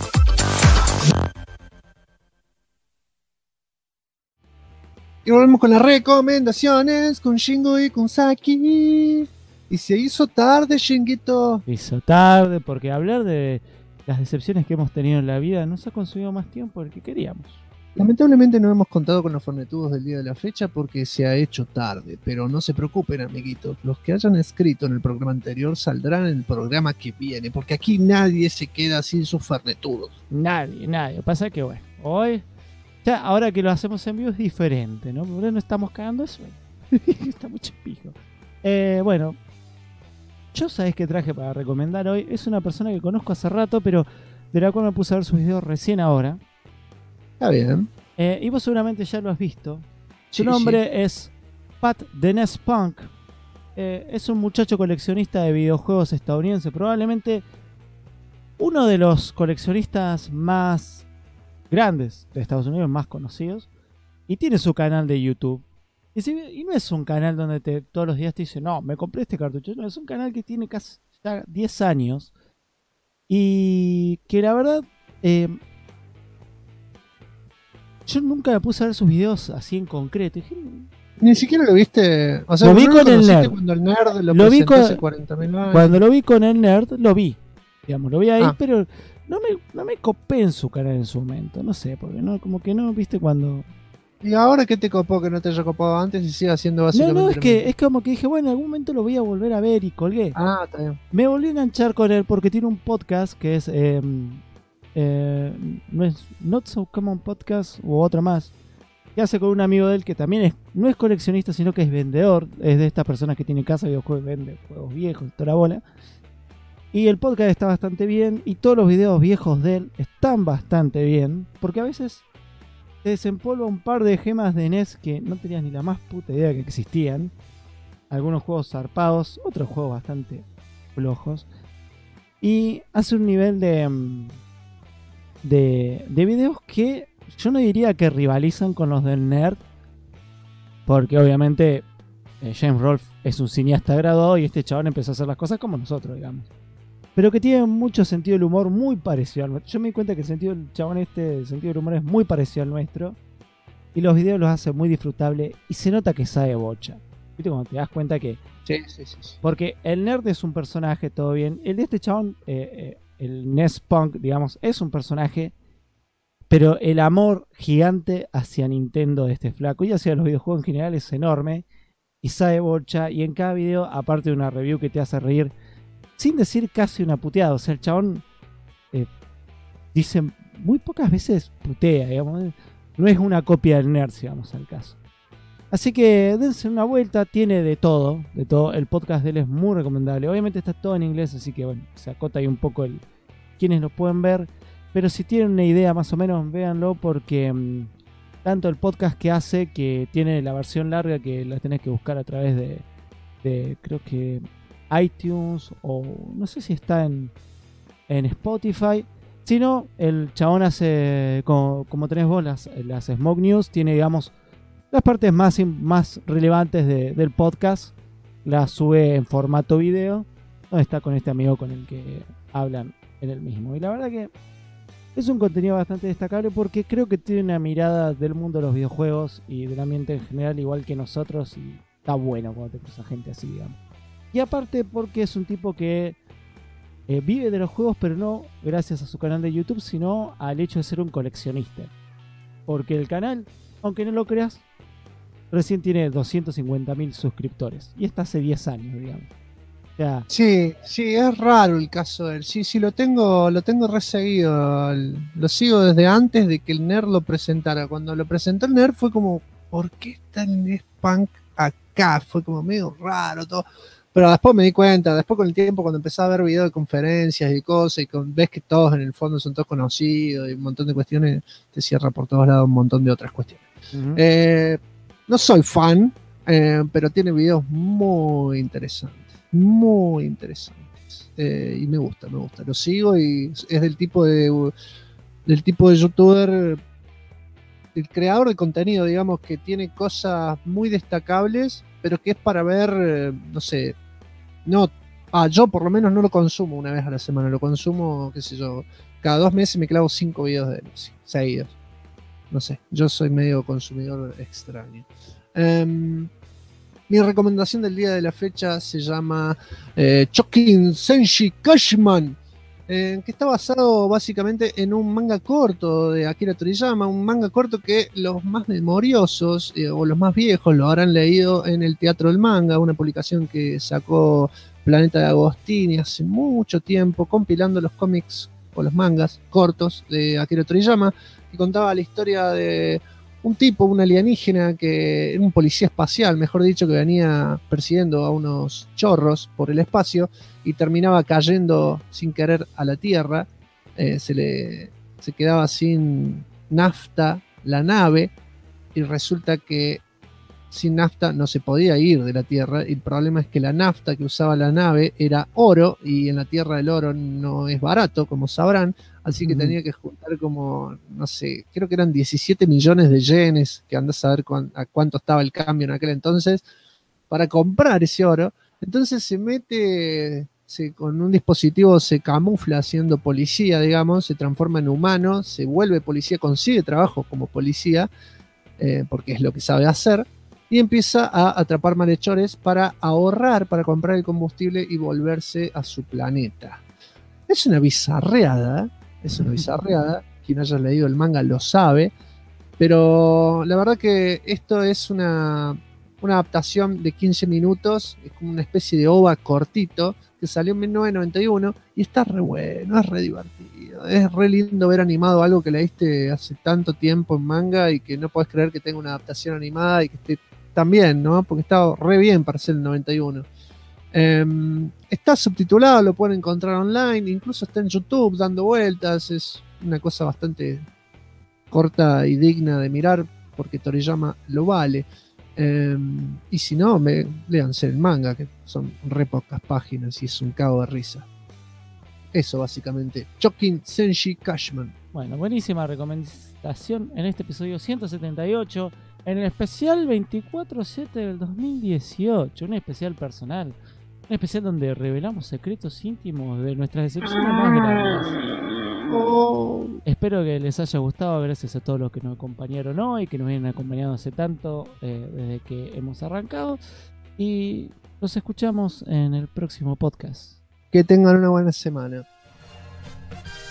Y volvemos con las recomendaciones con Shingo y con Saki. Y se hizo tarde, Shinguito. Hizo tarde porque hablar de las decepciones que hemos tenido en la vida nos ha consumido más tiempo del que queríamos. Lamentablemente no hemos contado con los fornetudos del día de la fecha porque se ha hecho tarde. Pero no se preocupen, amiguitos. Los que hayan escrito en el programa anterior saldrán en el programa que viene. Porque aquí nadie se queda sin sus fornetudos. Nadie. Pasa que bueno, hoy... Ya, ahora que lo hacemos en vivo es diferente, ¿no? Porque no estamos cagando eso. Está mucho pijo. Bueno, yo sabés que traje para recomendar hoy. Es una persona que conozco hace rato, pero de la cual me puse a ver sus videos recién ahora. Está bien. Y vos seguramente ya lo has visto. Su Sí, nombre es Pat the Nest Punk. Es un muchacho coleccionista de videojuegos estadounidense. Probablemente uno de los coleccionistas más grandes de Estados Unidos, más conocidos, y tiene su canal de YouTube. Y no es un canal donde todos los días te dice, no, me compré este cartucho. No, es un canal que tiene casi ya 10 años y que la verdad yo nunca me puse a ver sus videos así en concreto. Dije, Ni siquiera lo viste. O sea, Lo vi no con el conociste nerd. Cuando el nerd lo Lo vi presentó con- hace 40.000 años. cuando lo vi con el nerd, lo vi. Digamos, lo vi ahí, Ah. pero no me copé en su canal en su momento. No sé, porque no, como que no, viste, cuando... ¿Y ahora qué te copó que no te haya copado antes y sigue haciendo No, básicamente no, lo es que mismo? es como que dije, bueno, en algún momento lo voy a volver a ver y colgué. Ah, está bien. Me volví a enganchar con él porque tiene un podcast que es no es Not So Common Podcast u otro más, que hace con un amigo de él que también no es coleccionista, sino que es vendedor. Es de estas personas que tienen casa de videojuegos, vende juegos viejos, toda la bola. Y el podcast está bastante bien. Y todos los videos viejos de él están bastante bien. Porque a veces te desempolva un par de gemas de NES que no tenías ni la más puta idea que existían. Algunos juegos zarpados, otros juegos bastante flojos. Y hace un nivel de videos que yo no diría que rivalizan con los del Nerd. Porque obviamente James Rolfe es un cineasta graduado y este chabón empezó a hacer las cosas como nosotros, digamos. Pero que tiene mucho sentido del humor muy parecido al nuestro. Yo me di cuenta que el sentido del chabón el sentido del humor es muy parecido al nuestro. Y los videos los hace muy disfrutables y se nota que sabe bocha. ¿Viste? Cuando te das cuenta que... Sí. Porque el nerd es un personaje, todo bien. El de este chabón, el NES Punk, digamos, es un personaje. Pero el amor gigante hacia Nintendo de este flaco y hacia los videojuegos en general es enorme. Y sabe bocha. Y en cada video, aparte de una review que te hace reír, sin decir casi una puteada. O sea, el chabón dice muy pocas veces putea, digamos. No es una copia del nerd, si vamos al caso. Así que dense una vuelta, tiene de todo. El podcast de él es muy recomendable. Obviamente está todo en inglés, así que bueno, se acota ahí un poco quienes lo pueden ver. Pero si tienen una idea más o menos, véanlo porque tanto el podcast que hace, que tiene la versión larga que la tenés que buscar a través de creo que iTunes o no sé si está en Spotify. Si no, el chabón hace, como tenés vos, las Smoke News, tiene, digamos, las partes más relevantes del podcast, las sube en formato video, donde está con este amigo con el que hablan en el mismo. Y la verdad que es un contenido bastante destacable porque creo que tiene una mirada del mundo de los videojuegos y del ambiente en general igual que nosotros y está bueno cuando te cruza gente así, digamos. Y aparte porque es un tipo que vive de los juegos, pero no gracias a su canal de YouTube, sino al hecho de ser un coleccionista. Porque el canal, aunque no lo creas, recién tiene 250.000 suscriptores. Y está hace 10 años, digamos. O sea, Sí, es raro el caso de él. Sí, lo tengo reseguido. Lo sigo desde antes de que el Nerd lo presentara. Cuando lo presentó el Nerd fue como, ¿por qué está el NES Punk acá? Fue como medio raro todo. Pero después me di cuenta, después con el tiempo, cuando empecé a ver videos de conferencias y cosas, y ves que todos en el fondo son todos conocidos y un montón de cuestiones, te cierra por todos lados un montón de otras cuestiones. uh-huh. No soy fan, pero tiene videos muy interesantes. Y me gusta. Lo sigo y es del tipo de youtuber, el creador de contenido, digamos, que tiene cosas muy destacables, pero que es para ver, no sé, yo por lo menos no lo consumo una vez a la semana, lo consumo, qué sé yo, cada 2 meses me clavo 5 videos de él, seguidos. No sé, yo soy medio consumidor extraño. Mi recomendación del día de la fecha se llama Chokin Senshi Kashman, que está basado básicamente en un manga corto de Akira Toriyama, un manga corto que los más memoriosos o los más viejos lo habrán leído en el Teatro del Manga, una publicación que sacó Planeta de Agostini hace mucho tiempo, compilando los cómics o los mangas cortos de Akira Toriyama, que contaba la historia de un alienígena, un policía espacial, mejor dicho, que venía persiguiendo a unos chorros por el espacio y terminaba cayendo sin querer a la Tierra. Se quedaba sin nafta la nave y resulta que sin nafta no se podía ir de la Tierra, y el problema es que la nafta que usaba la nave era oro, y en la Tierra el oro no es barato, como sabrán, así que tenía que juntar como, no sé, creo que eran 17 millones de yenes, que andás a ver a cuánto estaba el cambio en aquel entonces, para comprar ese oro. Entonces se mete, con un dispositivo se camufla siendo policía, digamos, se transforma en humano, se vuelve policía, consigue trabajo como policía, porque es lo que sabe hacer, y empieza a atrapar malhechores para ahorrar, para comprar el combustible y volverse a su planeta. Es una bizarreada, quien haya leído el manga lo sabe, pero la verdad que esto es una adaptación de 15 minutos, es como una especie de ova cortito, que salió en 1991 y está re bueno, es re divertido, es re lindo ver animado algo que leíste hace tanto tiempo en manga y que no podés creer que tenga una adaptación animada y que esté tan bien, ¿no? Porque está re bien para ser el 91. Está subtitulado, lo pueden encontrar online, incluso está en YouTube dando vueltas. Es una cosa bastante corta y digna de mirar porque Toriyama lo vale. Y si no, léanse el manga, que son re pocas páginas y es un cago de risa. Eso básicamente. Chokin Senshi Cashman. Bueno, buenísima recomendación en este episodio 178, en el especial 24/7 del 2018, un especial personal, un especial donde revelamos secretos íntimos de nuestras decepciones más grandes. Espero que les haya gustado, gracias a todos los que nos acompañaron hoy, que nos vienen acompañando hace tanto desde que hemos arrancado, y los escuchamos en el próximo podcast. Que tengan una buena semana.